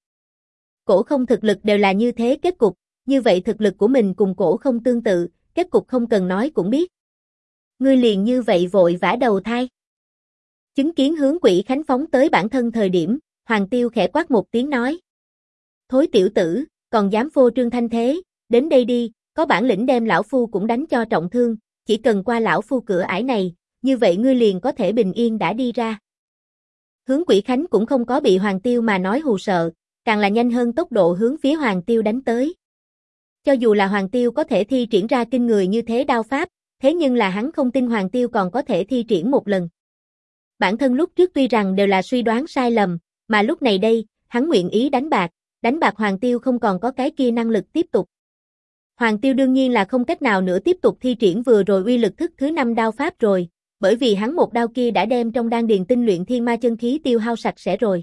Cổ Không thực lực đều là như thế kết cục, như vậy thực lực của mình cùng Cổ Không tương tự, kết cục không cần nói cũng biết. Ngươi liền như vậy vội vã đầu thai. Chứng kiến Hướng Quỷ Khánh phóng tới bản thân thời điểm, Hoàng Tiêu khẽ quát một tiếng nói. Thối tiểu tử, còn dám phô trương thanh thế, đến đây đi, có bản lĩnh đem lão phu cũng đánh cho trọng thương, chỉ cần qua lão phu cửa ải này, như vậy ngươi liền có thể bình yên đã đi ra. Hướng Quỷ Khánh cũng không có bị Hoàng Tiêu mà nói hù sợ, càng là nhanh hơn tốc độ hướng phía Hoàng Tiêu đánh tới. Cho dù là Hoàng Tiêu có thể thi triển ra kinh người như thế đao pháp, thế nhưng là hắn không tin Hoàng Tiêu còn có thể thi triển một lần. Bản thân lúc trước tuy rằng đều là suy đoán sai lầm, mà lúc này đây, hắn nguyện ý đánh bạc Hoàng Tiêu không còn có cái kia năng lực tiếp tục. Hoàng Tiêu đương nhiên là không cách nào nữa tiếp tục thi triển vừa rồi uy lực thức thứ 5 đao pháp rồi, bởi vì hắn một đao kia đã đem trong đan điền tinh luyện thiên ma chân khí tiêu hao sạch sẽ rồi.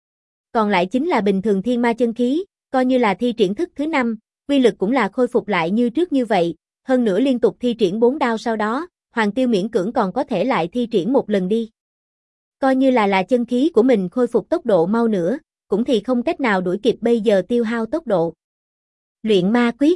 Còn lại chính là bình thường thiên ma chân khí, coi như là thi triển thức thứ 5, uy lực cũng là khôi phục lại như trước như vậy, hơn nữa liên tục thi triển 4 đao sau đó, Hoàng Tiêu miễn cưỡng còn có thể lại thi triển một lần đi. Coi như là chân khí của mình khôi phục tốc độ mau nữa, cũng thì không cách nào đuổi kịp bây giờ tiêu hao tốc độ. Luyện ma quyết.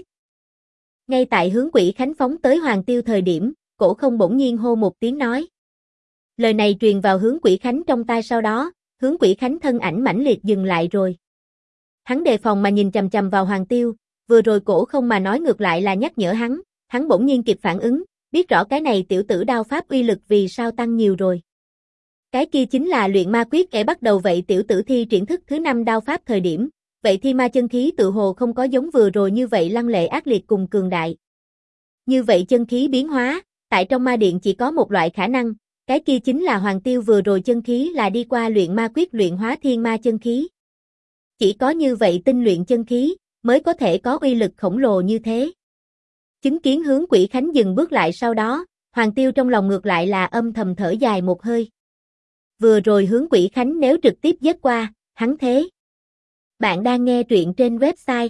Ngay tại Hướng Quỷ Khánh phóng tới Hoàng Tiêu thời điểm, Cổ Không bỗng nhiên hô một tiếng nói. Lời này truyền vào Hướng Quỷ Khánh trong tai sau đó, Hướng Quỷ Khánh thân ảnh mãnh liệt dừng lại rồi. Hắn đề phòng mà nhìn chằm chằm vào Hoàng Tiêu, vừa rồi cổ không mà nói ngược lại là nhắc nhở hắn bỗng nhiên kịp phản ứng, biết rõ cái này tiểu tử đao pháp uy lực vì sao tăng nhiều rồi. Cái kia chính là luyện ma quyết bắt đầu vậy tiểu tử thi triển thức thứ 5 đao pháp thời điểm, vậy thi ma chân khí tự hồ không có giống vừa rồi như vậy lăng lệ ác liệt cùng cường đại. Như vậy chân khí biến hóa, tại trong ma điện chỉ có một loại khả năng, cái kia chính là Hoàng Tiêu vừa rồi chân khí là đi qua luyện ma quyết luyện hóa thiên ma chân khí. Chỉ có như vậy tinh luyện chân khí, mới có thể có uy lực khổng lồ như thế. Chứng kiến Hướng Quỷ Khánh dừng bước lại sau đó, Hoàng Tiêu trong lòng ngược lại là âm thầm thở dài một hơi. Vừa rồi Hướng Quỷ Khánh nếu trực tiếp giết qua, hắn thế. Bạn đang nghe truyện trên website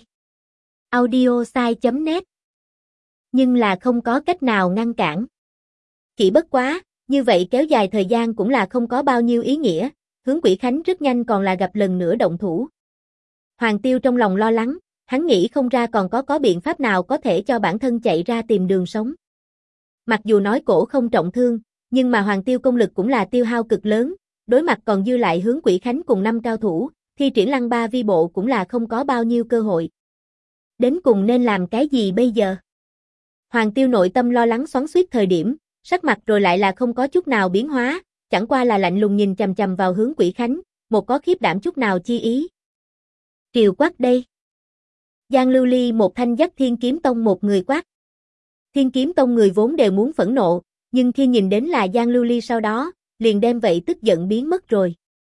audiosai.net. Nhưng là không có cách nào ngăn cản. Chỉ bất quá, như vậy kéo dài thời gian cũng là không có bao nhiêu ý nghĩa, Hướng Quỷ Khánh rất nhanh còn là gặp lần nữa động thủ. Hoàng Tiêu trong lòng lo lắng, hắn nghĩ không ra còn có biện pháp nào có thể cho bản thân chạy ra tìm đường sống. Mặc dù nói cổ không trọng thương, nhưng mà Hoàng Tiêu công lực cũng là tiêu hao cực lớn, đối mặt còn dư lại Hướng Quỷ Khánh cùng 5 cao thủ, thi triển lăng ba vi bộ cũng là không có bao nhiêu cơ hội. Đến cùng nên làm cái gì bây giờ? Hoàng Tiêu nội tâm lo lắng xoắn xuýt thời điểm, sắc mặt rồi lại là không có chút nào biến hóa, chẳng qua là lạnh lùng nhìn chằm chằm vào Hướng Quỷ Khánh, một có khiếp đảm chút nào chi ý. Triều quát đây. Giang Lưu Ly một thanh dắt Thiên Kiếm Tông một người quát. Thiên Kiếm Tông người vốn đều muốn phẫn nộ, nhưng khi nhìn đến là Giang Lưu Ly sau đó, liền đem vậy tức giận biến mất rồi.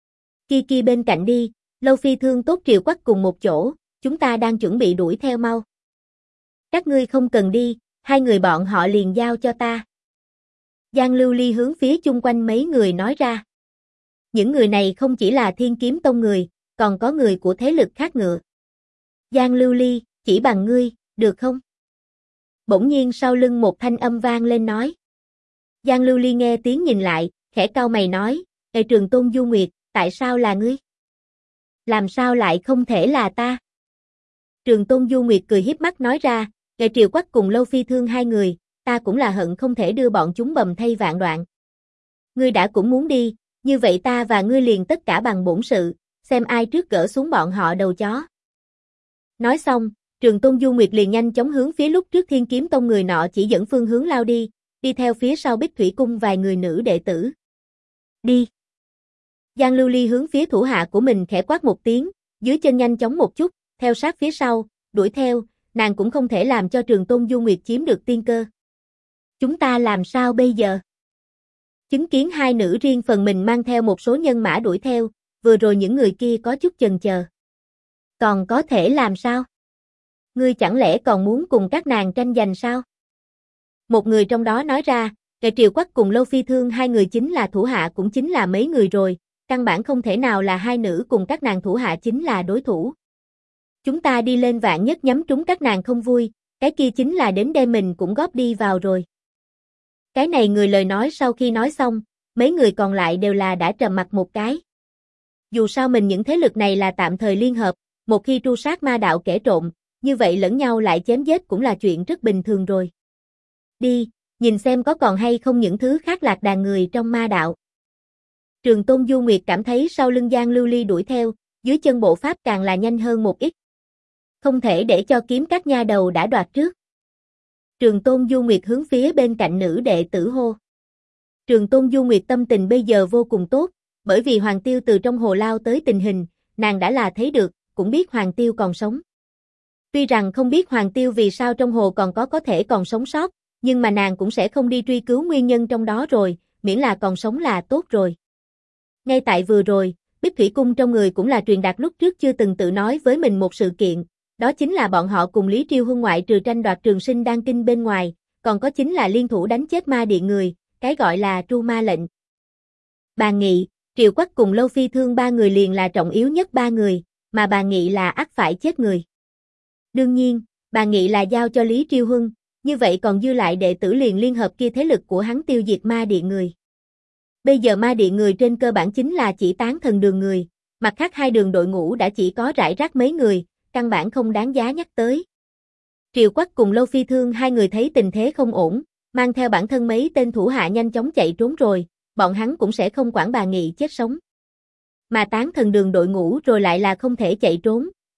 Kia bên cạnh đi, Lâu Phi Thương tốt Triều quát cùng một chỗ, chúng ta đang chuẩn bị đuổi theo mau. Các ngươi không cần đi, hai người bọn họ liền giao cho ta. Giang Lưu Ly hướng phía chung quanh mấy người nói ra. Những người này không chỉ là Thiên Kiếm Tông người, còn có người của thế lực khác ngựa. Giang Lưu Ly, chỉ bằng ngươi, được không? Bỗng nhiên sau lưng một thanh âm vang lên nói. Giang Lưu Ly nghe tiếng nhìn lại, khẽ cau mày nói, Trường Tôn Du Nguyệt, tại sao là ngươi? Làm sao lại không thể là ta? Trường Tôn Du Nguyệt cười hiếp mắt nói ra, Triều Quách cùng Lâu Phi Thương hai người, ta cũng là hận không thể đưa bọn chúng bầm thây vạn đoạn. Ngươi đã cũng muốn đi, như vậy ta và ngươi liền tất cả bằng bổn sự, xem ai trước gỡ xuống bọn họ đầu chó. Nói xong, Trường Tôn Du Nguyệt liền nhanh chóng hướng phía lúc trước Thiên Kiếm Tông người nọ chỉ dẫn phương hướng lao đi theo phía sau Bích Thủy Cung vài người nữ đệ tử. Đi. Giang Lưu Ly hướng phía thủ hạ của mình khẽ quát một tiếng, dưới chân nhanh chóng một chút, theo sát phía sau, đuổi theo, nàng cũng không thể làm cho Trường Tôn Du Nguyệt chiếm được tiên cơ. Chúng ta làm sao bây giờ? Chứng kiến hai nữ riêng phần mình mang theo một số nhân mã đuổi theo, vừa rồi những người kia có chút chần chờ. Còn có thể làm sao? Ngươi chẳng lẽ còn muốn cùng các nàng tranh giành sao? Một người trong đó nói ra, Triều Quách cùng Lâu Phi Thương hai người chính là thủ hạ cũng chính là mấy người rồi, căn bản không thể nào là hai nữ cùng các nàng thủ hạ chính là đối thủ. Chúng ta đi lên vạn nhất nhắm trúng các nàng không vui, cái kia chính là đến đem mình cũng góp đi vào rồi. Cái này người lời nói sau khi nói xong, mấy người còn lại đều là đã trầm mặt một cái. Dù sao mình những thế lực này là tạm thời liên hợp, một khi tru sát ma đạo kẻ trộm, như vậy lẫn nhau lại chém giết cũng là chuyện rất bình thường rồi. Đi, nhìn xem có còn hay không những thứ khác lạc đàn người trong ma đạo. Trường Tôn Du Nguyệt cảm thấy sau lưng Giang Lưu Ly đuổi theo, dưới chân bộ pháp càng là nhanh hơn một ít. Không thể để cho kiếm các nha đầu đã đoạt trước. Trường Tôn Du Nguyệt hướng phía bên cạnh nữ đệ tử hô. Trường Tôn Du Nguyệt tâm tình bây giờ vô cùng tốt, bởi vì Hoàng Tiêu từ trong hồ lao tới tình hình, nàng đã là thấy được, cũng biết Hoàng Tiêu còn sống. Tuy rằng không biết Hoàng Tiêu vì sao trong hồ còn có thể còn sống sót, nhưng mà nàng cũng sẽ không đi truy cứu nguyên nhân trong đó rồi, miễn là còn sống là tốt rồi. Ngay tại vừa rồi, Bích Thủy Cung trong người cũng là truyền đạt lúc trước chưa từng tự nói với mình một sự kiện, đó chính là bọn họ cùng Lý Triêu Huân ngoại trừ tranh đoạt Trường Sinh Đan Kinh bên ngoài, còn có chính là liên thủ đánh chết ma điện người, cái gọi là tru ma lệnh. Bà Nghị, Triều Quách cùng Lâu Phi Thương ba người liền là trọng yếu nhất ba người, mà bà Nghị là ắt phải chết người. Đương nhiên, bà Nghị là giao cho Lý Triêu Huân, như vậy còn dư lại đệ tử liền liên hợp kia thế lực của hắn tiêu diệt ma điện người. Bây giờ ma điện người trên cơ bản chính là chỉ Tán Thần đường người, mặt khác hai đường đội ngũ đã chỉ có rải rác mấy người, căn bản không đáng giá nhắc tới. Triều Quách cùng Lâu Phi Thương hai người thấy tình thế không ổn, mang theo bản thân mấy tên thủ hạ nhanh chóng chạy trốn rồi, bọn hắn cũng sẽ không quản bà Nghị chết sống. Mà Tán Thần đường đội ngũ rồi lại là không thể chạy trốn,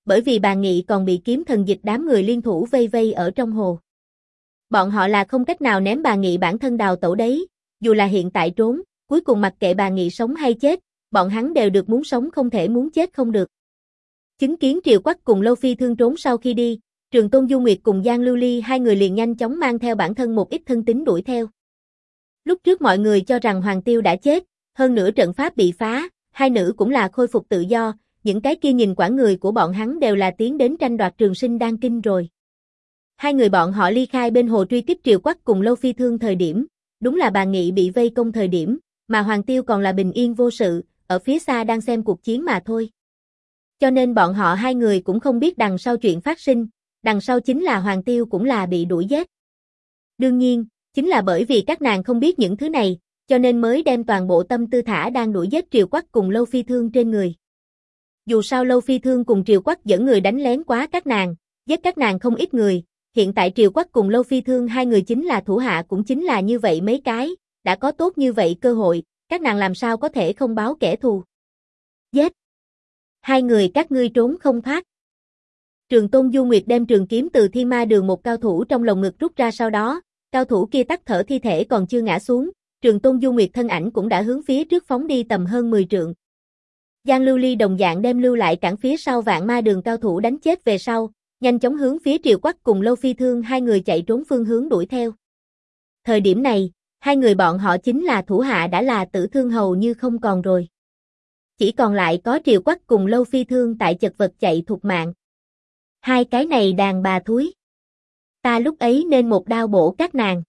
bởi vì bà Nghị còn bị kiếm thần dịch đám người liên thủ vây vây ở trong hồ. Bọn họ là không cách nào ném bà Nghị bản thân đào tẩu đấy, dù là hiện tại trốn, cuối cùng mặc kệ bà Nghị sống hay chết, bọn hắn đều được muốn sống không thể muốn chết không được. Chứng kiến Triều Quắc cùng Lâu Phi Thương trốn sau khi đi, Trường Tôn Du Nguyệt cùng Giang Lưu Ly hai người liền nhanh chóng mang theo bản thân một ít thân tín đuổi theo. Lúc trước mọi người cho rằng Hoàng Tiêu đã chết, hơn nữa trận pháp bị phá, hai nữ cũng là khôi phục tự do, những cái kia nhìn quản người của bọn hắn đều là tiến đến tranh đoạt Trường Sinh Đan Kinh rồi. Hai người bọn họ ly khai bên hồ truy tiếp Triều Quắc cùng Lâu Phi Thương thời điểm, đúng là bà Nghị bị vây công thời điểm, mà Hoàng Tiêu còn là bình yên vô sự, ở phía xa đang xem cuộc chiến mà thôi. Cho nên bọn họ hai người cũng không biết đằng sau chuyện phát sinh, đằng sau chính là Hoàng Tiêu cũng là bị đuổi giết. Đương nhiên, chính là bởi vì các nàng không biết những thứ này, cho nên mới đem toàn bộ tâm tư thả đang đuổi giết Triều Quắc cùng Lâu Phi Thương trên người. Dù sao Lâu Phi Thương cùng Triều Quắc dẫn người đánh lén quá các nàng, giết các nàng không ít người, hiện tại Triều Quắc cùng Lâu Phi Thương hai người chính là thủ hạ cũng chính là như vậy mấy cái, đã có tốt như vậy cơ hội, các nàng làm sao có thể không báo kẻ thù. Giết! Hai người các ngươi trốn không thoát. Trường Tôn Du Nguyệt đem trường kiếm từ Thiên Ma Đường một cao thủ trong lồng ngực rút ra, sau đó, cao thủ kia tắt thở thi thể còn chưa ngã xuống, Trường Tôn Du Nguyệt thân ảnh cũng đã hướng phía trước phóng đi tầm hơn 10 trượng. Giang Lưu Ly đồng dạng đem lưu lại cản phía sau Vạn Ma Đường cao thủ đánh chết về sau, nhanh chóng hướng phía Triều Quắc cùng Lâu Phi Thương hai người chạy trốn phương hướng đuổi theo. Thời điểm này, hai người bọn họ chính là thủ hạ đã là tử thương hầu như không còn rồi. Chỉ còn lại có Triều Quắc cùng Lâu Phi Thương tại chật vật chạy thục mạng. Hai cái này đàn bà thúi. Ta lúc ấy nên một đao bổ các nàng.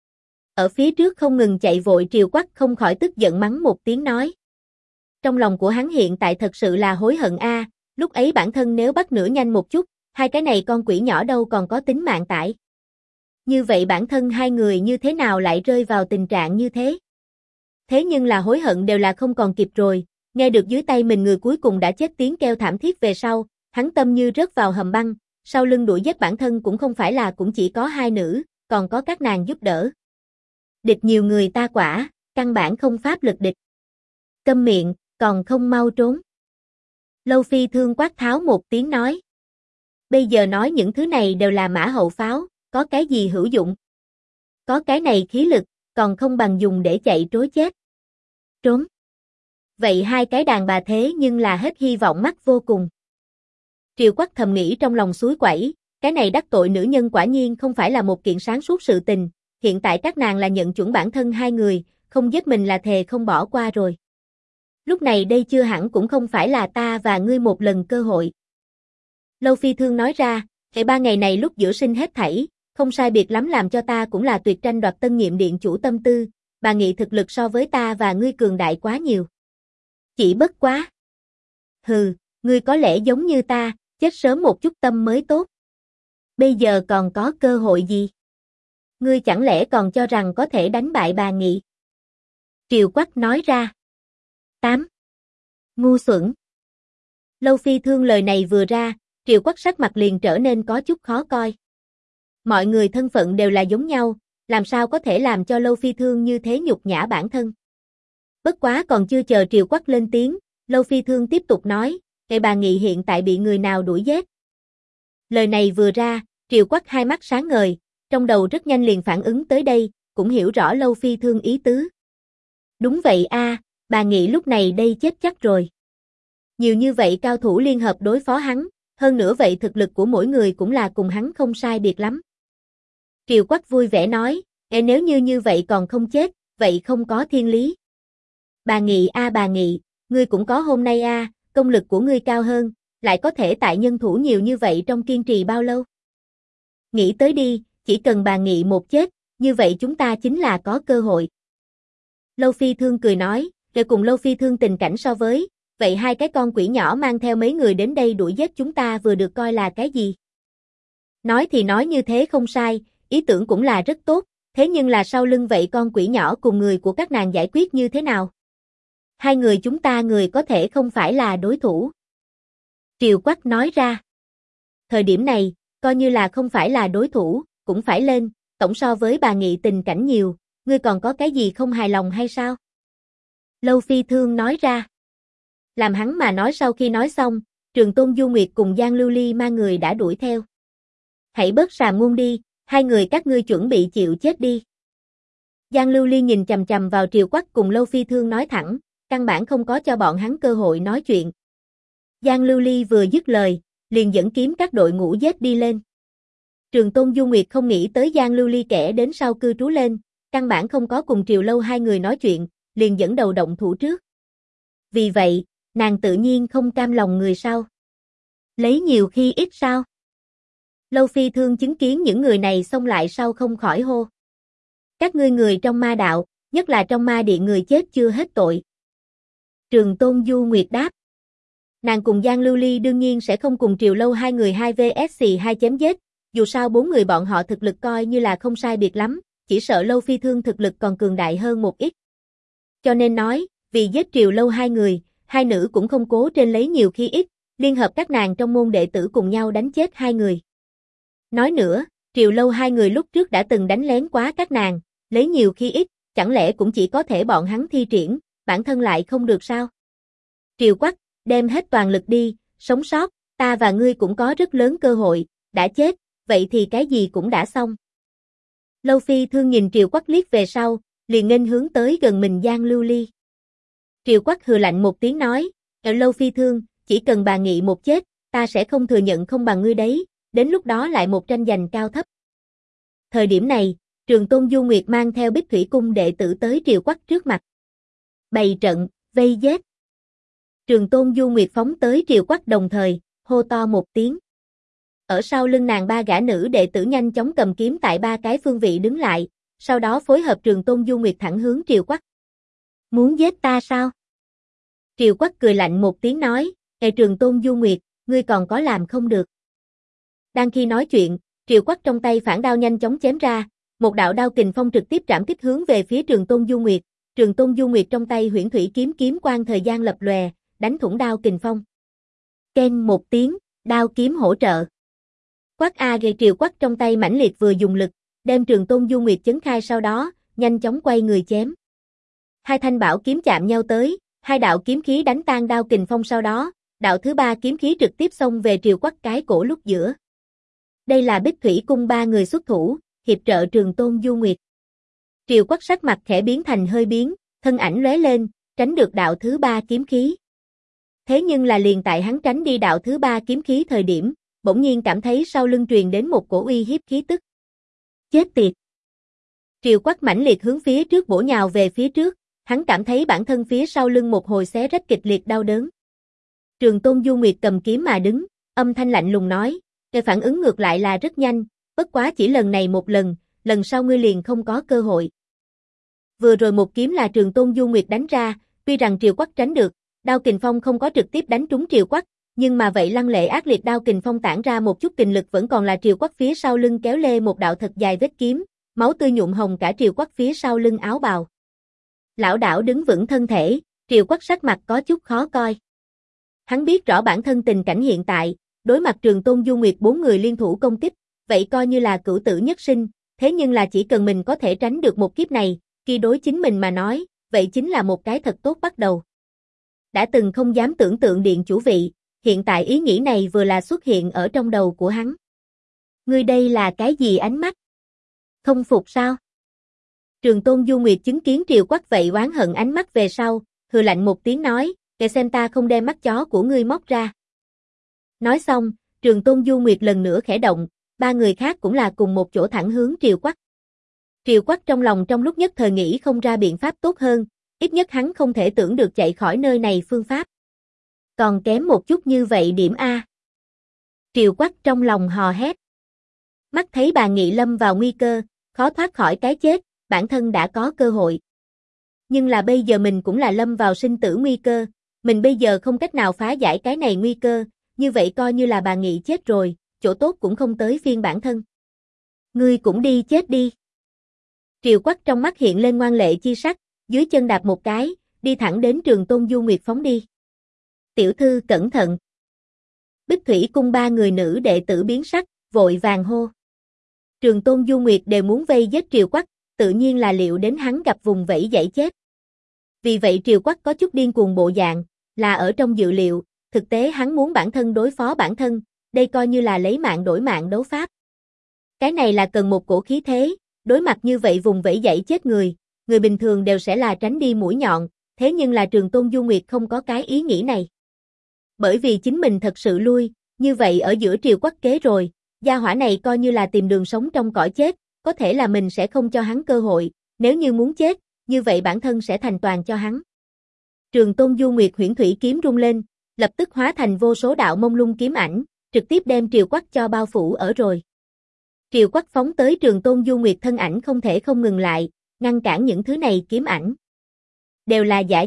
Ở phía trước không ngừng chạy vội Triều Quắc không khỏi tức giận mắng một tiếng nói. Trong lòng của hắn hiện tại thật sự là hối hận a, lúc ấy bản thân nếu bắt nửa nhanh một chút, hai cái này con quỷ nhỏ đâu còn có tính mạng tại. Như vậy bản thân hai người như thế nào lại rơi vào tình trạng như thế? Thế nhưng là hối hận đều là không còn kịp rồi, nghe được dưới tay mình người cuối cùng đã chết tiếng kêu thảm thiết về sau, hắn tâm như rớt vào hầm băng, sau lưng đuổi giết bản thân cũng không phải là cũng chỉ có hai nữ, còn có các nàng giúp đỡ. Địch nhiều người ta quả, căn bản không pháp lực địch. Câm miệng, còn không mau trốn. Lâu Phi Thương quát tháo một tiếng nói. Bây giờ nói những thứ này đều là mã hậu pháo, có cái gì hữu dụng? Có cái này khí lực, còn không bằng dùng để chạy trối chết. Trốn. Vậy hai cái đàn bà thế nhưng là hết hy vọng mắt vô cùng. Triều Quắc thầm nghĩ trong lòng suối quẩy, cái này đắc tội nữ nhân quả nhiên không phải là một kiện sáng suốt sự tình, hiện tại các nàng là nhận chuẩn bản thân hai người, không giết mình là thề không bỏ qua rồi. Lúc này đây chưa hẳn cũng không phải là ta và ngươi một lần cơ hội. Lâu Phi Thương nói ra, hệ 3 ngày này lúc giữa sinh hết thảy, không sai biệt lắm làm cho ta cũng là tuyệt tranh đoạt tân nhiệm điện chủ tâm tư, bà Nghị thực lực so với ta và ngươi cường đại quá nhiều. Chỉ bất quá. Hừ, ngươi có lẽ giống như ta, chết sớm một chút tâm mới tốt. Bây giờ còn có cơ hội gì? Ngươi chẳng lẽ còn cho rằng có thể đánh bại bà Nghị? Triều Quắc nói ra. 8. Ngu xuẩn. Lâu Phi Thương lời này vừa ra, Triều Quắc sắc mặt liền trở nên có chút khó coi. Mọi người thân phận đều là giống nhau, làm sao có thể làm cho Lâu Phi Thương như thế nhục nhã bản thân. Bất quá còn chưa chờ Triều Quắc lên tiếng, Lâu Phi Thương tiếp tục nói, "Kệ bà Nghị hiện tại bị người nào đuổi giết?" Lời này vừa ra, Triều Quắc hai mắt sáng ngời, trong đầu rất nhanh liền phản ứng tới đây, cũng hiểu rõ Lâu Phi Thương ý tứ. Đúng vậy a, bà Nghị lúc này đây chết chắc rồi. Nhiều như vậy cao thủ liên hợp đối phó hắn, hơn nữa vậy thực lực của mỗi người cũng là cùng hắn không sai biệt lắm. Triều Quắc vui vẻ nói, nếu như vậy còn không chết, vậy không có thiên lý. Bà Nghị a bà Nghị, ngươi cũng có hôm nay a, công lực của ngươi cao hơn, lại có thể tại nhân thủ nhiều như vậy trong kiên trì bao lâu? Nghĩ tới đi, chỉ cần bà Nghị một chết, như vậy chúng ta chính là có cơ hội. Lâu Phi Thương cười nói, để cùng Lâu Phi Thương tình cảnh so với, vậy hai cái con quỷ nhỏ mang theo mấy người đến đây đuổi giết chúng ta vừa được coi là cái gì? Nói thì nói như thế không sai, ý tưởng cũng là rất tốt, thế nhưng là sau lưng vậy con quỷ nhỏ cùng người của các nàng giải quyết như thế nào? Hai người chúng ta người có thể không phải là đối thủ. Triều Quắc nói ra. Thời điểm này, coi như là không phải là đối thủ, cũng phải lên, tổng so với bà Nghị tình cảnh nhiều, ngươi còn có cái gì không hài lòng hay sao? Lâu Phi Thương nói ra. Làm hắn mà nói sau khi nói xong, Trường Tôn Du Nguyệt cùng Giang Lưu Ly mang người đã đuổi theo. Hãy bớt sàm ngôn đi, hai người các ngươi chuẩn bị chịu chết đi. Giang Lưu Ly nhìn chằm chằm vào Triều Quắc cùng Lâu Phi Thương nói thẳng, căn bản không có cho bọn hắn cơ hội nói chuyện. Giang Lưu Ly vừa dứt lời, liền dẫn kiếm các đội ngũ giết đi lên. Trường Tôn Du Nguyệt không nghĩ tới Giang Lưu Ly kẻ đến sau cư trú lên, căn bản không có cùng Triều Lâu hai người nói chuyện, liền dẫn đầu động thủ trước. Vì vậy, nàng tự nhiên không cam lòng người sau. Lấy nhiều khi ít sao? Lâu Phi Thương chứng kiến những người này xông lại sau không khỏi hô. Các ngươi người trong ma đạo, nhất là trong ma điện người chết chưa hết tội. Trường Tôn Du Nguyệt đáp. Nàng cùng Giang Lưu Ly đương nhiên sẽ không cùng Triều Lâu hai người 2vs2 chém giết, dù sao bốn người bọn họ thực lực coi như là không sai biệt lắm, chỉ sợ Lâu Phi Thương thực lực còn cường đại hơn một ít. Cho nên nói, vì giết Triều Lâu hai người, hai nữ cũng không cố trên lấy nhiều khi ít, liên hợp các nàng trong môn đệ tử cùng nhau đánh chết hai người. Nói nữa, Triều Lâu hai người lúc trước đã từng đánh lén quá các nàng, lấy nhiều khi ít, chẳng lẽ cũng chỉ có thể bọn hắn thi triển, bản thân lại không được sao? Triều Quắc, đem hết toàn lực đi, sống sót, ta và ngươi cũng có rất lớn cơ hội, đã chết, vậy thì cái gì cũng đã xong. Lâu Phi Thương nhìn Triều Quắc liếc về sau, liền nghênh hướng tới gần mình Giang Lưu Ly. Triều Quắc hừ lạnh một tiếng nói, Lâu Phi Thương, chỉ cần bà nghị một chết, ta sẽ không thừa nhận không bằng ngươi đấy, đến lúc đó lại một tranh giành cao thấp. Thời điểm này, Trường Tôn Du Nguyệt mang theo Bích Thủy Cung đệ tử tới Triều Quắc trước mặt. Bày trận, vây giết. Trường Tôn Du Nguyệt phóng tới Triều Quắc đồng thời, hô to một tiếng. Ở sau lưng nàng ba gã nữ đệ tử nhanh chóng cầm kiếm tại ba cái phương vị đứng lại, sau đó phối hợp Trường Tôn Du Nguyệt thẳng hướng Triều Quắc. Muốn giết ta sao? Triều Quắc cười lạnh một tiếng nói, Trường Tôn Du Nguyệt, ngươi còn có làm không được. Đang khi nói chuyện, Triều Quắc trong tay phản đao nhanh chóng chém ra, một đạo đao kình phong trực tiếp trảm kích hướng về phía Trường Tôn Du Nguyệt. Trường Tôn Du Nguyệt trong tay Huyễn Thủy kiếm quang thời gian lập lòe, đánh thủng đao kình phong. Keng một tiếng, đao kiếm hỗ trợ. Quắc Triều Quắc trong tay mãnh liệt vừa dùng lực, đem Trường Tôn Du Nguyệt chấn khai sau đó, nhanh chóng quay người chém. Hai thanh bảo kiếm chạm nhau tới, hai đạo kiếm khí đánh tan đao kình phong sau đó, đạo thứ ba kiếm khí trực tiếp xông về Triều Quắc cái cổ lúc giữa. Đây là Bích Thủy Cung ba người xuất thủ, hiệp trợ Trường Tôn Du Nguyệt. Triều Quắc sắc mặt khẽ biến thành hơi biến, thân ảnh lóe lên, tránh được đạo thứ ba kiếm khí. Thế nhưng là liền tại hắn tránh đi đạo thứ ba kiếm khí thời điểm, bỗng nhiên cảm thấy sau lưng truyền đến một cổ uy hiếp khí tức. Chết tiệt! Triều Quắc mãnh liệt hướng phía trước bổ nhào về phía trước, hắn cảm thấy bản thân phía sau lưng một hồi xé rách kịch liệt đau đớn. Trường Tôn Du Nguyệt cầm kiếm mà đứng, âm thanh lạnh lùng nói, cái phản ứng ngược lại là rất nhanh, bất quá chỉ lần này một lần, lần sau ngươi liền không có cơ hội. Vừa rồi một kiếm là Trường Tôn Du Nguyệt đánh ra, tuy rằng Triều Quắc tránh được, đao kình phong không có trực tiếp đánh trúng Triều Quắc, nhưng mà vậy lăng lệ ác liệt đao kình phong tản ra một chút kình lực vẫn còn là Triều Quắc phía sau lưng kéo lê một đạo thật dài vết kiếm, máu tươi nhuộm hồng cả Triều Quắc phía sau lưng áo bào. Lão đảo đứng vững thân thể, Triều Quắc sắc mặt có chút khó coi. Hắn biết rõ bản thân tình cảnh hiện tại, đối mặt Trường Tôn Du Nguyệt bốn người liên thủ công kích, vậy coi như là cửu tử nhất sinh, thế nhưng là chỉ cần mình có thể tránh được một kiếp này, khi đối chính mình mà nói, vậy chính là một cái thật tốt bắt đầu. Đã từng không dám tưởng tượng điện chủ vị, hiện tại ý nghĩ này vừa là xuất hiện ở trong đầu của hắn. Ngươi đây là cái gì ánh mắt? Không phục sao? Trường Tôn Du Nguyệt chứng kiến Triều Quắc vậy oán hận ánh mắt về sau, hừ lạnh một tiếng nói, kệ xem ta không đem mắt chó của ngươi móc ra. Nói xong, Trường Tôn Du Nguyệt lần nữa khẽ động, ba người khác cũng là cùng một chỗ thẳng hướng Triều Quắc. Triều Quắc trong lòng trong lúc nhất thời nghĩ không ra biện pháp tốt hơn, ít nhất hắn không thể tưởng được chạy khỏi nơi này phương pháp. Còn kém một chút như vậy điểm A. Triều Quắc trong lòng hò hét. Mắt thấy bà Nghị lâm vào nguy cơ, khó thoát khỏi cái chết, bản thân đã có cơ hội. Nhưng là bây giờ mình cũng là lâm vào sinh tử nguy cơ, mình bây giờ không cách nào phá giải cái này nguy cơ, như vậy coi như là bà Nghị chết rồi, chỗ tốt cũng không tới phiên bản thân. Ngươi cũng đi chết đi. Triều Quắc trong mắt hiện lên ngoan lệ chi sắc, dưới chân đạp một cái, đi thẳng đến Trường Tôn Du Nguyệt phóng đi. Tiểu thư cẩn thận. Bích Thủy Cung ba người nữ đệ tử biến sắc, vội vàng hô. Trường Tôn Du Nguyệt đều muốn vây giết Triều Quắc, tự nhiên là liệu đến hắn gặp vùng vẫy dãy chết. Vì vậy Triều Quắc có chút điên cuồng bộ dạng, là ở trong dự liệu, thực tế hắn muốn bản thân đối phó bản thân, đây coi như là lấy mạng đổi mạng đấu pháp. Cái này là cần một cổ khí thế, đối mặt như vậy vùng vẫy dãy chết người bình thường đều sẽ là tránh đi mũi nhọn, thế nhưng là Trường Tôn Du Nguyệt không có cái ý nghĩ này. Bởi vì chính mình thật sự lui, như vậy ở giữa triều quắc kế rồi, gia hỏa này coi như là tìm đường sống trong cõi chết, có thể là mình sẽ không cho hắn cơ hội, nếu như muốn chết, như vậy bản thân sẽ thành toàn cho hắn. Trường Tôn Du Nguyệt huyễn thủy kiếm rung lên, lập tức hóa thành vô số đạo mông lung kiếm ảnh, trực tiếp đem triều quắc cho bao phủ ở rồi. Triều quắc phóng tới Trường Tôn Du Nguyệt thân ảnh không thể không ngừng lại, ngăn cản những thứ này kiếm ảnh. Đều là giả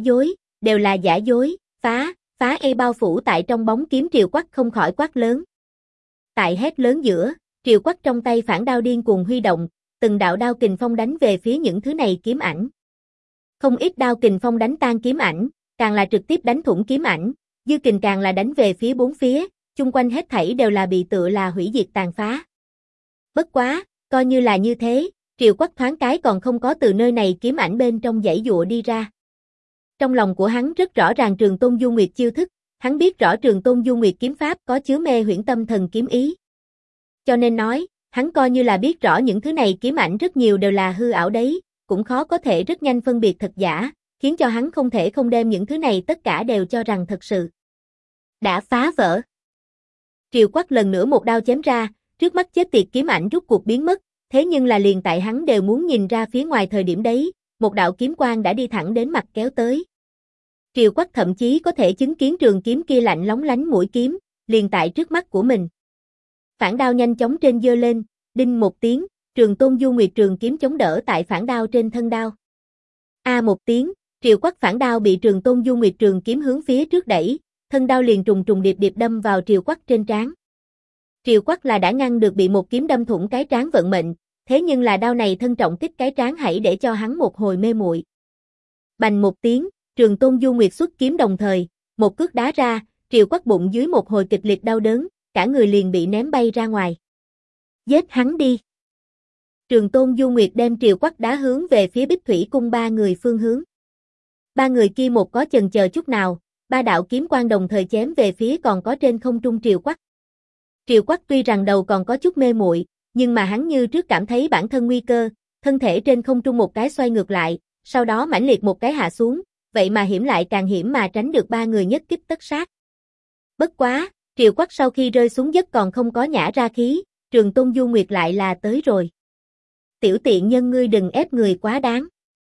dối, phá bao phủ tại trong bóng kiếm triều quắc không khỏi quát lớn. Tại hét lớn giữa, triều quắc trong tay phản đao điên cuồng huy động, từng đạo đao kình phong đánh về phía những thứ này kiếm ảnh. Không ít đao kình phong đánh tan kiếm ảnh, càng là trực tiếp đánh thủng kiếm ảnh, dư kình càng là đánh về phía bốn phía, chung quanh hết thảy đều là bị tựa là hủy diệt tàn phá. Bất quá, coi như là như thế, triều quắc thoáng cái còn không có từ nơi này kiếm ảnh bên trong dãy dụa đi ra. Trong lòng của hắn rất rõ ràng Trường Tôn Du Nguyệt chiêu thức, hắn biết rõ Trường Tôn Du Nguyệt kiếm pháp có chứa mê huyễn tâm thần kiếm ý. Cho nên nói, hắn coi như là biết rõ những thứ này kiếm ảnh rất nhiều đều là hư ảo đấy, cũng khó có thể rất nhanh phân biệt thật giả, khiến cho hắn không thể không đem những thứ này tất cả đều cho rằng thật sự. Đã phá vỡ. Triều quắc lần nữa một đao chém ra, trước mắt chết tiệt kiếm ảnh rút cuộc biến mất, thế nhưng là liền tại hắn đều muốn nhìn ra phía ngoài thời điểm đấy, một đạo kiếm quang đã đi thẳng đến mặt kéo tới. Triều quắc thậm chí có thể chứng kiến trường kiếm kia lạnh lóng lánh mũi kiếm, liền tại trước mắt của mình. Phản đao nhanh chóng trên giơ lên, đinh một tiếng, Trường Tôn Du Nguyệt trường kiếm chống đỡ tại phản đao trên thân đao. A một tiếng, triều quắc phản đao bị Trường Tôn Du Nguyệt trường kiếm hướng phía trước đẩy, thân đao liền trùng trùng điệp điệp đâm vào triều quắc trên trán. Triều quắc là đã ngăn được bị một kiếm đâm thủng cái trán vận mệnh, thế nhưng là đao này thân trọng kích cái trán hãy để cho hắn một hồi mê muội. Bành một tiếng, Trường Tôn Du Nguyệt xuất kiếm đồng thời, một cước đá ra, triều quắc bụng dưới một hồi kịch liệt đau đớn, cả người liền bị ném bay ra ngoài. Giết hắn đi. Trường Tôn Du Nguyệt đem triều quắc đá hướng về phía Bích Thủy cung ba người phương hướng. Ba người kia một có chần chờ chút nào, ba đạo kiếm quang đồng thời chém về phía còn có trên không trung triều quắc. Triều quắc tuy rằng đầu còn có chút mê muội, nhưng mà hắn như trước cảm thấy bản thân nguy cơ, thân thể trên không trung một cái xoay ngược lại, sau đó mãnh liệt một cái hạ xuống, vậy mà hiểm lại càng hiểm mà tránh được ba người nhất kích tất sát. Bất quá, triều quắc sau khi rơi xuống đất còn không có nhả ra khí, Trường Tôn Du Nguyệt lại là tới rồi. Tiểu tiện nhân ngươi đừng ép người quá đáng.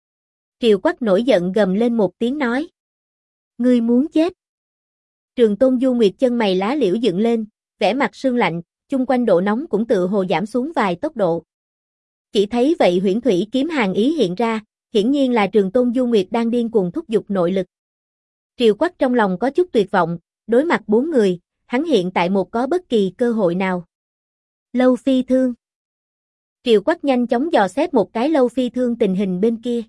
Triều quắc nổi giận gầm lên một tiếng nói. Ngươi muốn chết. Trường Tôn Du Nguyệt chân mày lá liễu dựng lên, vẻ mặt sương lạnh, chung quanh độ nóng cũng tự hồ giảm xuống vài tốc độ. Chỉ thấy vậy huyễn thủy kiếm hàn ý hiện ra, hiển nhiên là Trường Tôn Du Nguyệt đang điên cuồng thúc giục nội lực. Triều quắc trong lòng có chút tuyệt vọng, đối mặt bốn người, hắn hiện tại một có bất kỳ cơ hội nào. Lâu Phi Thương. Triều quắc nhanh chóng dò xét một cái Lâu Phi Thương tình hình bên kia.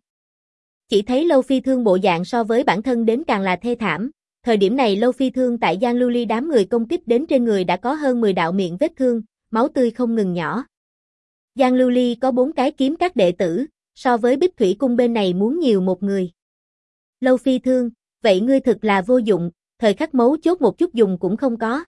Chỉ thấy Lâu Phi Thương bộ dạng so với bản thân đến càng là thê thảm. Thời điểm này Lâu Phi Thương tại Giang Lưu Ly đám người công kích đến trên người đã có hơn 10 đạo miệng vết thương, máu tươi không ngừng nhỏ. Giang Lưu Ly có 4 cái kiếm các đệ tử, so với Bích Thủy cung bên này muốn nhiều một người. Lâu Phi Thương, vậy ngươi thực là vô dụng, thời khắc mấu chốt một chút dùng cũng không có.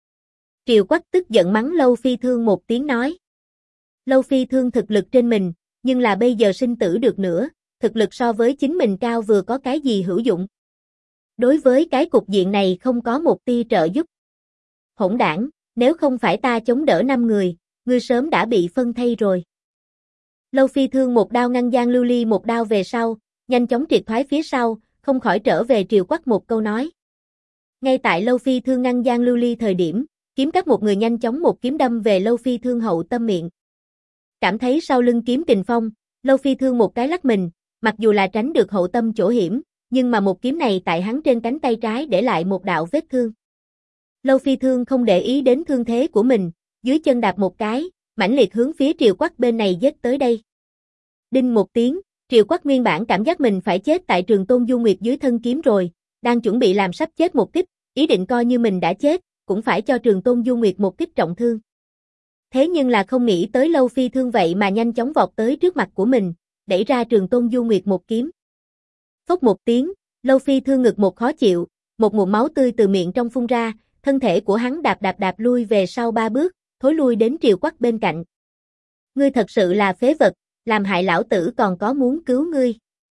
Triều quắc tức giận mắng Lâu Phi Thương một tiếng nói. Lâu Phi Thương thực lực trên mình, nhưng là bây giờ sinh tử được nữa, thực lực so với chính mình cao vừa có cái gì hữu dụng. Đối với cái cục diện này không có một tia trợ giúp. Hỗn đảng, nếu không phải ta chống đỡ 5 người, ngươi sớm đã bị phân thây rồi. Lâu Phi Thương một đao ngăn Giang Lưu Ly một đao về sau, nhanh chóng triệt thoái phía sau, không khỏi trở về triều quắc một câu nói. Ngay tại Lâu Phi Thương ngăn Giang Lưu Ly thời điểm, kiếm các một người nhanh chóng một kiếm đâm về Lâu Phi Thương hậu tâm miệng. Cảm thấy sau lưng kiếm kình phong, Lâu Phi Thương một cái lắc mình, mặc dù là tránh được hậu tâm chỗ hiểm, nhưng mà một kiếm này tại hắn trên cánh tay trái để lại một đạo vết thương. Lâu Phi Thương không để ý đến thương thế của mình, dưới chân đạp một cái, mãnh liệt hướng phía triều quắc bên này giết tới đây. Đinh một tiếng, triều quắc nguyên bản cảm giác mình phải chết tại Trường Tôn Du Nguyệt dưới thân kiếm rồi, đang chuẩn bị làm sắp chết một kích, ý định coi như mình đã chết, cũng phải cho Trường Tôn Du Nguyệt một kích trọng thương. Thế nhưng là không nghĩ tới Lâu Phi Thương vậy mà nhanh chóng vọt tới trước mặt của mình, đẩy ra Trường Tôn Du Nguyệt một kiếm. Phốc một tiếng, Lâu Phi Thương ngực một khó chịu, một ngụm máu tươi từ miệng trong phun ra, thân thể của hắn đạp lui về sau 3 bước, thối lui đến Triều Quắc bên cạnh. Ngươi thật sự là phế vật, làm hại lão tử còn có muốn cứu ngươi.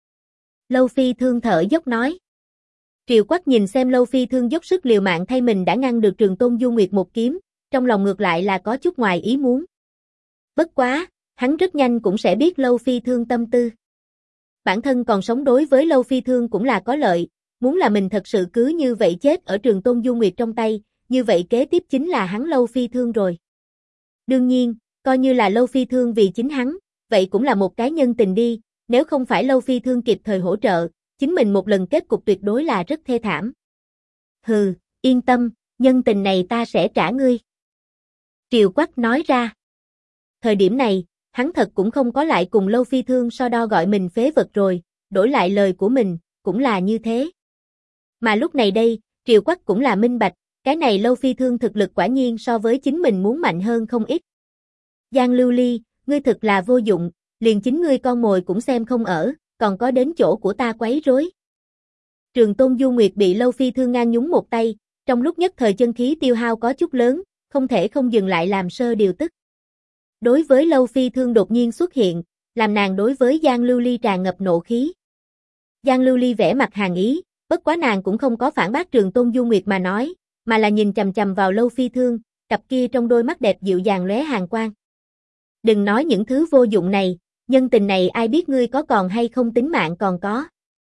Lâu Phi Thương thở dốc nói. Triều Quắc nhìn xem Lâu Phi Thương dốc sức liều mạng thay mình đã ngăn được Trường Tôn Du Nguyệt một kiếm, trong lòng ngược lại là có chút ngoài ý muốn. Bất quá, hắn rất nhanh cũng sẽ biết Lâu Phi Thương tâm tư. Bản thân còn sống đối với Lâu Phi Thương cũng là có lợi, muốn là mình thật sự cứ như vậy chết ở Trường Tôn Du Nguyệt trong tay, như vậy kế tiếp chính là hắn Lâu Phi Thương rồi. Đương nhiên, coi như là Lâu Phi Thương vì chính hắn, vậy cũng là một cái nhân tình đi, nếu không phải Lâu Phi Thương kịp thời hỗ trợ, chính mình một lần kết cục tuyệt đối là rất thê thảm. Hừ, yên tâm, nhân tình này ta sẽ trả ngươi. Triều Quắc nói ra. Thời điểm này, hắn thật cũng không có lại cùng Lâu Phi Thương so đo gọi mình phế vật rồi, đổi lại lời của mình, cũng là như thế. Mà lúc này đây, Triều Quắc cũng là minh bạch, cái này Lâu Phi Thương thực lực quả nhiên so với chính mình muốn mạnh hơn không ít. Giang Lưu Ly, ngươi thực là vô dụng, liền chính ngươi con mồi cũng xem không ở, còn có đến chỗ của ta quấy rối. Trường Tôn Du Nguyệt bị Lâu Phi Thương ngang nhúng một tay, trong lúc nhất thời chân khí tiêu hao có chút lớn, không thể không dừng lại làm sơ điều tức. Đối với Lâu Phi Thương đột nhiên xuất hiện, làm nàng đối với Giang Lưu Ly tràn ngập nộ khí. Giang Lưu Ly vẻ mặt hàn ý, bất quá nàng cũng không có phản bác Trường Tôn Du Nguyệt mà nói, mà là nhìn chằm chằm vào Lâu Phi Thương, cặp kia trong đôi mắt đẹp dịu dàng lóe hàn quang. Đừng nói những thứ vô dụng này, nhân tình này ai biết ngươi có còn hay không tính mạng còn có.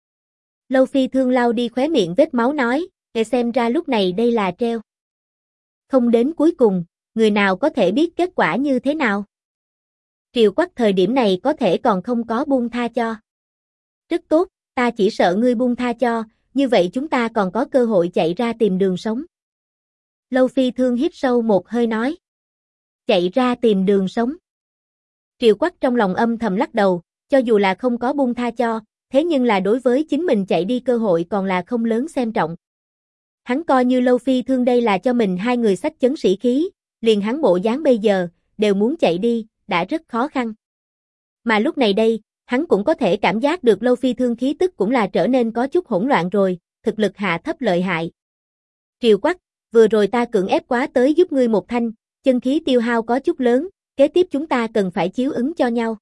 Lâu Phi Thương lau đi khóe miệng vết máu nói, nghe xem ra lúc này đây là treo. Không đến cuối cùng, người nào có thể biết kết quả như thế nào. Triều Quắc thời điểm này có thể còn không có buông tha cho. Rất tốt, ta chỉ sợ ngươi buông tha cho, như vậy chúng ta còn có cơ hội chạy ra tìm đường sống. Lâu Phi Thương hít sâu một hơi nói. Chạy ra tìm đường sống. Triều Quắc trong lòng âm thầm lắc đầu, cho dù là không có buông tha cho, thế nhưng là đối với chính mình chạy đi cơ hội còn là không lớn xem trọng. Hắn coi như Lâu Phi Thương đây là cho mình hai người xách chấn sĩ khí, liền hắn bộ dáng bây giờ, đều muốn chạy đi, đã rất khó khăn. Mà lúc này đây, hắn cũng có thể cảm giác được Lâu Phi Thương khí tức cũng là trở nên có chút hỗn loạn rồi, thực lực hạ thấp lợi hại. Triều Quắc, vừa rồi ta cưỡng ép quá tới giúp ngươi một thanh, chân khí tiêu hao có chút lớn, kế tiếp chúng ta cần phải chiếu ứng cho nhau.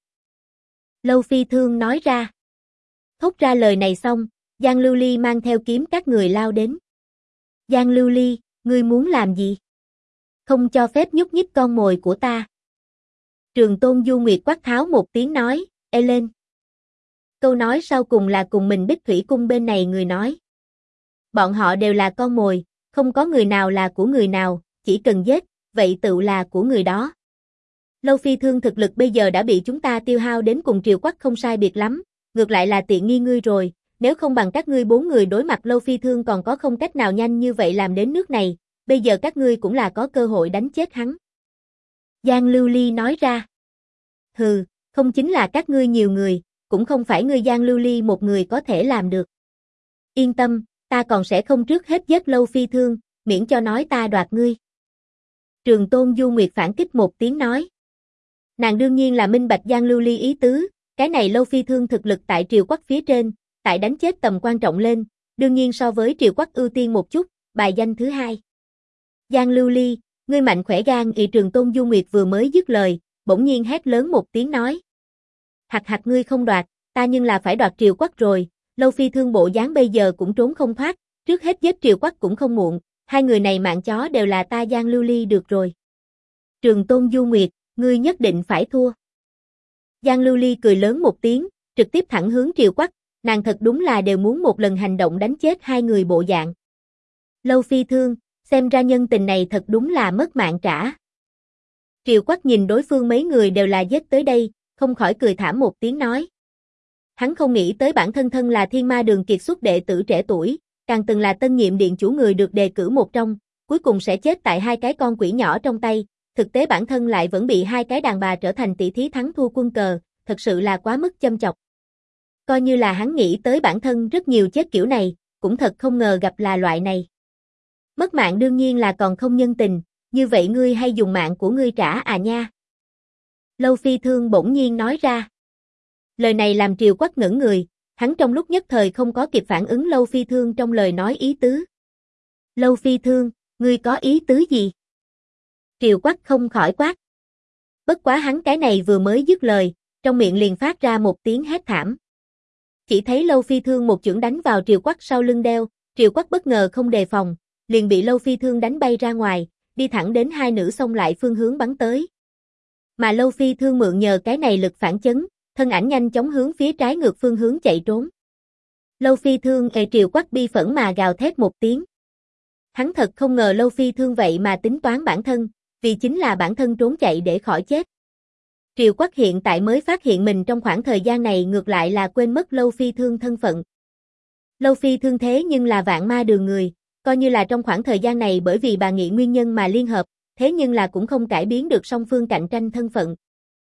Lâu Phi Thương nói ra. Thốt ra lời này xong, Giang Lưu Ly mang theo kiếm các người lao đến. Giang Lưu Ly, ngươi muốn làm gì? Không cho phép nhúc nhích con mồi của ta. Trường Tôn Du Nguyệt quát tháo một tiếng nói, ê lên. Câu nói sau cùng là cùng mình Bích Thủy Cung bên này người nói. Bọn họ đều là con mồi, không có người nào là của người nào, chỉ cần giết, vậy tự là của người đó. Lâu Phi Thương thực lực bây giờ đã bị chúng ta tiêu hao đến cùng Triều Quắc không sai biệt lắm, ngược lại là tiện nghi ngươi rồi, nếu không bằng các ngươi 4 người đối mặt Lâu Phi Thương còn có không cách nào nhanh như vậy làm đến nước này, bây giờ các ngươi cũng là có cơ hội đánh chết hắn. Giang Lưu Ly nói ra. Hừ, không chính là các ngươi nhiều người, cũng không phải ngươi Giang Lưu Ly một người có thể làm được. Yên tâm, ta còn sẽ không trước hết giết Lâu Phi Thương, miễn cho nói ta đoạt ngươi. Trường Tôn Du Nguyệt phản kích một tiếng nói. Nàng đương nhiên là minh bạch Giang Lưu Ly ý tứ, cái này Lâu Phi Thương thực lực tại Triều Quắc phía trên, tại đánh chết tầm quan trọng lên, đương nhiên so với Triều Quắc ưu tiên một chút, bài danh thứ hai. Giang Lưu Ly, ngươi mạnh khỏe gan. Trường Tôn Du Nguyệt vừa mới dứt lời, bỗng nhiên hét lớn một tiếng nói. Hạt ngươi không đoạt, ta nhưng là phải đoạt Triều Quắc rồi, Lâu Phi Thương bộ dáng bây giờ cũng trốn không thoát, trước hết giết Triều Quắc cũng không muộn, hai người này mạng chó đều là ta Giang Lưu Ly được rồi. Trường Tôn Du Nguyệt, ngươi nhất định phải thua. Giang Lưu Ly cười lớn một tiếng, trực tiếp thẳng hướng Triều Quắc, nàng thật đúng là đều muốn một lần hành động đánh chết hai người bộ dạng. Lâu Phi Thương, xem ra nhân tình này thật đúng là mất mạng trả. Triều Quắc nhìn đối phương mấy người đều là giết tới đây, không khỏi cười thảm một tiếng nói. Hắn không nghĩ tới bản thân thân là Thiên Ma Đường kiệt xuất đệ tử trẻ tuổi, càng từng là tân nhiệm điện chủ người được đề cử một trong, cuối cùng sẽ chết tại hai cái con quỷ nhỏ trong tay, thực tế bản thân lại vẫn bị hai cái đàn bà trở thành tỷ thí thắng thua quân cờ, thật sự là quá mức châm chọc. Coi như là hắn nghĩ tới bản thân rất nhiều chết kiểu này, cũng thật không ngờ gặp là loại này. Mất mạng đương nhiên là còn không nhân tình, như vậy ngươi hay dùng mạng của ngươi trả à nha. Lâu Phi Thương bỗng nhiên nói ra. Lời này làm Triều Quắc ngẩn người, hắn trong lúc nhất thời không có kịp phản ứng Lâu Phi Thương trong lời nói ý tứ, Lâu Phi Thương, ngươi có ý tứ gì? Triều Quắc không khỏi quát. Bất quá hắn cái này vừa mới dứt lời, trong miệng liền phát ra một tiếng hét thảm. Chỉ thấy Lâu Phi Thương một chưởng đánh vào Triều Quắc sau lưng đeo, Triều Quắc bất ngờ không đề phòng, liền bị Lâu Phi Thương đánh bay ra ngoài, đi thẳng đến hai nữ xông lại phương hướng bắn tới. Mà Lâu Phi Thương mượn nhờ cái này lực phản chấn, thân ảnh nhanh chóng hướng phía trái ngược phương hướng chạy trốn. Lâu Phi Thương Triều Quắc bi phẫn mà gào thét một tiếng. Hắn thật không ngờ Lâu Phi Thương vậy mà tính toán bản thân, vì chính là bản thân trốn chạy để khỏi chết. Triều Quắc hiện tại mới phát hiện mình trong khoảng thời gian này ngược lại là quên mất Lâu Phi Thương thân phận. Lâu Phi Thương thế nhưng là Vạn Ma Đường người, coi như là trong khoảng thời gian này bởi vì bà Nghị nguyên nhân mà liên hợp, thế nhưng là cũng không cải biến được song phương cạnh tranh thân phận.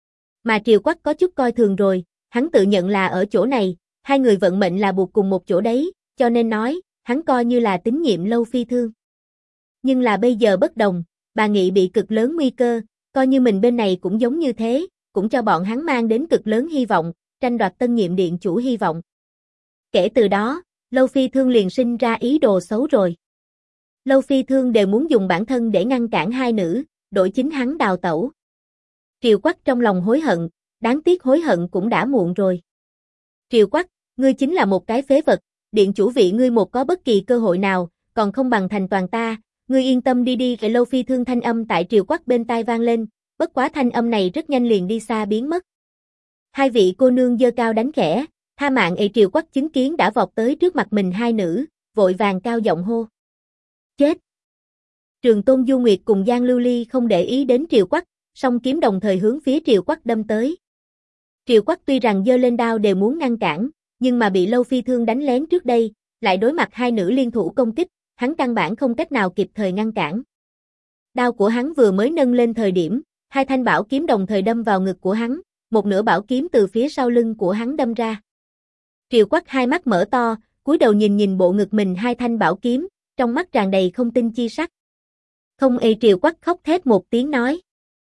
Mà Triều Quắc có chút coi thường rồi, hắn tự nhận là ở chỗ này, hai người vận mệnh là buộc cùng một chỗ đấy, cho nên nói, hắn coi như là tín nhiệm Lâu Phi Thương. Nhưng là bây giờ bất đồng, bà Nghị bị cực lớn nguy cơ, coi như mình bên này cũng giống như thế, cũng cho bọn hắn mang đến cực lớn hy vọng, tranh đoạt tân nhiệm điện chủ hy vọng. Kể từ đó, Lâu Phi Thương liền sinh ra ý đồ xấu rồi. Lâu Phi Thương đều muốn dùng bản thân để ngăn cản hai nữ, đổi chính hắn đào tẩu. Triều Quắc trong lòng hối hận, đáng tiếc hối hận cũng đã muộn rồi. Triều Quắc, ngươi chính là một cái phế vật, điện chủ vị ngươi một có bất kỳ cơ hội nào, còn không bằng thành toàn ta, ngươi yên tâm đi đi. Lâu Phi Thương thanh âm tại Triều Quắc bên tai vang lên, bất quá thanh âm này rất nhanh liền đi xa biến mất. Hai vị cô nương giơ cao đánh khẽ, tha mạng. Triều Quắc chứng kiến đã vọt tới trước mặt mình hai nữ, vội vàng cao giọng hô. Chết! Trường Tôn Du Nguyệt cùng Giang Lưu Ly không để ý đến Triều Quắc, song kiếm đồng thời hướng phía Triều Quắc đâm tới. Triều Quắc tuy rằng giơ lên đao đều muốn ngăn cản, nhưng mà bị Lâu Phi Thương đánh lén trước đây, lại đối mặt hai nữ liên thủ công kích, hắn căn bản không cách nào kịp thời ngăn cản. Đao của hắn vừa mới nâng lên thời điểm, hai thanh bảo kiếm đồng thời đâm vào ngực của hắn, một nửa bảo kiếm từ phía sau lưng của hắn đâm ra. Triều Quắc hai mắt mở to, cúi đầu nhìn nhìn bộ ngực mình hai thanh bảo kiếm, trong mắt tràn đầy không tin chi sắc. Không. Triều Quắc khóc thét một tiếng nói.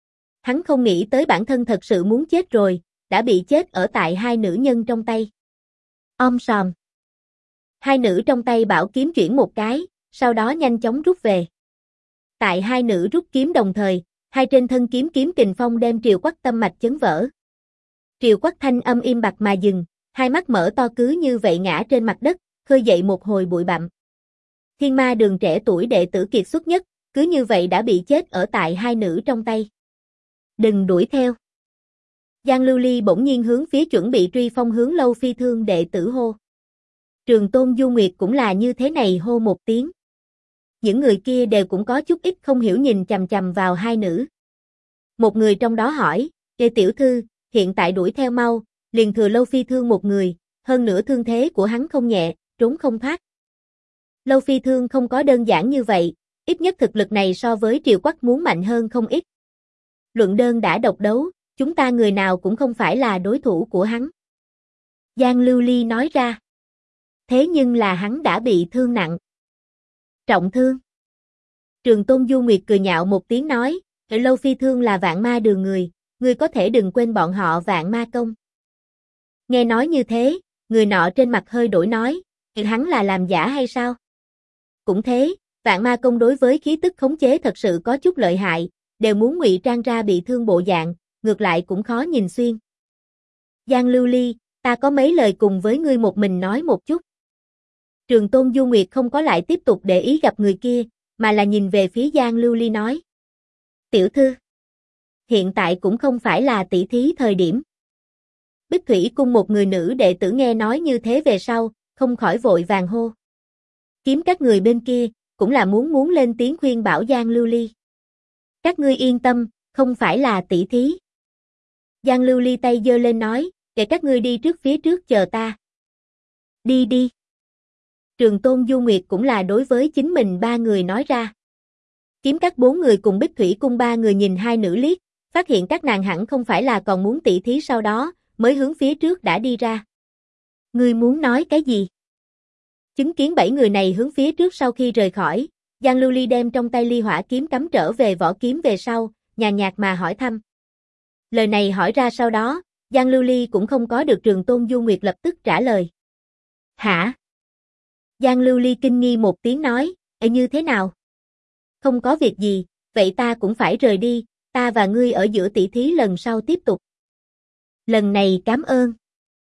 Hắn không nghĩ tới bản thân thật sự muốn chết rồi, đã bị chết ở tại hai nữ nhân trong tay. Sòm. Hai nữ trong tay bảo kiếm chuyển một cái, sau đó nhanh chóng rút về. Tại hai nữ rút kiếm đồng thời, hai trên thân kiếm kiếm kình phong đem Triều Quắc tâm mạch chấn vỡ. Triều Quắc thanh âm im bặt mà dừng, hai mắt mở to cứ như vậy ngã trên mặt đất, khơi dậy một hồi bụi bặm. Thiên Ma Đường trẻ tuổi đệ tử kiệt xuất nhất, cứ như vậy đã bị chết ở tại hai nữ trong tay. Đừng đuổi theo. Giang Lưu Ly bỗng nhiên hướng phía chuẩn bị truy phong hướng Lâu Phi Thương đệ tử hô. Trường Tôn Du Nguyệt cũng là như thế này hô một tiếng. Những người kia đều cũng có chút ít không hiểu nhìn chằm chằm vào hai nữ. Một người trong đó hỏi, tiểu thư, hiện tại đuổi theo mau, liền thừa Lâu Phi Thương một người, hơn nữa thương thế của hắn không nhẹ, trốn không thoát. Lâu Phi Thương không có đơn giản như vậy, ít nhất thực lực này so với Triều Quắc muốn mạnh hơn không ít. Luận đơn đã độc đấu, chúng ta người nào cũng không phải là đối thủ của hắn. Giang Lưu Ly nói ra. Thế nhưng là hắn đã bị thương nặng. Trọng thương. Trường Tôn Du Nguyệt cười nhạo một tiếng nói, Lâu Phi Thương là Vạn Ma Đường người, ngươi có thể đừng quên bọn họ Vạn Ma Công. Nghe nói như thế, người nọ trên mặt hơi đổi nói, hắn là làm giả hay sao? Cũng thế, Vạn Ma Công đối với khí tức khống chế thật sự có chút lợi hại, đều muốn ngụy trang ra bị thương bộ dạng, ngược lại cũng khó nhìn xuyên. Giang Lưu Ly, ta có mấy lời cùng với ngươi một mình nói một chút. Trường Tôn Du Nguyệt không có lại tiếp tục để ý gặp người kia, mà là nhìn về phía Giang Lưu Ly nói. Tiểu thư, hiện tại cũng không phải là tỷ thí thời điểm. Bích Thủy Cung một người nữ đệ tử nghe nói như thế về sau, không khỏi vội vàng hô. Kiếm các người bên kia, cũng là muốn lên tiếng khuyên bảo Giang Lưu Ly. Các ngươi yên tâm, không phải là tỷ thí. Giang Lưu Ly tay giơ lên nói, để các ngươi đi trước phía trước chờ ta. Đi đi. Trường Tôn Du Nguyệt cũng là đối với chính mình ba người nói ra. Kiếm các bốn người cùng Bích Thủy Cung ba người nhìn hai nữ liếc, phát hiện các nàng hẳn không phải là còn muốn tỷ thí sau đó, mới hướng phía trước đã đi ra. Ngươi muốn nói cái gì? Chứng kiến bảy người này hướng phía trước sau khi rời khỏi, Giang Lưu Ly đem trong tay ly hỏa kiếm cắm trở về vỏ kiếm về sau, nhàn nhạt mà hỏi thăm. Lời này hỏi ra sau đó, Giang Lưu Ly cũng không có được Trường Tôn Du Nguyệt lập tức trả lời. Hả? Giang Lưu Ly kinh nghi một tiếng nói, Như thế nào? Không có việc gì, vậy ta cũng phải rời đi, ta và ngươi ở giữa tỷ thí lần sau tiếp tục. Lần này cảm ơn.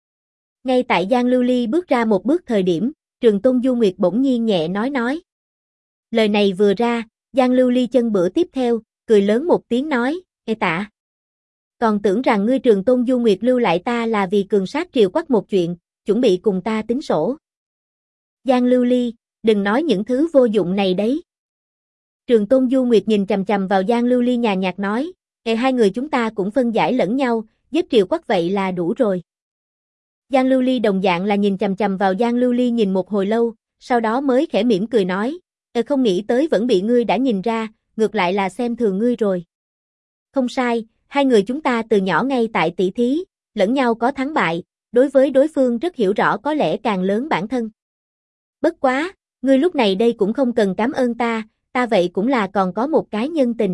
Ngay tại Giang Lưu Ly bước ra một bước thời điểm, Trường Tôn Du Nguyệt bỗng nhiên nhẹ nói. Lời này vừa ra, Giang Lưu Ly chân bữa tiếp theo, cười lớn một tiếng nói, tạ. Còn tưởng rằng ngươi Trường Tôn Du Nguyệt lưu lại ta là vì cường sát Triều Quắc một chuyện, chuẩn bị cùng ta tính sổ. Giang Lưu Ly, đừng nói những thứ vô dụng này đấy. Trường Tôn Du Nguyệt nhìn chằm chằm vào Giang Lưu Ly nhàn nhạt nói, hai người chúng ta cũng phân giải lẫn nhau, giết Triều Quắc vậy là đủ rồi. Giang Lưu Ly đồng dạng là nhìn chằm chằm vào Giang Lưu Ly nhìn một hồi lâu, sau đó mới khẽ mỉm cười nói, không nghĩ tới vẫn bị ngươi đã nhìn ra, ngược lại là xem thường ngươi rồi. Không sai, hai người chúng ta từ nhỏ ngay tại tỷ thí, lẫn nhau có thắng bại, đối với đối phương rất hiểu rõ có lẽ càng lớn bản thân. Bất quá, ngươi lúc này đây cũng không cần cảm ơn ta vậy cũng là còn có một cái nhân tình.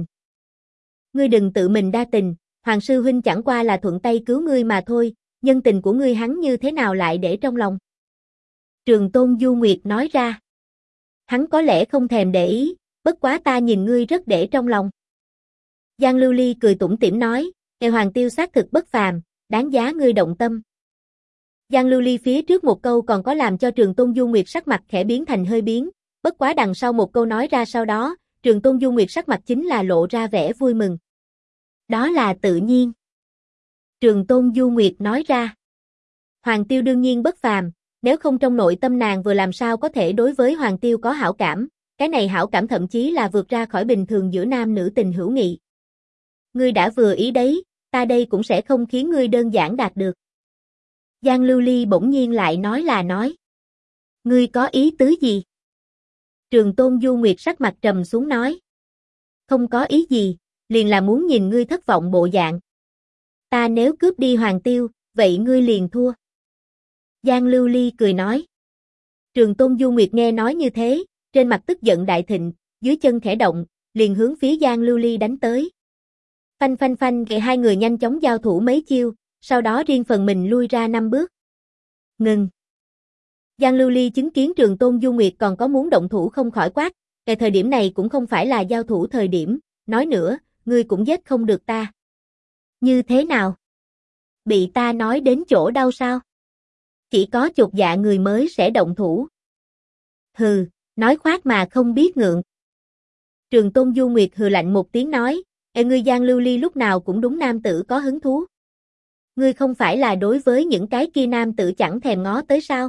Ngươi đừng tự mình đa tình, Hoàng sư huynh chẳng qua là thuận tay cứu ngươi mà thôi, nhân tình của ngươi hắn như thế nào lại để trong lòng. Trường Tôn Du Nguyệt nói ra. Hắn có lẽ không thèm để ý, bất quá ta nhìn ngươi rất để trong lòng. Giang Lưu Ly cười tủm tỉm nói, Hoàng Tiêu xác thực bất phàm, đáng giá ngươi động tâm. Giang Lưu Ly phía trước một câu còn có làm cho Trường Tôn Du Nguyệt sắc mặt khẽ biến thành hơi biến, bất quá đằng sau một câu nói ra sau đó, Trường Tôn Du Nguyệt sắc mặt chính là lộ ra vẻ vui mừng. Đó là tự nhiên. Trường Tôn Du Nguyệt nói ra. Hoàng Tiêu đương nhiên bất phàm, nếu không trong nội tâm nàng vừa làm sao có thể đối với Hoàng Tiêu có hảo cảm, cái này hảo cảm thậm chí là vượt ra khỏi bình thường giữa nam nữ tình hữu nghị. Ngươi đã vừa ý đấy, ta đây cũng sẽ không khiến ngươi đơn giản đạt được. Giang Lưu Ly bỗng nhiên lại nói. Ngươi có ý tứ gì? Trường Tôn Du Nguyệt sắc mặt trầm xuống nói. Không có ý gì, liền là muốn nhìn ngươi thất vọng bộ dạng. Ta nếu cướp đi Hoàng Tiêu, vậy ngươi liền thua. Giang Lưu Ly cười nói. Trường Tôn Du Nguyệt nghe nói như thế, trên mặt tức giận đại thịnh, dưới chân khẽ động, liền hướng phía Giang Lưu Ly đánh tới. Phanh, hai người nhanh chóng giao thủ mấy chiêu, sau đó riêng phần mình lui ra 5 bước. Ngừng. Giang Lưu Ly chứng kiến Trường Tôn Du Nguyệt còn có muốn động thủ không khỏi quát, cái thời điểm này cũng không phải là giao thủ thời điểm, nói nữa, ngươi cũng giết không được ta. Như thế nào? Bị ta nói đến chỗ đau sao? Chỉ có chột dạ người mới sẽ động thủ. Hừ, nói khoác mà không biết ngượng. Trường Tôn Du Nguyệt hừ lạnh một tiếng nói, ngươi Giang Lưu Ly lúc nào cũng đúng nam tử có hứng thú. Ngươi không phải là đối với những cái kia nam tử chẳng thèm ngó tới sao?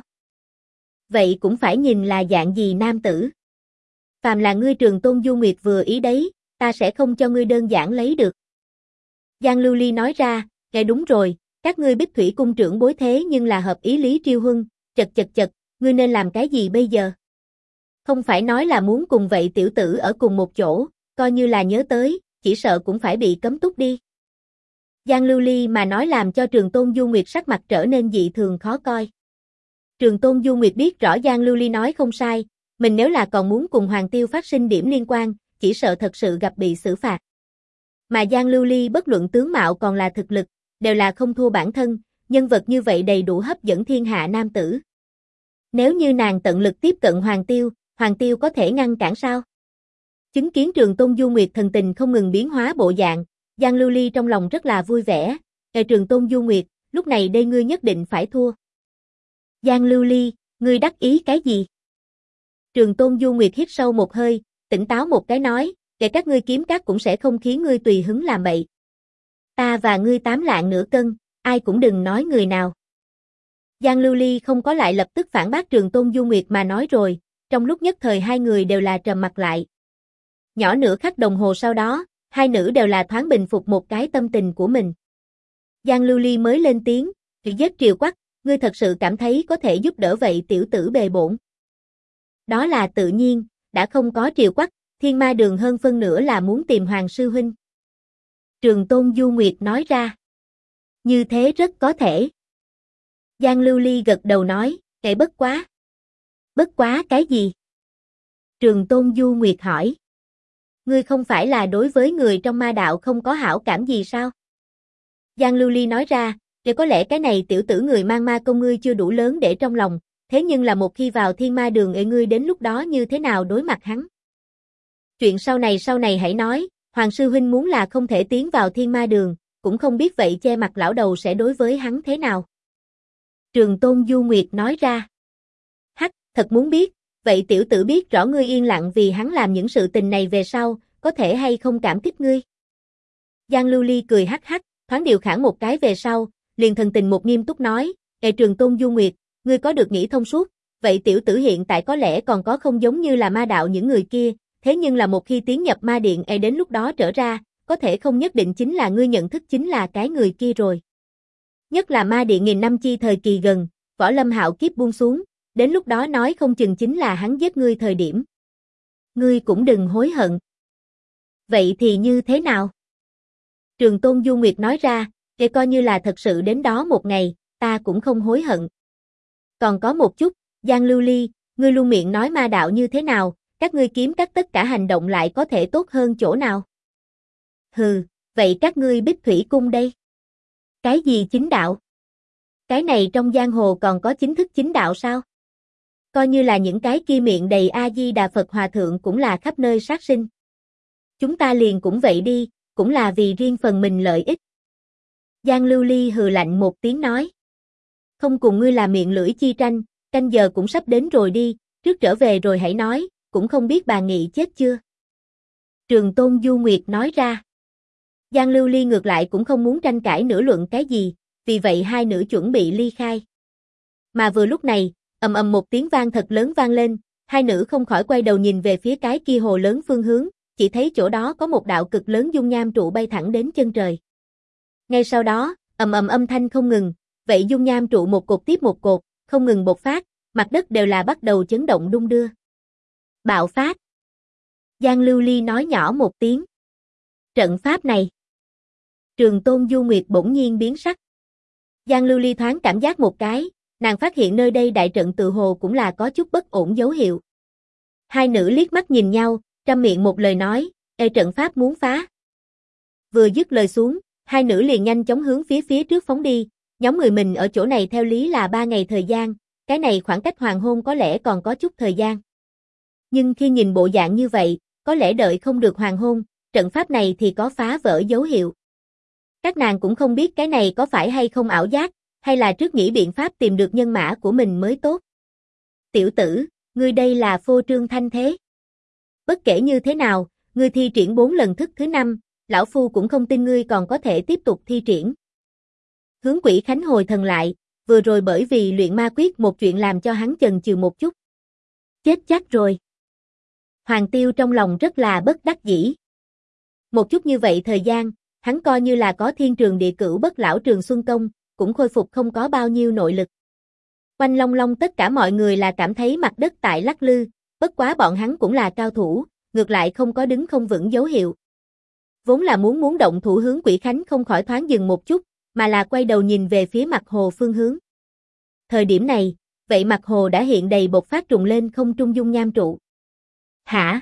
Vậy cũng phải nhìn là dạng gì nam tử. Phàm là ngươi Trường Tôn Du Nguyệt vừa ý đấy, ta sẽ không cho ngươi đơn giản lấy được. Giang Lưu Ly nói ra, đúng rồi, các ngươi Bích Thủy cung trưởng bối thế nhưng là hợp ý Lý Triêu Huân, chật, ngươi nên làm cái gì bây giờ? Không phải nói là muốn cùng vậy tiểu tử ở cùng một chỗ, coi như là nhớ tới, chỉ sợ cũng phải bị cấm túc đi. Giang Lưu Ly mà nói làm cho Trường Tôn Du Nguyệt sắc mặt trở nên dị thường khó coi. Trường Tôn Du Nguyệt biết rõ Giang Lưu Ly nói không sai, mình nếu là còn muốn cùng Hoàng Tiêu phát sinh điểm liên quan, chỉ sợ thật sự gặp bị xử phạt. Mà Giang Lưu Ly bất luận tướng mạo còn là thực lực, đều là không thua bản thân, nhân vật như vậy đầy đủ hấp dẫn thiên hạ nam tử. Nếu như nàng tận lực tiếp cận Hoàng Tiêu có thể ngăn cản sao? Chứng kiến Trường Tôn Du Nguyệt thần tình không ngừng biến hóa bộ dạng, Giang Lưu Ly trong lòng rất là vui vẻ. Trường Tôn Du Nguyệt, lúc này đây ngươi nhất định phải thua. Giang Lưu Ly, ngươi đắc ý cái gì? Trường Tôn Du Nguyệt hít sâu một hơi, tỉnh táo một cái nói, các ngươi kiếm cát cũng sẽ không khiến ngươi tùy hứng làm bậy. Ta và ngươi 8 lạng nửa cân, ai cũng đừng nói người nào. Giang Lưu Ly không có lại lập tức phản bác Trường Tôn Du Nguyệt mà nói rồi, trong lúc nhất thời hai người đều là trầm mặt lại. Nhỏ nửa khắc đồng hồ sau đó, hai nữ đều là thoáng bình phục một cái tâm tình của mình. Giang Lưu Ly mới lên tiếng, giết Triều Quắc, ngươi thật sự cảm thấy có thể giúp đỡ vậy tiểu tử bề bổn. Đó là tự nhiên, đã không có Triều Quắc, Thiên Ma Đường hơn phân nửa là muốn tìm Hoàng sư huynh. Trường Tôn Du Nguyệt nói ra. Như thế rất có thể. Giang Lưu Ly gật đầu nói, bất quá. Bất quá cái gì? Trường Tôn Du Nguyệt hỏi. Ngươi không phải là đối với người trong ma đạo không có hảo cảm gì sao? Giang Lưu Ly nói ra, có lẽ cái này tiểu tử người mang ma công ngươi chưa đủ lớn để trong lòng, thế nhưng là một khi vào thiên ma đường ngươi đến lúc đó như thế nào đối mặt hắn? Chuyện sau này hãy nói, Hoàng sư huynh muốn là không thể tiến vào thiên ma đường, cũng không biết vậy che mặt lão đầu sẽ đối với hắn thế nào. Trường Tôn Du Nguyệt nói ra. Hắc, thật muốn biết, vậy tiểu tử biết rõ ngươi yên lặng vì hắn làm những sự tình này về sau, có thể hay không cảm kích ngươi? Giang Lưu Ly cười hắc hắc, thoáng điều khản một cái về sau, liền thần tình một nghiêm túc nói, Trường Tôn Du Nguyệt, ngươi có được nghĩ thông suốt, vậy tiểu tử hiện tại có lẽ còn có không giống như là ma đạo những người kia, thế nhưng là một khi tiến nhập ma điện đến lúc đó trở ra, có thể không nhất định chính là ngươi nhận thức chính là cái người kia rồi. Nhất là ma điện nghìn năm chi thời kỳ gần, võ lâm hạo kiếp buông xuống, đến lúc đó nói không chừng chính là hắn giết ngươi thời điểm. Ngươi cũng đừng hối hận. Vậy thì như thế nào? Trường Tôn Du Nguyệt nói ra, để coi như là thật sự đến đó một ngày, ta cũng không hối hận. Còn có một chút, Giang Lưu Ly, ngươi luôn miệng nói ma đạo như thế nào, các ngươi kiếm các tất cả hành động lại có thể tốt hơn chỗ nào? Hừ, vậy các ngươi Bích Thủy Cung đây? Cái gì chính đạo? Cái này trong giang hồ còn có chính thức chính đạo sao? Coi như là những cái kia miệng đầy A-di-đà Phật hòa thượng cũng là khắp nơi sát sinh. Chúng ta liền cũng vậy đi, cũng là vì riêng phần mình lợi ích. Giang Lưu Ly hừ lạnh một tiếng nói. Không cùng ngươi là miệng lưỡi chi tranh, canh giờ cũng sắp đến rồi đi, trước trở về rồi hãy nói, cũng không biết bà nghị chết chưa. Trường Tôn Du Nguyệt nói ra. Giang Lưu Ly ngược lại cũng không muốn tranh cãi nữa luận cái gì, vì vậy hai nữ chuẩn bị ly khai. Mà vừa lúc này, ầm ầm một tiếng vang thật lớn vang lên, hai nữ không khỏi quay đầu nhìn về phía cái kia hồ lớn phương hướng, chỉ thấy chỗ đó có một đạo cực lớn dung nham trụ bay thẳng đến chân trời. Ngay sau đó, ầm ầm âm thanh không ngừng, vậy dung nham trụ một cột tiếp một cột, không ngừng bộc phát, mặt đất đều là bắt đầu chấn động đung đưa. Bạo phát. Giang Lưu Ly nói nhỏ một tiếng. Trận pháp này. Trường Tôn Du Nguyệt bỗng nhiên biến sắc. Giang Lưu Ly thoáng cảm giác một cái, nàng phát hiện nơi đây đại trận tự hồ cũng là có chút bất ổn dấu hiệu. Hai nữ liếc mắt nhìn nhau, trăm miệng một lời nói, trận pháp muốn phá. Vừa dứt lời xuống, hai nữ liền nhanh chóng hướng phía trước phóng đi, nhóm người mình ở chỗ này theo lý là 3 ngày thời gian, cái này khoảng cách hoàng hôn có lẽ còn có chút thời gian. Nhưng khi nhìn bộ dạng như vậy, có lẽ đợi không được hoàng hôn, trận pháp này thì có phá vỡ dấu hiệu. Các nàng cũng không biết cái này có phải hay không ảo giác, hay là trước nghĩ biện pháp tìm được nhân mã của mình mới tốt. Tiểu tử, ngươi đây là phô trương thanh thế. Bất kể như thế nào, ngươi thi triển 4 lần thức thứ 5, lão phu cũng không tin ngươi còn có thể tiếp tục thi triển. Hướng Quỷ Khánh hồi thần lại, vừa rồi bởi vì luyện ma quyết một chuyện làm cho hắn chần chừ một chút. Chết chắc rồi. Hoàng Tiêu trong lòng rất là bất đắc dĩ. Một chút như vậy thời gian, hắn coi như là có thiên trường địa cửu bất lão trường xuân công, cũng khôi phục không có bao nhiêu nội lực. Quanh long long tất cả mọi người là cảm thấy mặt đất tại lắc lư, bất quá bọn hắn cũng là cao thủ, ngược lại không có đứng không vững dấu hiệu. Vốn là muốn động thủ hướng Quỷ Khánh không khỏi thoáng dừng một chút, mà là quay đầu nhìn về phía mặt hồ phương hướng. Thời điểm này, vậy mặt hồ đã hiện đầy bộc phát trùng lên không trung dung nham trụ. Hả?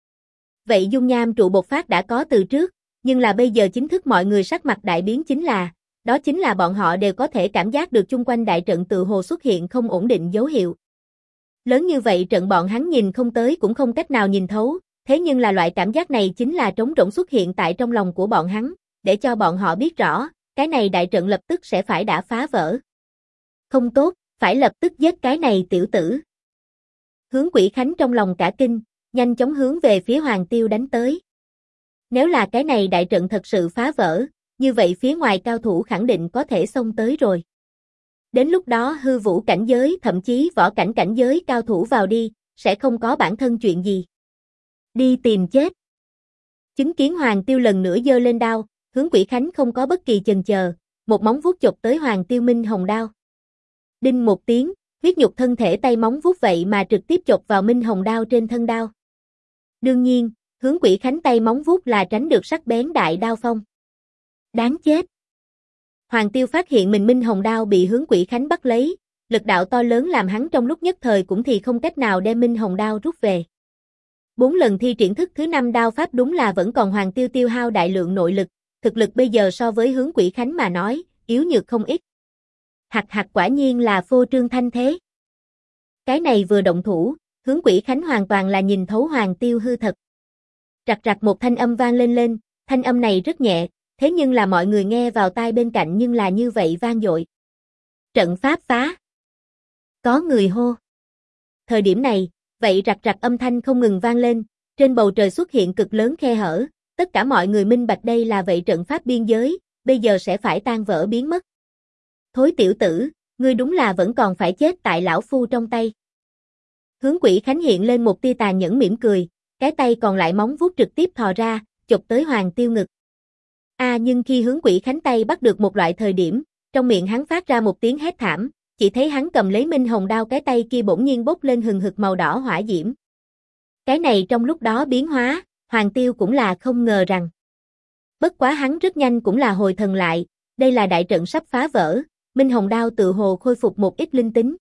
Vậy dung nham trụ bộc phát đã có từ trước, nhưng là bây giờ chính thức mọi người sắc mặt đại biến đó chính là bọn họ đều có thể cảm giác được chung quanh đại trận tự hồ xuất hiện không ổn định dấu hiệu. Lớn như vậy trận bọn hắn nhìn không tới cũng không cách nào nhìn thấu, thế nhưng là loại cảm giác này chính là trống rỗng xuất hiện tại trong lòng của bọn hắn, để cho bọn họ biết rõ, cái này đại trận lập tức sẽ phải đã phá vỡ. Không tốt, phải lập tức giết cái này tiểu tử. Hướng Quỷ Khánh trong lòng cả kinh, nhanh chóng hướng về phía Hoàng Tiêu đánh tới. Nếu là cái này đại trận thật sự phá vỡ, như vậy phía ngoài cao thủ khẳng định có thể xông tới rồi. Đến lúc đó hư vũ cảnh giới thậm chí võ cảnh cảnh giới cao thủ vào đi, sẽ không có bản thân chuyện gì. Đi tìm chết. Chứng kiến Hoàng Tiêu lần nữa giơ lên đao, Hướng Quỷ Khánh không có bất kỳ chần chờ, một móng vuốt chộp tới Hoàng Tiêu minh hồng đao. Đinh một tiếng, huyết nhục thân thể tay móng vuốt vậy mà trực tiếp chộp vào minh hồng đao trên thân đao. Đương nhiên, Hướng Quỷ Khánh tay móng vuốt là tránh được sắc bén đại đao phong. Đáng chết. Hoàng Tiêu phát hiện mình minh hồng đao bị Hướng Quỷ Khánh bắt lấy, lực đạo to lớn làm hắn trong lúc nhất thời cũng thì không cách nào đem minh hồng đao rút về. 4 lần thi triển thức thứ 5 đao pháp đúng là vẫn còn Hoàng Tiêu tiêu hao đại lượng nội lực, thực lực bây giờ so với Hướng Quỷ Khánh mà nói, yếu nhược không ít. Hạc quả nhiên là phô trương thanh thế. Cái này vừa động thủ, Hướng Quỷ Khánh hoàn toàn là nhìn thấu Hoàng Tiêu hư thật. Rặc rặc một thanh âm vang lên, thanh âm này rất nhẹ, thế nhưng là mọi người nghe vào tai bên cạnh nhưng là như vậy vang dội. Trận pháp phá. Có người hô. Thời điểm này, vậy rặc rặc âm thanh không ngừng vang lên, trên bầu trời xuất hiện cực lớn khe hở, tất cả mọi người minh bạch đây là vậy trận pháp biên giới, bây giờ sẽ phải tan vỡ biến mất. Thối tiểu tử, ngươi đúng là vẫn còn phải chết tại lão phu trong tay. Hướng Quỷ Khánh hiện lên một tia tàn nhẫn mỉm cười, cái tay còn lại móng vuốt trực tiếp thò ra, chụp tới Hoàng Tiêu ngực. Nhưng khi Hướng Quỷ Khánh tay bắt được một loại thời điểm, trong miệng hắn phát ra một tiếng hét thảm, chỉ thấy hắn cầm lấy minh hồng đao, cái tay kia bỗng nhiên bốc lên hừng hực màu đỏ hỏa diễm. Cái này trong lúc đó biến hóa, Hoàng Tiêu cũng là không ngờ rằng. Bất quá hắn rất nhanh cũng là hồi thần lại, đây là đại trận sắp phá vỡ, minh hồng đao tự hồ khôi phục một ít linh tính.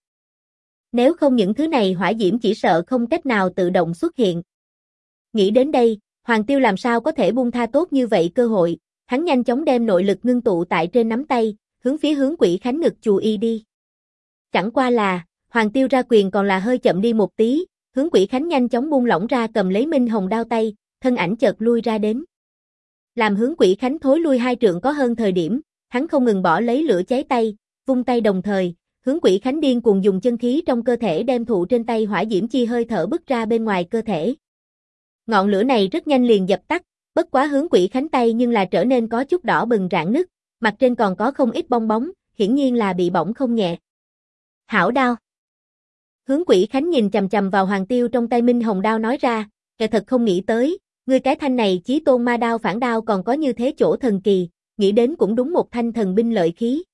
Nếu không những thứ này hỏa diễm chỉ sợ không cách nào tự động xuất hiện. Nghĩ đến đây, Hoàng Tiêu làm sao có thể buông tha tốt như vậy cơ hội, hắn nhanh chóng đem nội lực ngưng tụ tại trên nắm tay, hướng phía Hướng Quỷ Khánh ngực chù y đi. Chẳng qua là, Hoàng Tiêu ra quyền còn là hơi chậm đi một tí, Hướng Quỷ Khánh nhanh chóng buông lỏng ra cầm lấy minh hồng đao tay, thân ảnh chợt lui ra đến. Làm Hướng Quỷ Khánh thối lui 2 trượng có hơn thời điểm, hắn không ngừng bỏ lấy lửa cháy tay, vung tay đồng thời, Hướng Quỷ Khánh điên cuồng dùng chân khí trong cơ thể đem thụ trên tay hỏa diễm chi hơi thở bức ra bên ngoài cơ thể. Ngọn lửa này rất nhanh liền dập tắt, bất quá Hướng Quỷ Khánh tay nhưng là trở nên có chút đỏ bừng rạn nứt, mặt trên còn có không ít bong bóng, hiển nhiên là bị bỏng không nhẹ. Hảo đao. Hướng Quỷ Khánh nhìn chằm chằm vào Hoàng Tiêu trong tay minh hồng đao nói ra, kẻ thật không nghĩ tới, ngươi cái thanh này chí tôn ma đao phản đao còn có như thế chỗ thần kỳ, nghĩ đến cũng đúng một thanh thần binh lợi khí.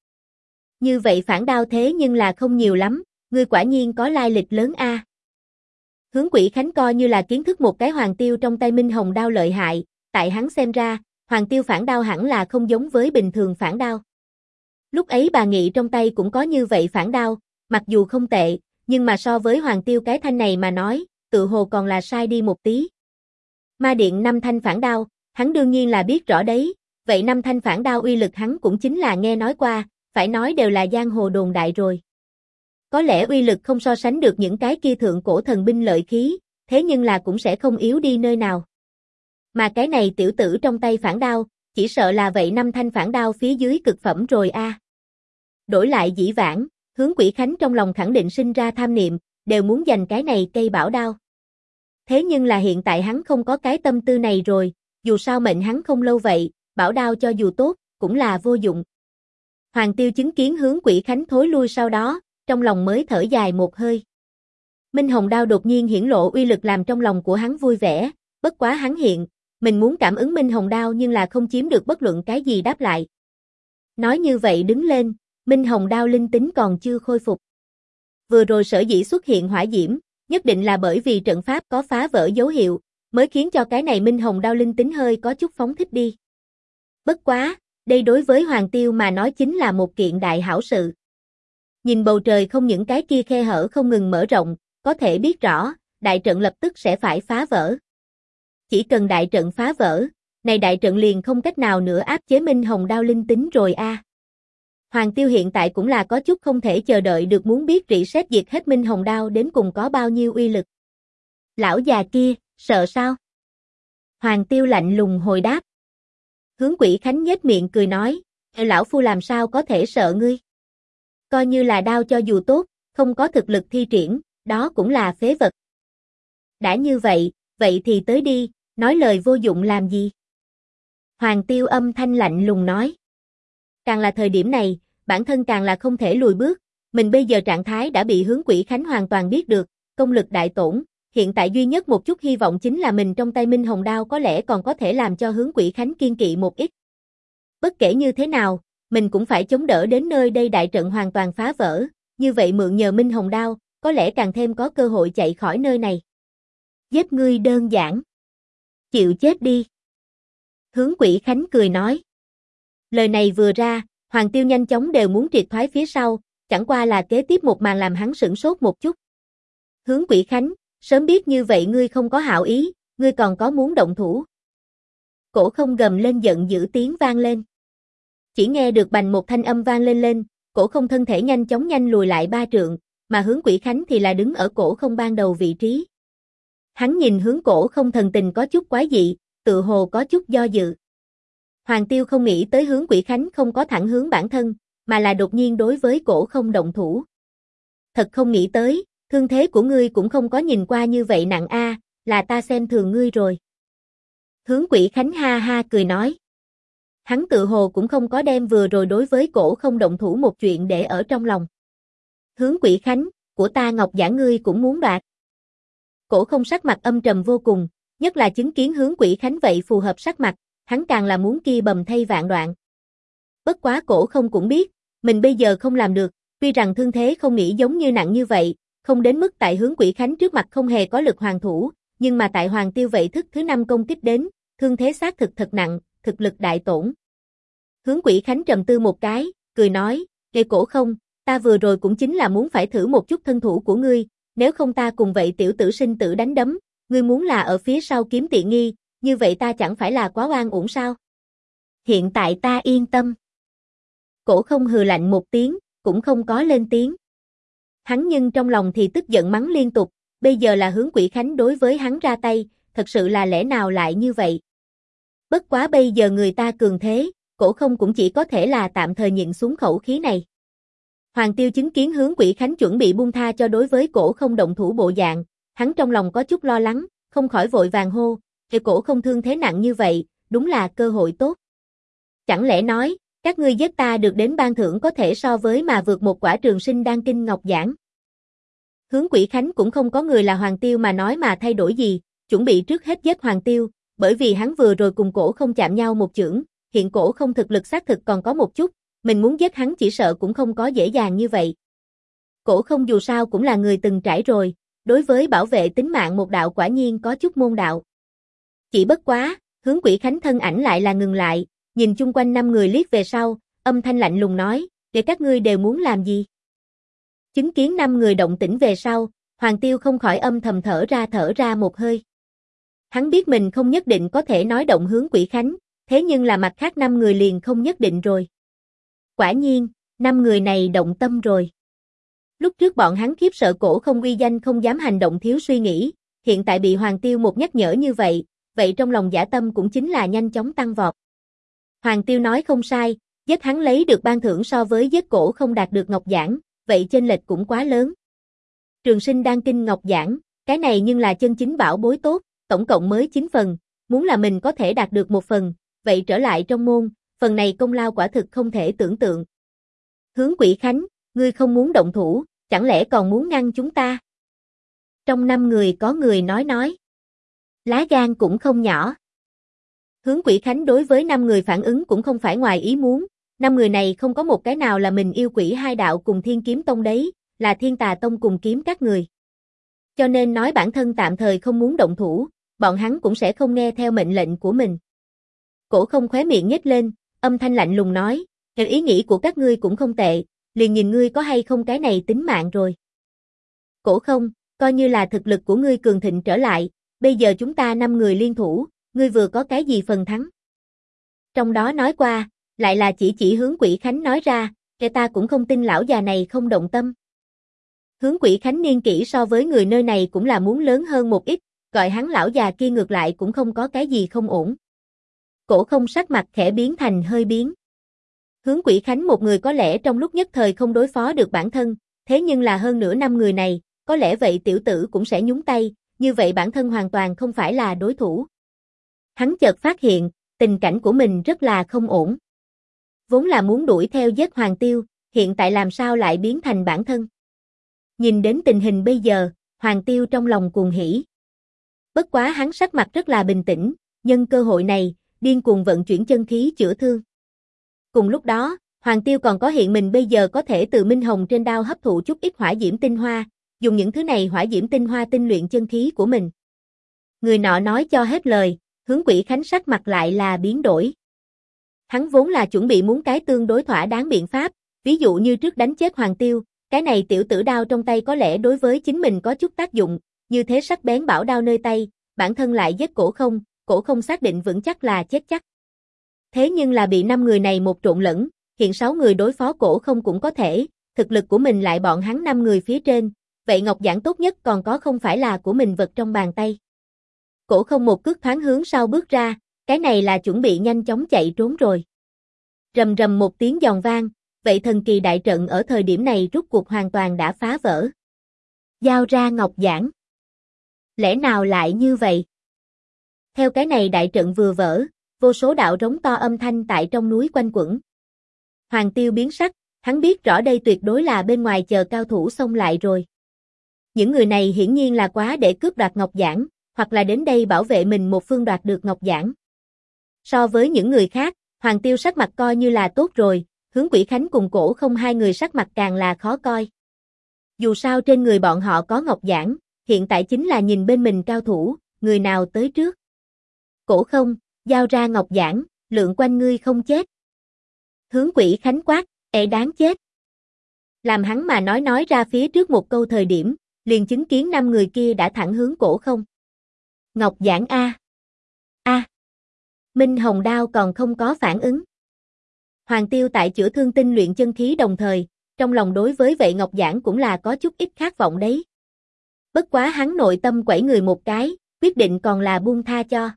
Như vậy phản đao thế nhưng là không nhiều lắm, ngươi quả nhiên có lai lịch lớn a. Hướng Quỷ Khánh coi như là kiến thức một cái Hoàng Tiêu trong tay minh hồng đao lợi hại, tại hắn xem ra, Hoàng Tiêu phản đao hẳn là không giống với bình thường phản đao. Lúc ấy bà Nghị trong tay cũng có như vậy phản đao, mặc dù không tệ, nhưng mà so với Hoàng Tiêu cái thanh này mà nói, tự hồ còn là sai đi một tí. Ma Điện 5 thanh phản đao, hắn đương nhiên là biết rõ đấy, vậy 5 thanh phản đao uy lực hắn cũng chính là nghe nói qua, phải nói đều là giang hồ đồn đại rồi. Có lẽ uy lực không so sánh được những cái kia thượng cổ thần binh lợi khí, thế nhưng là cũng sẽ không yếu đi nơi nào. Mà cái này tiểu tử trong tay phản đao, chỉ sợ là vậy 5 thanh phản đao phía dưới cực phẩm rồi a. Đổi lại dĩ vãng, Hướng Quỷ Khánh trong lòng khẳng định sinh ra tham niệm, đều muốn giành cái này cây bảo đao. Thế nhưng là hiện tại hắn không có cái tâm tư này rồi, dù sao mệnh hắn không lâu vậy, bảo đao cho dù tốt, cũng là vô dụng. Hoàng Tiêu chứng kiến Hướng Quỷ Khánh thối lui sau đó, trong lòng mới thở dài một hơi. Minh hồng đao đột nhiên hiển lộ uy lực làm trong lòng của hắn vui vẻ, bất quá hắn hiện, mình muốn cảm ứng minh hồng đao nhưng là không chiếm được bất luận cái gì đáp lại. Nói như vậy đứng lên, minh hồng đao linh tính còn chưa khôi phục. Vừa rồi sở dĩ xuất hiện hỏa diễm, nhất định là bởi vì trận pháp có phá vỡ dấu hiệu, mới khiến cho cái này minh hồng đao linh tính hơi có chút phóng thích đi. Bất quá, đây đối với Hoàng Tiêu mà nói chính là một kiện đại hảo sự. Nhìn bầu trời không những cái kia khe hở không ngừng mở rộng, có thể biết rõ, đại trận lập tức sẽ phải phá vỡ. Chỉ cần đại trận phá vỡ, này đại trận liền không cách nào nữa áp chế minh hồng đao linh tính rồi a. Hoàng Tiêu hiện tại cũng là có chút không thể chờ đợi được muốn biết rỉ sét diệt hết minh hồng đao đến cùng có bao nhiêu uy lực. Lão già kia, sợ sao? Hoàng Tiêu lạnh lùng hồi đáp. Hướng Quỷ Khánh nhếch miệng cười nói, lão phu làm sao có thể sợ ngươi? Coi như là đao cho dù tốt, không có thực lực thi triển, đó cũng là phế vật. Đã như vậy, vậy thì tới đi, nói lời vô dụng làm gì? Hoàng Tiêu âm thanh lạnh lùng nói. Càng là thời điểm này, bản thân càng là không thể lùi bước, mình bây giờ trạng thái đã bị Hướng Quỷ Khánh hoàn toàn biết được, công lực đại tổn, hiện tại duy nhất một chút hy vọng chính là mình trong tay minh hồng đao có lẽ còn có thể làm cho Hướng Quỷ Khánh kiên kỵ một ít. Bất kể như thế nào, mình cũng phải chống đỡ đến nơi đây đại trận hoàn toàn phá vỡ, như vậy mượn nhờ minh hồng đao, có lẽ càng thêm có cơ hội chạy khỏi nơi này. Giết ngươi đơn giản. Chịu chết đi. Hướng Quỷ Khánh cười nói. Lời này vừa ra, Hoàng Tiêu nhanh chóng đều muốn triệt thoái phía sau, chẳng qua là kế tiếp một màn làm hắn sửng sốt một chút. Hướng Quỷ Khánh, sớm biết như vậy ngươi không có hảo ý, ngươi còn có muốn động thủ. Cổ không gầm lên giận dữ tiếng vang lên. Chỉ nghe được bành một thanh âm vang lên, cổ không thân thể nhanh chóng lùi lại 3 trượng, mà Hướng Quỷ Khánh thì là đứng ở Cổ Không ban đầu vị trí. Hắn nhìn hướng Cổ Không thần tình có chút quái dị, tự hồ có chút do dự. Hoàng Tiêu không nghĩ tới Hướng Quỷ Khánh không có thẳng hướng bản thân, mà là đột nhiên đối với Cổ Không động thủ. Thật không nghĩ tới, thương thế của ngươi cũng không có nhìn qua như vậy nặng a, là ta xem thường ngươi rồi. Hướng Quỷ Khánh ha ha cười nói. Hắn tự hồ cũng không có đem vừa rồi đối với Cổ Không động thủ một chuyện để ở trong lòng. Hướng Quỷ Khánh, của ta ngọc giản ngươi cũng muốn đoạt. Cổ Không sắc mặt âm trầm vô cùng, nhất là chứng kiến Hướng Quỷ Khánh vậy phù hợp sắc mặt, hắn càng là muốn kia bầm thây vạn đoạn. Bất quá Cổ Không cũng biết, mình bây giờ không làm được, tuy rằng thương thế không nghĩ giống như nặng như vậy, không đến mức tại Hướng Quỷ Khánh trước mặt không hề có lực hoàn thủ, nhưng mà tại Hoàng Tiêu vậy thức thứ 5 công kích đến, thương thế xác thực thật nặng, thực lực đại tổn. Hướng Quỷ Khánh trầm tư một cái, cười nói, "Kệ Cổ Không, ta vừa rồi cũng chính là muốn phải thử một chút thân thủ của ngươi, nếu không ta cùng vậy tiểu tử sinh tử đánh đấm, ngươi muốn là ở phía sau kiếm tiện nghi, như vậy ta chẳng phải là quá oan uổng sao? Hiện tại ta yên tâm." Cổ Không hừ lạnh một tiếng, cũng không có lên tiếng. Hắn nhưng trong lòng thì tức giận mắng liên tục, bây giờ là Hướng Quỷ Khánh đối với hắn ra tay, thật sự là lẽ nào lại như vậy? Bất quá bây giờ người ta cường thế, Cổ Không cũng chỉ có thể là tạm thời nhịn xuống khẩu khí này. Hoàng Tiêu chứng kiến Hướng Quỷ Khánh chuẩn bị buông tha cho đối với Cổ Không động thủ bộ dạng, hắn trong lòng có chút lo lắng, không khỏi vội vàng hô, "Kệ Cổ Không thương thế nặng như vậy, đúng là cơ hội tốt. Chẳng lẽ nói, các ngươi giết ta được đến ban thưởng có thể so với mà vượt một quả trường sinh đan kinh ngọc giản?" Hướng Quỷ Khánh cũng không có người là Hoàng Tiêu mà nói mà thay đổi gì, chuẩn bị trước hết giết Hoàng Tiêu, bởi vì hắn vừa rồi cùng Cổ Không chạm nhau một chưởng, hiện Cổ Không thực lực xác thực còn có một chút, mình muốn giết hắn chỉ sợ cũng không có dễ dàng như vậy. Cổ Không dù sao cũng là người từng trải rồi, đối với bảo vệ tính mạng một đạo quả nhiên có chút môn đạo. Chỉ bất quá, Hướng Quỷ Khánh thân ảnh lại là ngừng lại, nhìn chung quanh 5 người liếc về sau, âm thanh lạnh lùng nói, "Để các ngươi đều muốn làm gì?" Chứng kiến 5 người động tĩnh về sau, Hoàng Tiêu không khỏi âm thầm thở ra một hơi. Hắn biết mình không nhất định có thể nói động Hướng Quỷ Khánh, thế nhưng là mặt khác 5 người liền không nhất định rồi. Quả nhiên, 5 người này động tâm rồi. Lúc trước bọn hắn khiếp sợ Cổ Không uy danh không dám hành động thiếu suy nghĩ, hiện tại bị Hoàng Tiêu một nhắc nhở như vậy, vậy trong lòng dã tâm cũng chính là nhanh chóng tăng vọt. Hoàng Tiêu nói không sai, giết hắn lấy được ban thưởng so với giết Cổ Không đạt được ngọc giản, vậy chênh lệch cũng quá lớn. Trường sinh đan kinh ngọc giản, cái này nhưng là chân chính bảo bối tốt, tổng cộng mới 9 phần, muốn là mình có thể đạt được một phần, vậy trở lại trong môn, phần này công lao quả thực không thể tưởng tượng. Hướng Quỷ Khánh, ngươi không muốn động thủ, chẳng lẽ còn muốn ngăn chúng ta? Trong 5 người có người nói. Lá gan cũng không nhỏ. Hướng Quỷ Khánh đối với 5 người phản ứng cũng không phải ngoài ý muốn, 5 người này không có một cái nào là mình yêu quỷ hai đạo cùng Thiên Kiếm Tông đấy, là Thiên Tà Tông cùng kiếm các người. Cho nên nói bản thân tạm thời không muốn động thủ, bọn hắn cũng sẽ không nghe theo mệnh lệnh của mình. Cổ Không khóe miệng nhếch lên, âm thanh lạnh lùng nói, "Theo ý nghĩ của các ngươi cũng không tệ, liền nhìn ngươi có hay không cái này tính mạng rồi." Cổ Không, coi như là thực lực của ngươi cường thịnh trở lại, bây giờ chúng ta 5 người liên thủ, ngươi vừa có cái gì phần thắng? Trong đó nói qua, lại là chỉ Hướng Quỷ Khánh nói ra, "Kẻ ta cũng không tin lão già này không động tâm." Hướng Quỷ Khánh niên kỷ so với người nơi này cũng là muốn lớn hơn một ít, gọi hắn lão già kia ngược lại cũng không có cái gì không ổn. Cổ Không sắc mặt khẽ biến thành hơi biến. Hướng Quỷ Khánh một người có lẽ trong lúc nhất thời không đối phó được bản thân, thế nhưng là hơn nửa năm người này, có lẽ vậy tiểu tử cũng sẽ nhúng tay, như vậy bản thân hoàn toàn không phải là đối thủ. Hắn chợt phát hiện, tình cảnh của mình rất là không ổn. Vốn là muốn đuổi theo giết Hoàng Tiêu, hiện tại làm sao lại biến thành bản thân. Nhìn đến tình hình bây giờ, Hoàng Tiêu trong lòng cuồng hỉ. Bất quá hắn sắc mặt rất là bình tĩnh, nhân cơ hội này, điên cuồng vận chuyển chân khí chữa thương. Cùng lúc đó, Hoàng Tiêu còn có hiện mình bây giờ có thể từ Minh Hồng trên đao hấp thụ chút ít hỏa diễm tinh hoa, dùng những thứ này hỏa diễm tinh hoa tinh luyện chân khí của mình. Người nọ nói cho hết lời, Hướng Quỷ Khánh sắc mặt lại là biến đổi. Hắn vốn là chuẩn bị muốn cái tương đối thỏa đáng biện pháp, ví dụ như trước đánh chết Hoàng Tiêu, cái này tiểu tử đao trong tay có lẽ đối với chính mình có chút tác dụng, như thế sắc bén bảo đao nơi tay, bản thân lại giết Cổ Không xác định vững chắc là chết chắc. Thế nhưng là bị 5 người này một trộn lẫn, hiện 6 người đối phó Cổ Không cũng có thể, thực lực của mình lại bọn hắn 5 người phía trên, vậy ngọc giản tốt nhất còn có không phải là của mình vật trong bàn tay. Cổ không một cước thoáng hướng sau bước ra, cái này là chuẩn bị nhanh chóng chạy trốn rồi. Rầm rầm một tiếng giòn vang, vậy thần kỳ đại trận ở thời điểm này rút cuộc hoàn toàn đã phá vỡ. Giao ra ngọc giản. Lẽ nào lại như vậy? Theo cái này đại trận vừa vỡ, vô số đạo rống to âm thanh tại trong núi quanh quẩn. Hoàng Tiêu biến sắc, hắn biết rõ đây tuyệt đối là bên ngoài chờ cao thủ xông lại rồi. Những người này hiển nhiên là quá để cướp đoạt ngọc giản, hoặc là đến đây bảo vệ mình một phương đoạt được ngọc giản. So với những người khác, Hoàng Tiêu sắc mặt coi như là tốt rồi, Hướng Quỷ Khánh cùng Cổ Không hai người sắc mặt càng là khó coi. Dù sao trên người bọn họ có ngọc giản, hiện tại chính là nhìn bên mình cao thủ, người nào tới trước. Cổ Không, giao ra ngọc giản, lượng quanh ngươi không chết. Hướng Quỷ Khánh quát, đáng chết. Làm hắn mà nói ra phía trước một câu thời điểm, liền chứng kiến 5 người kia đã thẳng hướng Cổ Không. Ngọc giản a. Minh Hồng Đao còn không có phản ứng. Hoàng Tiêu tại chữa thương tinh luyện chân khí đồng thời, trong lòng đối với vậy ngọc giản cũng là có chút ít khát vọng đấy. Bất quá hắn nội tâm quẩy người một cái, quyết định còn là buông tha cho.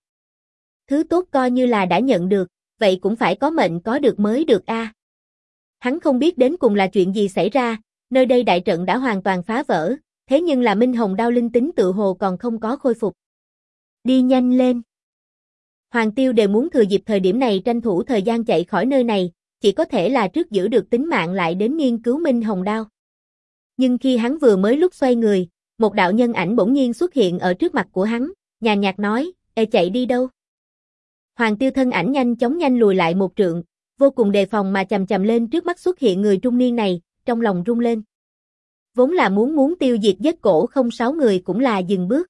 Thứ tốt coi như là đã nhận được, vậy cũng phải có mệnh có được mới được a. Hắn không biết đến cùng là chuyện gì xảy ra, nơi đây đại trận đã hoàn toàn phá vỡ, thế nhưng là Minh Hồng Đao linh tính tự hồ còn không có khôi phục. Đi nhanh lên. Hoàng Tiêu đều muốn thừa dịp thời điểm này tranh thủ thời gian chạy khỏi nơi này, chỉ có thể là trước giữ được tính mạng lại đến nghiên cứu Minh Hồng Đao. Nhưng khi hắn vừa mới lúc xoay người, một đạo nhân ảnh bỗng nhiên xuất hiện ở trước mặt của hắn, nhàn nhạt nói, chạy đi đâu? Hoàng Tiêu thân ảnh nhanh lùi lại một trượng, vô cùng đề phòng mà chầm chầm lên trước mắt xuất hiện người trung niên này, trong lòng rung lên. Vốn là muốn tiêu diệt giết Cổ Không 6 người cũng là dừng bước.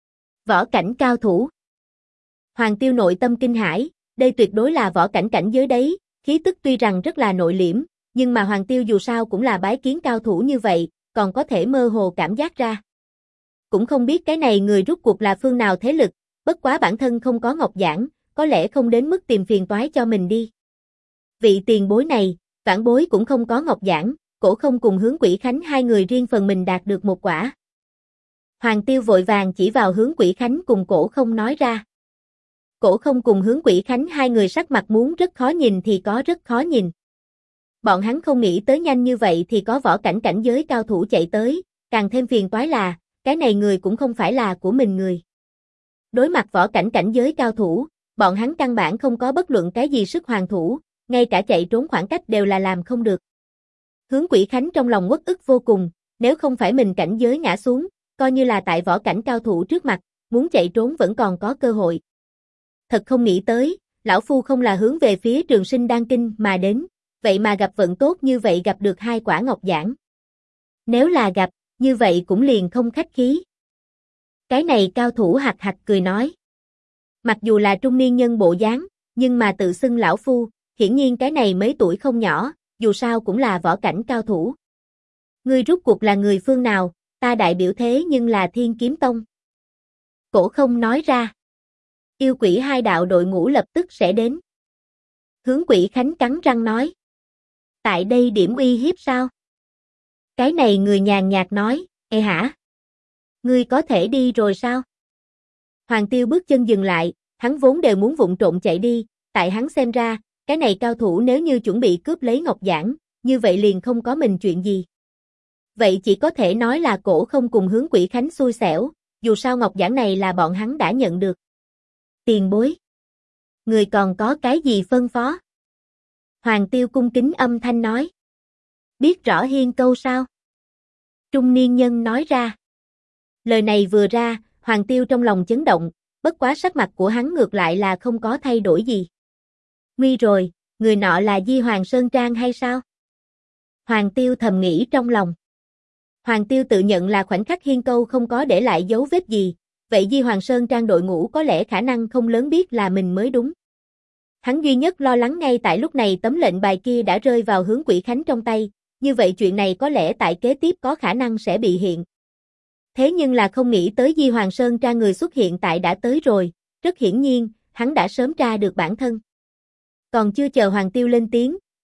Võ cảnh cao thủ. Hoàng Tiêu nội tâm kinh hãi, đây tuyệt đối là võ cảnh cảnh giới đấy, khí tức tuy rằng rất là nội liễm, nhưng mà Hoàng Tiêu dù sao cũng là bái kiến cao thủ như vậy, còn có thể mơ hồ cảm giác ra. Cũng không biết cái này người rút cuộc là phương nào thế lực, bất quá bản thân không có ngọc giản, có lẽ không đến mức tìm phiền toái cho mình đi. Vị tiền bối này, vãn bối cũng không có ngọc giản, Cổ Không cùng Hướng Quỷ Khánh hai người riêng phần mình đạt được một quả. Hoàng Tiêu vội vàng chỉ vào Hướng Quỷ Khánh cùng Cổ Không nói ra. Cổ Không cùng Hướng Quỷ Khánh hai người sắc mặt muốn rất khó nhìn thì có rất khó nhìn. Bọn hắn không nghĩ tới nhanh như vậy thì có võ cảnh cảnh giới cao thủ chạy tới, càng thêm phiền toái là, cái này người cũng không phải là của mình người. Đối mặt võ cảnh cảnh giới cao thủ, bọn hắn căn bản không có bất luận cái gì sức hoàn thủ, ngay cả chạy trốn khoảng cách đều là làm không được. Hướng Quỷ Khánh trong lòng uất ức vô cùng, nếu không phải mình cảnh giới ngã xuống, coi như là tại võ cảnh cao thủ trước mặt, muốn chạy trốn vẫn còn có cơ hội. Thật không nghĩ tới, lão phu không là hướng về phía Trường Sinh Đan Kinh mà đến, vậy mà gặp vận tốt như vậy gặp được 2 quả ngọc giản. Nếu là gặp, như vậy cũng liền không khách khí. Cái này cao thủ hạc hạc cười nói. Mặc dù là trung niên nhân bộ dáng, nhưng mà tự xưng lão phu, hiển nhiên cái này mấy tuổi không nhỏ, dù sao cũng là võ cảnh cao thủ. Ngươi rút cuộc là người phương nào, ta đại biểu thế nhưng là Thiên Kiếm Tông. Cổ Không nói ra. Yêu quỷ 2 đạo đội ngũ lập tức sẽ đến. Hướng Quỷ Khánh cắn răng nói. Tại đây điểm uy hiếp sao? Cái này người nhàn nhạt nói, hả? Ngươi có thể đi rồi sao? Hoàng Tiêu bước chân dừng lại, hắn vốn đều muốn vụng trộn chạy đi, tại hắn xem ra, cái này cao thủ nếu như chuẩn bị cướp lấy ngọc giản, như vậy liền không có mình chuyện gì. Vậy chỉ có thể nói là Cổ Không cùng Hướng Quỷ Khánh xui xẻo, dù sao ngọc giản này là bọn hắn đã nhận được. Tiền bối. Người còn có cái gì phân phó? Hoàng Tiêu cung kính âm thanh nói. Biết rõ hiên câu sao? Trung niên nhân nói ra. Lời này vừa ra, Hoàng Tiêu trong lòng chấn động, bất quá sắc mặt của hắn ngược lại là không có thay đổi gì. Nguy rồi, người nọ là Di Hoàng Sơn Trang hay sao? Hoàng Tiêu thầm nghĩ trong lòng. Hoàng Tiêu tự nhận là khoảnh khắc hiên câu không có để lại dấu vết gì, vậy Di Hoàng Sơn Trang đội ngũ có lẽ khả năng không lớn biết là mình mới đúng. Hắn duy nhất lo lắng ngay tại lúc này tấm lệnh bài kia đã rơi vào Hướng Quỷ Khánh trong tay, như vậy chuyện này có lẽ tại kế tiếp có khả năng sẽ bị hiện. Thế nhưng là không nghĩ tới Di Hoàng Sơn Trang người xuất hiện tại đã tới rồi, rất hiển nhiên, hắn đã sớm tra được bản thân. Còn chưa chờ Hoàng Tiêu lên tiếng,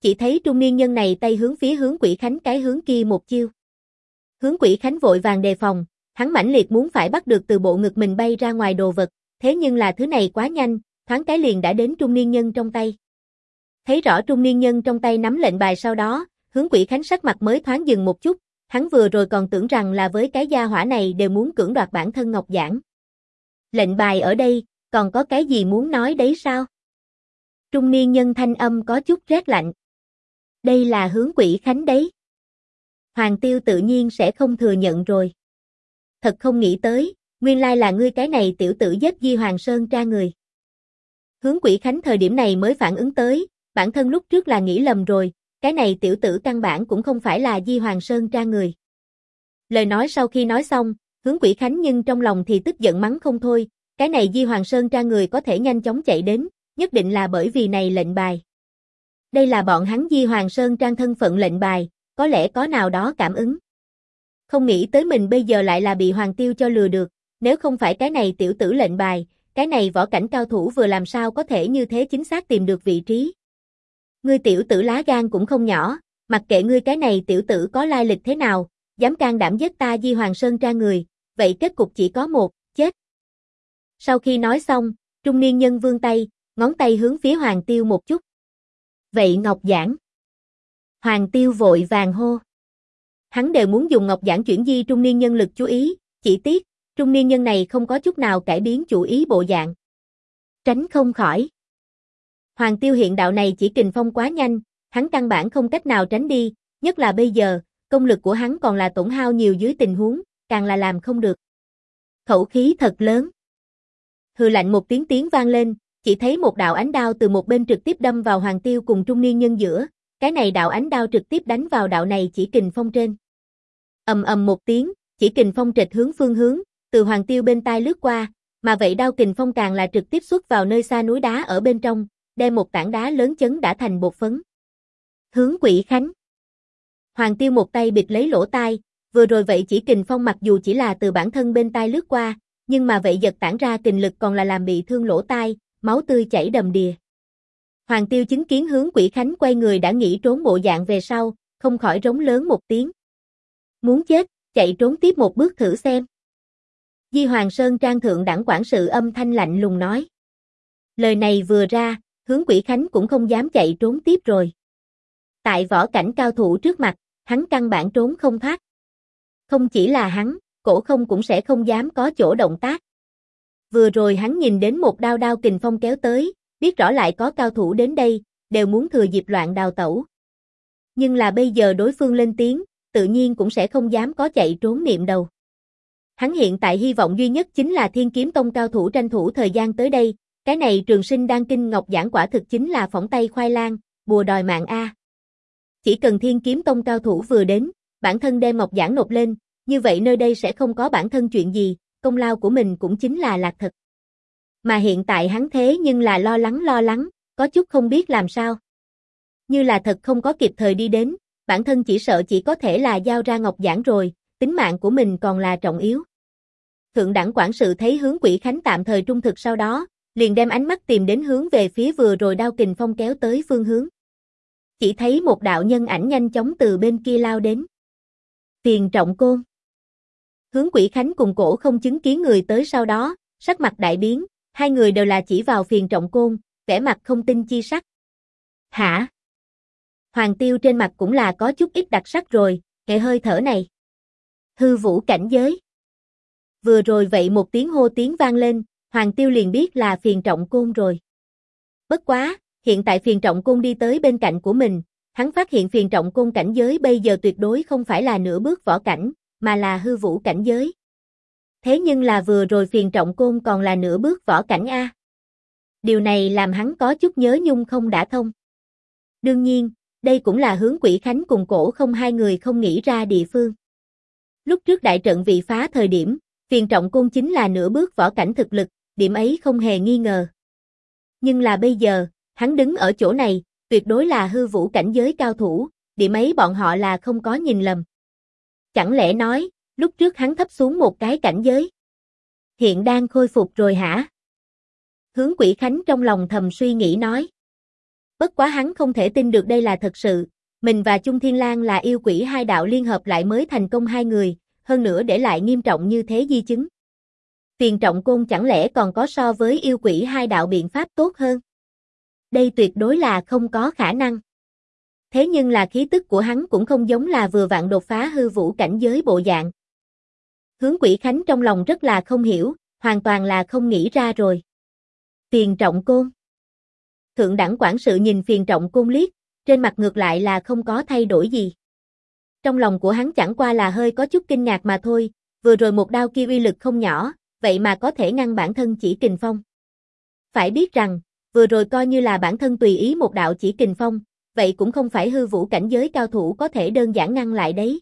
Chỉ thấy trung niên nhân này tay hướng phía Hướng Quỷ Khánh cái hướng kia một chiêu. Hướng Quỷ Khánh vội vàng đề phòng, hắn mãnh liệt muốn phải bắt được từ bộ ngực mình bay ra ngoài đồ vật, thế nhưng là thứ này quá nhanh, thoáng cái liền đã đến trung niên nhân trong tay. Thấy rõ trung niên nhân trong tay nắm lệnh bài sau đó, Hướng Quỷ Khánh sắc mặt mới thoáng dừng một chút, hắn vừa rồi còn tưởng rằng là với cái gia hỏa này đều muốn cưỡng đoạt bản thân ngọc giản. Lệnh bài ở đây, còn có cái gì muốn nói đấy sao? Trung niên nhân thanh âm có chút rét lạnh. Đây là Hướng Quỷ Khánh đấy. Hoàng Tiêu tự nhiên sẽ không thừa nhận rồi. Thật không nghĩ tới, nguyên lai là ngươi cái này tiểu tử giết Di Hoàng Sơn tra người. Hướng Quỷ Khánh thời điểm này mới phản ứng tới, bản thân lúc trước là nghĩ lầm rồi, cái này tiểu tử căn bản cũng không phải là Di Hoàng Sơn tra người. Lời nói sau khi nói xong, Hướng Quỷ Khánh nhưng trong lòng thì tức giận mắng không thôi, cái này Di Hoàng Sơn tra người có thể nhanh chóng chạy đến, nhất định là bởi vì này lệnh bài. Đây là bọn hắn Di Hoàng Sơn trang thân phận lệnh bài, có lẽ có nào đó cảm ứng. Không nghĩ tới mình bây giờ lại là bị Hoàng Tiêu cho lừa được, nếu không phải cái này tiểu tử lệnh bài, cái này võ cảnh cao thủ vừa làm sao có thể như thế chính xác tìm được vị trí. Ngươi tiểu tử lá gan cũng không nhỏ, mặc kệ ngươi cái này tiểu tử có lai lịch thế nào, dám can đảm giết ta Di Hoàng Sơn tra người, vậy kết cục chỉ có một, chết. Sau khi nói xong, trung niên nhân vươn tay, ngón tay hướng phía Hoàng Tiêu một chút. Vậy ngọc giản. Hoàng Tiêu vội vàng hô. Hắn đều muốn dùng ngọc giản chuyển di trung niên nhân lực chú ý, chỉ tiếc, trung niên nhân này không có chút nào cải biến chủ ý bộ dạng. Tránh không khỏi. Hoàng Tiêu hiện đạo này chỉ kình phong quá nhanh, hắn căn bản không cách nào tránh đi, nhất là bây giờ, công lực của hắn còn là tổn hao nhiều dưới tình huống, càng là làm không được. Khẩu khí thật lớn. Hừ lạnh một tiếng vang lên, chỉ thấy một đạo ánh đao từ một bên trực tiếp đâm vào Hoàng Tiêu cùng trung niên nhân giữa, cái này đạo ánh đao trực tiếp đánh vào đạo này chỉ kình phong trên. Ầm ầm một tiếng, chỉ kình phong trệt hướng phương hướng, từ Hoàng Tiêu bên tai lướt qua, mà vậy đao kình phong càng là trực tiếp xuất vào nơi xa núi đá ở bên trong, đem một tảng đá lớn chấn đã thành bột phấn. Hướng Quỷ Khánh. Hoàng Tiêu một tay bịt lấy lỗ tai, vừa rồi vậy chỉ kình phong mặc dù chỉ là từ bản thân bên tai lướt qua, nhưng mà vậy giật tản ra kình lực còn là làm bị thương lỗ tai, máu tươi chảy đầm đìa. Hoàng Tiêu chứng kiến Hướng Quỷ Khánh quay người đã nghĩ trốn bộ dạng về sau, không khỏi rống lớn một tiếng. Muốn chết, chạy trốn tiếp một bước thử xem. Di Hoàng Sơn trang thượng đẳng quản sự âm thanh lạnh lùng nói. Lời này vừa ra, Hướng Quỷ Khánh cũng không dám chạy trốn tiếp rồi. Tại võ cảnh cao thủ trước mặt, hắn căn bản trốn không thoát. Không chỉ là hắn, Cổ Không cũng sẽ không dám có chỗ động tác. Vừa rồi hắn nhìn đến một đao kình phong kéo tới, biết rõ lại có cao thủ đến đây, đều muốn thừa dịp loạn đào tẩu. Nhưng là bây giờ đối phương lên tiếng, tự nhiên cũng sẽ không dám có chạy trốn niệm đầu. Hắn hiện tại hy vọng duy nhất chính là Thiên Kiếm Tông cao thủ tranh thủ thời gian tới đây, cái này Trường Sinh Đan Kinh Ngọc Giản quả thực chính là phỏng tay khoai lang, bùa đòi mạng a. Chỉ cần Thiên Kiếm Tông cao thủ vừa đến, bản thân đem Ngọc Giản nộp lên, như vậy nơi đây sẽ không có bản thân chuyện gì, công lao của mình cũng chính là lạc thật. Mà hiện tại hắn thế nhưng là lo lắng, có chút không biết làm sao. Như là thật không có kịp thời đi đến, bản thân chỉ sợ chỉ có thể là giao ra Ngọc Giản rồi, tính mạng của mình còn là trọng yếu. Thượng đẳng quản sự thấy Hướng Quỷ Khánh tạm thời trung thực sau đó, liền đem ánh mắt tìm đến hướng về phía vừa rồi đao kình phong kéo tới phương hướng. Chỉ thấy một đạo nhân ảnh nhanh chóng từ bên kia lao đến. Tiền Trọng Côn. Hướng Quỷ Khánh cùng Cổ Không chứng kiến người tới sau đó, sắc mặt đại biến, hai người đều là chỉ vào Phiền Trọng Côn, vẻ mặt không tin chi sắc. Hả? Hoàng Tiêu trên mặt cũng là có chút ít đặc sắc rồi, kệ hơi thở này. Hư vũ cảnh giới. Vừa rồi vậy một tiếng hô tiếng vang lên, Hoàng Tiêu liền biết là Phiền Trọng Côn rồi. Bất quá, hiện tại Phiền Trọng Côn đi tới bên cạnh của mình, hắn phát hiện Phiền Trọng Côn cảnh giới bây giờ tuyệt đối không phải là nửa bước võ cảnh, mà là hư vũ cảnh giới. Thế nhưng là vừa rồi Phiền Trọng Côn còn là nửa bước võ cảnh a. Điều này làm hắn có chút nhớ nhung không đã thông. Đương nhiên, đây cũng là Hướng Quỷ Khánh cùng Cổ Không hai người không nghĩ ra địa phương. Lúc trước đại trận vị phá thời điểm, Phiền Trọng Côn chính là nửa bước võ cảnh thực lực, điểm ấy không hề nghi ngờ. Nhưng là bây giờ, hắn đứng ở chỗ này, tuyệt đối là hư vũ cảnh giới cao thủ, điểm ấy bọn họ là không có nhìn lầm. Chẳng lẽ nói, lúc trước hắn thấp xuống một cái cảnh giới? Hiện đang khôi phục rồi hả? Hướng Quỷ Khánh trong lòng thầm suy nghĩ nói. Bất quá hắn không thể tin được đây là thật sự, mình và Chung Thiên Lang là yêu quỷ hai đạo liên hợp lại mới thành công hai người, hơn nữa để lại nghiêm trọng như thế di chứng. Phiền Trọng Côn chẳng lẽ còn có so với yêu quỷ hai đạo biện pháp tốt hơn? Đây tuyệt đối là không có khả năng. Thế nhưng là khí tức của hắn cũng không giống là vừa vặn đột phá hư vũ cảnh giới bộ dạng. Hướng Quỷ Khánh trong lòng rất là không hiểu, hoàn toàn là không nghĩ ra rồi. Phiền Trọng Côn. Thượng đẳng quản sự nhìn Phiền Trọng Côn liếc, trên mặt ngược lại là không có thay đổi gì. Trong lòng của hắn chẳng qua là hơi có chút kinh ngạc mà thôi, vừa rồi một đao kia uy lực không nhỏ, vậy mà có thể ngăn bản thân chỉ kình phong. Phải biết rằng, vừa rồi coi như là bản thân tùy ý một đạo chỉ kình phong, vậy cũng không phải hư vũ cảnh giới cao thủ có thể đơn giản ngăn lại đấy.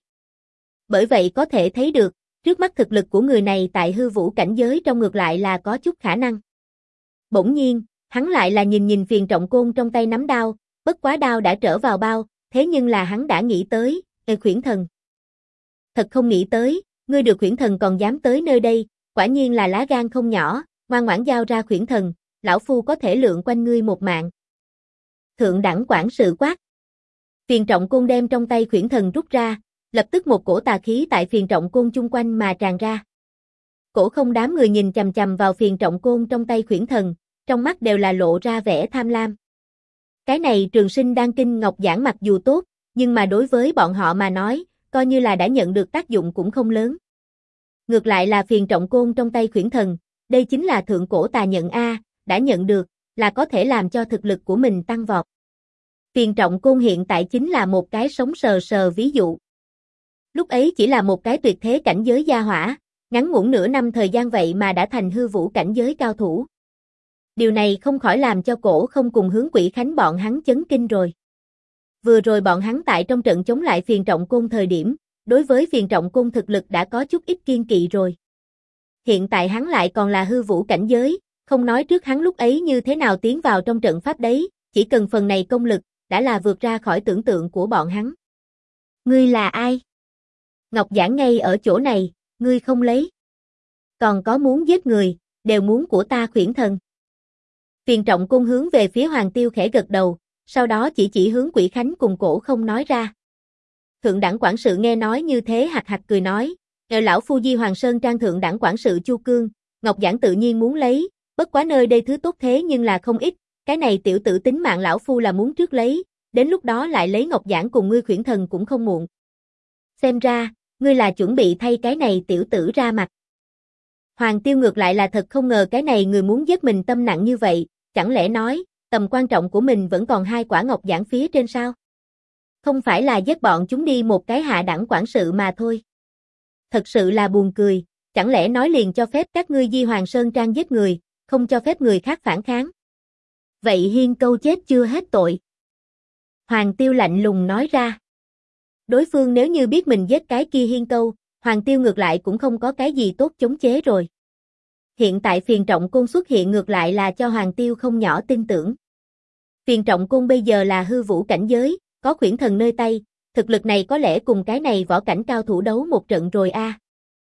Bởi vậy có thể thấy được, trước mắt thực lực của người này tại hư vũ cảnh giới trong ngược lại là có chút khả năng. Bỗng nhiên, hắn lại là nhìn Phiền Trọng Côn trong tay nắm đao, bất quá đao đã trở vào bao, thế nhưng là hắn đã nghĩ tới, Khuyển Thần. Thật không nghĩ tới, ngươi được Khuyển Thần còn dám tới nơi đây, quả nhiên là lá gan không nhỏ, ngoan ngoãn giao ra Khuyển Thần, lão phu có thể lượng quanh ngươi một mạng. Thượng đẳng quản sự quát. Phiền Trọng Côn đem trong tay Khuyển Thần rút ra, lập tức một cổ tà khí tại Phiền Trọng Côn chung quanh mà tràn ra. Cổ không đám người nhìn chằm chằm vào Phiền Trọng Côn trong tay Khuyển Thần, trong mắt đều là lộ ra vẻ tham lam. Cái này Trường Sinh Đan Kinh Ngọc Giảng mặc dù tốt, nhưng mà đối với bọn họ mà nói, coi như là đã nhận được tác dụng cũng không lớn. Ngược lại là Phiền Trọng Côn trong tay Khuyển Thần, đây chính là thượng cổ tà nhận A, đã nhận được, là có thể làm cho thực lực của mình tăng vọt. Phiền Trọng Côn hiện tại chính là một cái sống sờ sờ ví dụ. Lúc ấy chỉ là một cái tuyệt thế cảnh giới gia hỏa, ngắn ngủn nửa năm thời gian vậy mà đã thành hư vũ cảnh giới cao thủ. Điều này không khỏi làm cho Cổ Không cùng Hướng Quỷ Khánh bọn hắn chấn kinh rồi. Vừa rồi bọn hắn tại trong trận chống lại Phiền Trọng Côn thời điểm, đối với Phiền Trọng Côn thực lực đã có chút ít kiên kỵ rồi. Hiện tại hắn lại còn là hư vũ cảnh giới, không nói trước hắn lúc ấy như thế nào tiến vào trong trận pháp đấy, chỉ cần phần này công lực, đã là vượt ra khỏi tưởng tượng của bọn hắn. Ngươi là ai? Ngọc Giảng ngay ở chỗ này, ngươi không lấy. Còn có muốn giết người, đều muốn của ta Khuyển Thần. Phiền Trọng Côn hướng về phía Hoàng Tiêu khẽ gật đầu, sau đó chỉ Hướng Quỷ Khánh cùng Cổ Không nói ra. Thượng đẳng quản sự nghe nói như thế hạc hạc cười nói, lão phu Di Hoàng Sơn Trang thượng đẳng quản sự Chu Cương, Ngọc Giảng tự nhiên muốn lấy, bất quá nơi đây thứ tốt thế nhưng là không ít, cái này tiểu tử tính mạng lão phu là muốn trước lấy, đến lúc đó lại lấy Ngọc Giảng cùng ngươi Khuyển Thần cũng không muộn. Xem ra, ngươi là chuẩn bị thay cái này tiểu tử ra mặt. Hoàng Tiêu ngược lại là thật không ngờ cái này người muốn giết mình tâm nặng như vậy, chẳng lẽ nói, tầm quan trọng của mình vẫn còn hai quả Ngọc Giảng phía trên sao? Không phải là giết bọn chúng đi một cái hạ đẳng quản sự mà thôi. Thật sự là buồn cười, chẳng lẽ nói liền cho phép các ngươi Di Hoàng Sơn Trang giết người, không cho phép người khác phản kháng. Vậy Hiên Câu chết chưa hết tội. Hoàng Tiêu lạnh lùng nói ra. Đối phương nếu như biết mình giết cái kia Hiên Câu, Hoàng Tiêu ngược lại cũng không có cái gì tốt chống chế rồi. Hiện tại Phiền Trọng Côn xuất hiện ngược lại là cho Hoàng Tiêu không nhỏ tin tưởng. Phiền Trọng Côn bây giờ là hư vũ cảnh giới, có Khuyển Thần nơi tay, thực lực này có lẽ cùng cái này võ cảnh cao thủ đấu một trận rồi a.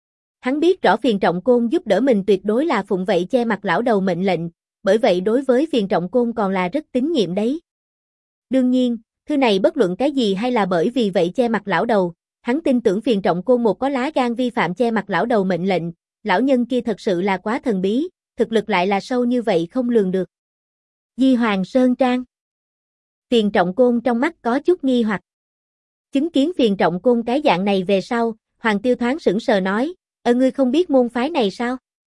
Hắn biết rõ Phiền Trọng Côn giúp đỡ mình tuyệt đối là phụng vậy che mặt lão đầu mệnh lệnh, bởi vậy đối với Phiền Trọng Côn còn là rất tín nhiệm đấy. Đương nhiên, thứ này bất luận cái gì hay là bởi vì vậy che mặt lão đầu, hắn tin tưởng Phiền Trọng Côn một có lá gan vi phạm che mặt lão đầu mệnh lệnh, lão nhân kia thật sự là quá thần bí, thực lực lại là sâu như vậy không lường được. Di Hoàng Sơn Trang. Phiền Trọng Côn trong mắt có chút nghi hoặc. Chứng kiến Phiền Trọng Côn cái dạng này về sau, Hoàng Tiêu thoáng sững sờ nói, ngươi không biết môn phái này sao?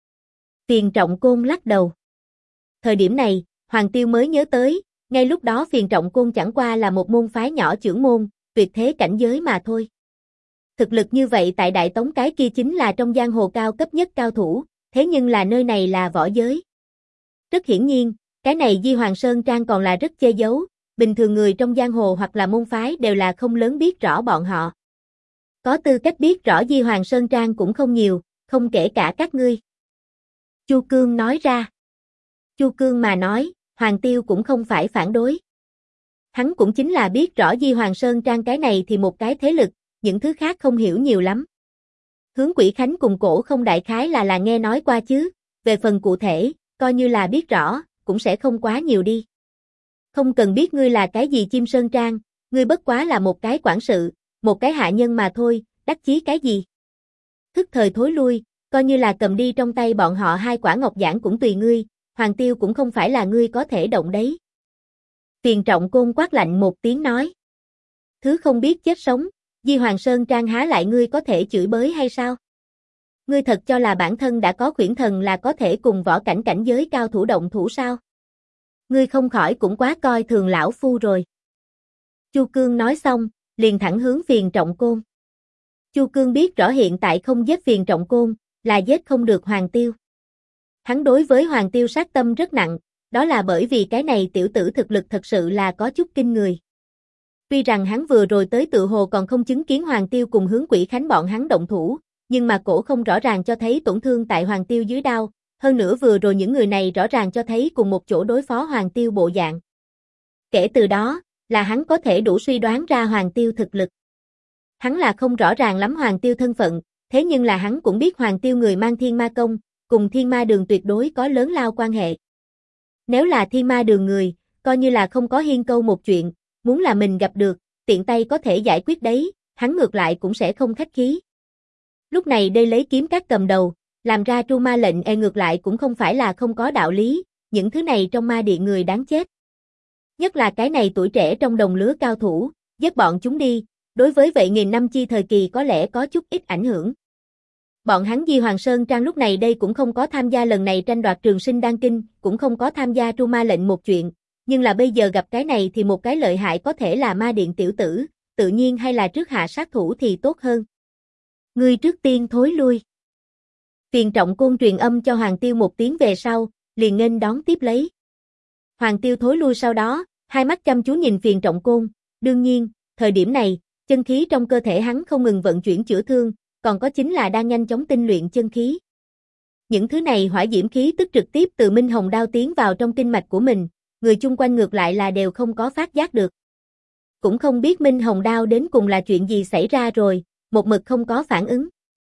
Phiền Trọng Côn lắc đầu. Thời điểm này, Hoàng Tiêu mới nhớ tới, ngay lúc đó Phiền Trọng Côn chẳng qua là một môn phái nhỏ chưởng môn, tuyệt thế cảnh giới mà thôi. Thực lực như vậy tại Đại Tống cái kia chính là trong giang hồ cao cấp nhất cao thủ, thế nhưng là nơi này là võ giới. Rất hiển nhiên, cái này Di Hoàng Sơn Trang còn là rất che giấu, bình thường người trong giang hồ hoặc là môn phái đều là không lớn biết rõ bọn họ. Có tư cách biết rõ Di Hoàng Sơn Trang cũng không nhiều, không kể cả các ngươi. Chu Cương nói ra. Chu Cương mà nói, Hoàng Tiêu cũng không phải phản đối. Hắn cũng chính là biết rõ Di Hoàng Sơn Trang cái này thì một cái thế lực, những thứ khác không hiểu nhiều lắm. Hướng Quỷ Khánh cùng Cổ Không đại khái là nghe nói qua chứ, về phần cụ thể, coi như là biết rõ, cũng sẽ không quá nhiều đi. Không cần biết ngươi là cái gì chim sơn trang, ngươi bất quá là một cái quản sự, một cái hạ nhân mà thôi, đắc chí cái gì. Thức thời thối lui, coi như là cầm đi trong tay bọn họ 2 quả ngọc giản cũng tùy ngươi, Hoàng Tiêu cũng không phải là ngươi có thể động đấy. Phiền Trọng Côn quát lạnh một tiếng nói. Thứ không biết chết sống, Di Hoàng Sơn Trang há lại ngươi có thể chửi bới hay sao? Ngươi thật cho là bản thân đã có khuyển thần là có thể cùng võ cảnh cảnh giới cao thủ động thủ sao? Ngươi không khỏi cũng quá coi thường lão phu rồi. Chu Cương nói xong, liền thẳng hướng Phiền Trọng Côn. Chu Cương biết rõ hiện tại không giết Phiền Trọng Côn, là giết không được Hoàng Tiêu. Hắn đối với Hoàng Tiêu sát tâm rất nặng, đó là bởi vì cái này tiểu tử thực lực thật sự là có chút kinh người. Tuy rằng hắn vừa rồi tới tự hồ còn không chứng kiến Hoàng Tiêu cùng hướng Quỷ Khánh bọn hắn động thủ, nhưng mà cổ không rõ ràng cho thấy tổn thương tại Hoàng Tiêu dưới đao, hơn nữa vừa rồi những người này rõ ràng cho thấy cùng một chỗ đối phó Hoàng Tiêu bộ dạng. Kể từ đó, là hắn có thể đủ suy đoán ra Hoàng Tiêu thực lực. Hắn là không rõ ràng lắm Hoàng Tiêu thân phận, thế nhưng là hắn cũng biết Hoàng Tiêu người mang Thiên Ma Công, cùng Thiên Ma Đường tuyệt đối có lớn lao quan hệ. Nếu là Thiên Ma Đường người, coi như là không có hiên câu một chuyện, muốn là mình gặp được, tiện tay có thể giải quyết đấy, hắn ngược lại cũng sẽ không khách khí. Lúc này đây lấy kiếm các cầm đầu, làm ra tru ma lệnh ngược lại cũng không phải là không có đạo lý, những thứ này trong ma điện người đáng chết. Nhất là cái này tuổi trẻ trong đồng lứa cao thủ, giết bọn chúng đi, đối với vậy nghìn năm chi thời kỳ có lẽ có chút ít ảnh hưởng. Bọn hắn Di Hoàng Sơn Trang lúc này đây cũng không có tham gia lần này tranh đoạt trường sinh đan kinh, cũng không có tham gia tru ma lệnh một chuyện, nhưng là bây giờ gặp cái này thì một cái lợi hại có thể là ma điện tiểu tử, tự nhiên hay là trước hạ sát thủ thì tốt hơn. Ngươi trước tiên thối lui. Phiền Trọng Côn truyền âm cho Hoàng Tiêu một tiếng về sau, liền nghênh đón tiếp lấy. Hoàng Tiêu thối lui sau đó, hai mắt chăm chú nhìn Phiền Trọng Côn, đương nhiên, thời điểm này, chân khí trong cơ thể hắn không ngừng vận chuyển chữa thương, còn có chính là đang nhanh chóng tinh luyện chân khí. Những thứ này hỏa diễm khí tức trực tiếp từ Minh Hồng Đao tiến vào trong kinh mạch của mình, người chung quanh ngược lại là đều không có phát giác được. Cũng không biết Minh Hồng Đao đến cùng là chuyện gì xảy ra rồi, một mực không có phản ứng.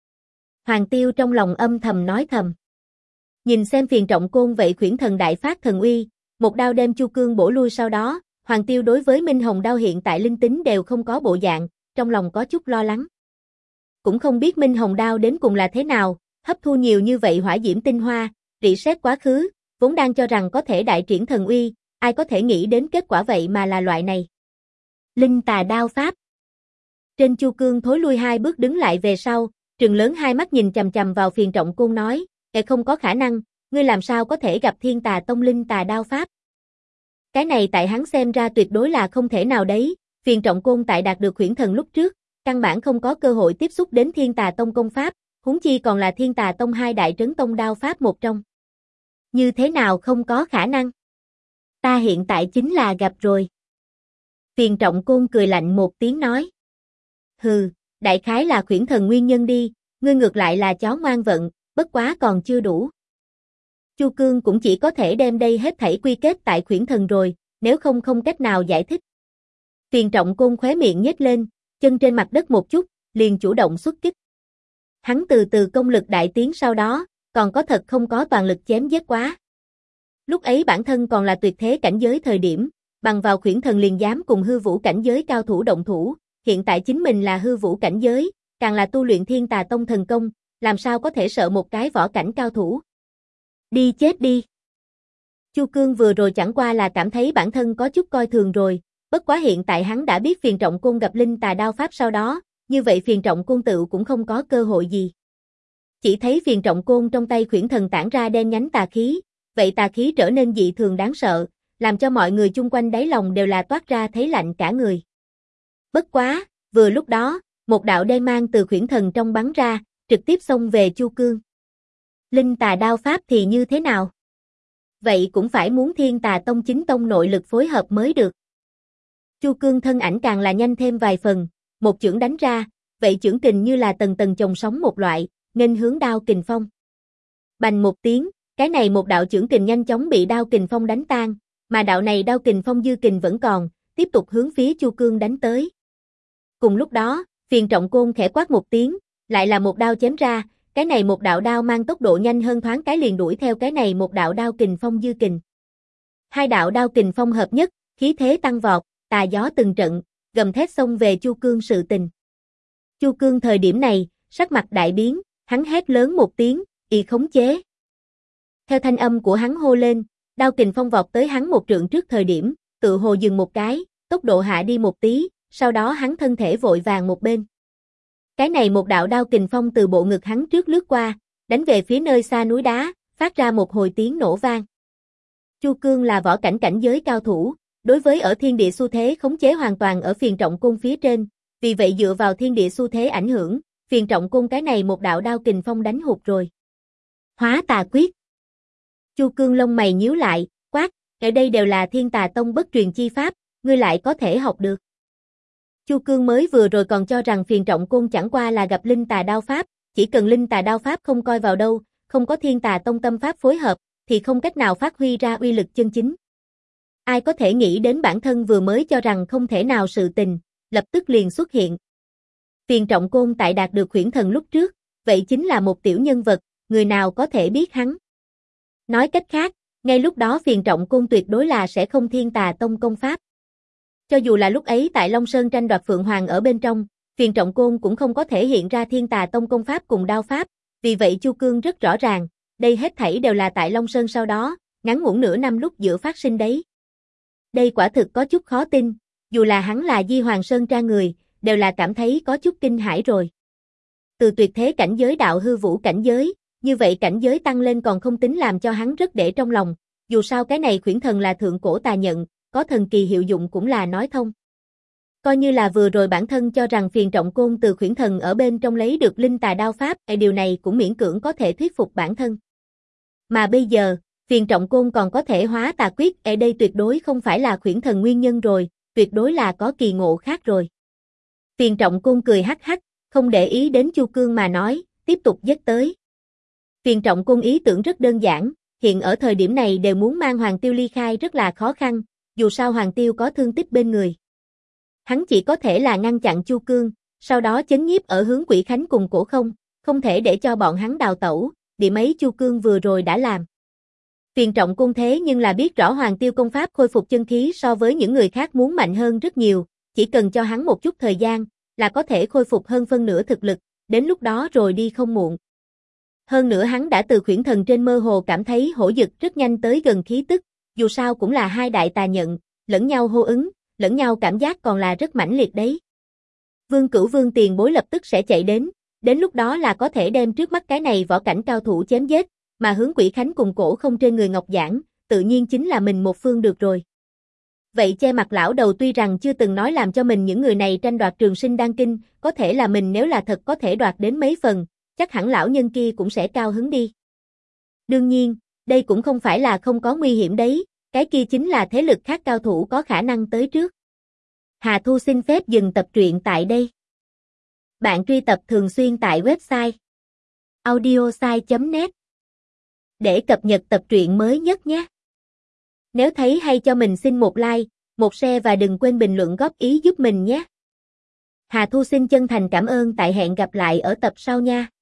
Hoàng Tiêu trong lòng âm thầm nói thầm. Nhìn xem Phiền Trọng Côn vậy khuyển thần đại phát thần uy, một đao đem Chu Cương bổ lui sau đó, Hoàng Tiêu đối với Minh Hồng Đao hiện tại linh tính đều không có bộ dạng, trong lòng có chút lo lắng. Cũng không biết Minh Hồng Đao đến cùng là thế nào, hấp thu nhiều như vậy hỏa diễm tinh hoa, rỉ sét quá khứ, vốn đang cho rằng có thể đại triển thần uy, ai có thể nghĩ đến kết quả vậy mà là loại này. Linh tà đao pháp. Trên Chu Cương thối lui 2 bước đứng lại về sau, trừng lớn hai mắt nhìn chằm chằm vào Phiền Trọng Côn nói, không có khả năng, ngươi làm sao có thể gặp Thiên Tà Tông linh tà đao pháp. Cái này tại hắn xem ra tuyệt đối là không thể nào đấy, Phiền Trọng Côn tại đạt được khuyển thần lúc trước, căn bản không có cơ hội tiếp xúc đến Thiên Tà Tông công pháp, huống chi còn là Thiên Tà Tông 2 đại trấn tông đao pháp một trong. Như thế nào không có khả năng? Ta hiện tại chính là gặp rồi. Phiền Trọng Côn cười lạnh một tiếng nói. Hừ, đại khái là khuyển thần nguyên nhân đi, ngươi ngược lại là chó ngoan vận, bất quá còn chưa đủ. Chu Cương cũng chỉ có thể đem đây hết thảy quy kết tại khuyển thần rồi, nếu không không cách nào giải thích. Phiền Trọng Côn khóe miệng nhếch lên, chân trên mặt đất một chút, liền chủ động xuất kích. Hắn từ từ công lực đại tiến sau đó, còn có thật không có toàn lực chém giết quá. Lúc ấy bản thân còn là tuyệt thế cảnh giới thời điểm, bằng vào khuyển thần liền dám cùng hư vũ cảnh giới cao thủ động thủ, hiện tại chính mình là hư vũ cảnh giới, càng là tu luyện Thiên Tà Tông thần công, làm sao có thể sợ một cái võ cảnh cao thủ. Đi chết đi. Chu Cương vừa rồi chẳng qua là cảm thấy bản thân có chút coi thường rồi, bất quá hiện tại hắn đã biết Phiền Trọng Côn gặp linh tà đao pháp sau đó, như vậy Phiền Trọng Côn tự cũng không có cơ hội gì. Chỉ thấy Phiền Trọng Côn trong tay khuyển thần tản ra đen nhánh tà khí, vậy tà khí trở nên dị thường đáng sợ, làm cho mọi người chung quanh đáy lòng đều là toát ra thấy lạnh cả người. Bất quá, vừa lúc đó, một đạo đen mang từ khuyển thần trong bắn ra, trực tiếp xông về Chu Cương. Linh tà đao pháp thì như thế nào? Vậy cũng phải muốn Thiên Tà Tông chính tông nội lực phối hợp mới được. Chu Cương thân ảnh càng là nhanh thêm vài phần, một chưởng đánh ra, vậy chưởng kình như là tầng tầng chồng sóng một loại, nghênh hướng đao kình phong. Bành một tiếng, cái này một đạo chưởng kình nhanh chóng bị đao kình phong đánh tan, mà đạo này đao kình phong dư kình vẫn còn, tiếp tục hướng phía Chu Cương đánh tới. Cùng lúc đó, Phiền Trọng Côn khẽ quát một tiếng, lại là một đao chém ra, cái này một đạo đao mang tốc độ nhanh hơn thoáng cái liền đuổi theo cái này một đạo đao kình phong dư kình. Hai đạo đao kình phong hợp nhất, khí thế tăng vọt, tà gió từng trận, gầm thét xông về Chu Cương sự tình. Chu Cương thời điểm này, sắc mặt đại biến, hắn hét lớn một tiếng, "Y khống chế." Theo thanh âm của hắn hô lên, đao kình phong vọt tới hắn một trượng trước thời điểm, tự hồ dừng một cái, tốc độ hạ đi một tí, sau đó hắn thân thể vội vàng một bên. Cái này một đạo đao kình phong từ bộ ngực hắn trước lướt qua, đánh về phía nơi xa núi đá, phát ra một hồi tiếng nổ vang. Chu Cương là võ cảnh cảnh giới cao thủ, đối với ở thiên địa xu thế khống chế hoàn toàn ở Phiền Trọng Côn phía trên, vì vậy dựa vào thiên địa xu thế ảnh hưởng, Phiền Trọng Côn cái này một đạo đao kình phong đánh hụt rồi. Hóa tà quyết. Chu Cương lông mày nhíu lại, quát, ở đây đều là Thiên Tà Tông bất truyền chi pháp, ngươi lại có thể học được. Chu Cương mới vừa rồi còn cho rằng Phiền Trọng Côn chẳng qua là gặp linh tà đao pháp, chỉ cần linh tà đao pháp không coi vào đâu, không có Thiên Tà Tông tâm pháp phối hợp, thì không cách nào phát huy ra uy lực chân chính. Ai có thể nghĩ đến bản thân vừa mới cho rằng không thể nào sự tình, lập tức liền xuất hiện. Phiền Trọng Côn tại đạt được Huyễn Thần lúc trước, vậy chính là một tiểu nhân vật, người nào có thể biết hắn. Nói cách khác, ngay lúc đó Phiền Trọng Côn tuyệt đối là sẽ không Thiên Tà Tông công pháp. Cho dù là lúc ấy tại Long Sơn tranh đoạt Phượng Hoàng ở bên trong, Phiền Trọng Côn cũng không có thể hiện ra Thiên Tà Tông công pháp cùng đao pháp, vì vậy Chu Cương rất rõ ràng, đây hết thảy đều là tại Long Sơn sau đó, ngắn ngủn nửa năm lúc giữa phát sinh đấy. Đây quả thực có chút khó tin, dù là hắn là Di Hoàng Sơn tra người, đều là cảm thấy có chút kinh hãi rồi. Từ tuyệt thế cảnh giới đạo hư vũ cảnh giới, như vậy cảnh giới tăng lên còn không tính làm cho hắn rất để trong lòng, dù sao cái này Huyễn Thần là thượng cổ tà nhận, có thần kỳ hiệu dụng cũng là nói thông. Coi như là vừa rồi bản thân cho rằng Phiền Trọng Côn từ Huyễn Thần ở bên trong lấy được linh tà đao pháp, điều này cũng miễn cưỡng có thể thuyết phục bản thân. Mà bây giờ, Phiền Trọng Côn còn có thể hóa tà quyết, đây tuyệt đối không phải là Huyễn Thần nguyên nhân rồi, tuyệt đối là có kỳ ngộ khác rồi. Phiền Trọng Côn cười hắc hắc, không để ý đến Chu Cương mà nói, tiếp tục dứt tới. Phiền Trọng Côn ý tưởng rất đơn giản, hiện ở thời điểm này đều muốn mang Hoàng Tiêu ly khai rất là khó khăn, dù sao Hoàng Tiêu có thương tích bên người. Hắn chỉ có thể là ngăn chặn Chu Cương, sau đó chấn nhiếp ở hướng Quỷ Khánh cùng Cổ Không, không thể để cho bọn hắn đào tẩu, điểm ấy Chu Cương vừa rồi đã làm. Phiền Trọng Côn thế nhưng là biết rõ Hoàng Tiêu công pháp khôi phục chân khí so với những người khác muốn mạnh hơn rất nhiều, chỉ cần cho hắn một chút thời gian, là có thể khôi phục hơn phân nửa thực lực, đến lúc đó rồi đi không muộn. Hơn nữa hắn đã từ Huyễn Thần trên mơ hồ cảm thấy hổ dực rất nhanh tới gần khí tức, dù sao cũng là hai đại tà nhận, lẫn nhau hô ứng, lẫn nhau cảm giác còn là rất mãnh liệt đấy. Vương Cửu Vương tiền bối lập tức sẽ chạy đến lúc đó là có thể đem trước mắt cái này võ cảnh cao thủ chém giết, mà hướng Quỷ Khánh cùng Cổ Không trên người Ngọc Giản, tự nhiên chính là mình một phương được rồi. Vậy che mặt lão đầu tuy rằng chưa từng nói làm cho mình những người này tranh đoạt Trường Sinh Đan Kinh, có thể là mình nếu là thật có thể đoạt đến mấy phần, chắc hẳn lão nhân kia cũng sẽ cao hứng đi. Đương nhiên, đây cũng không phải là không có nguy hiểm đấy, cái kia chính là thế lực khác cao thủ có khả năng tới trước. Hà Thu xin phép dừng tập truyện tại đây. Bạn truy tập thường xuyên tại website audiosai.net để cập nhật tập truyện mới nhất nhé. Nếu thấy hay cho mình xin một like, một share và đừng quên bình luận góp ý giúp mình nhé. Hà Thu xin chân thành cảm ơn, tại hẹn gặp lại ở tập sau nha.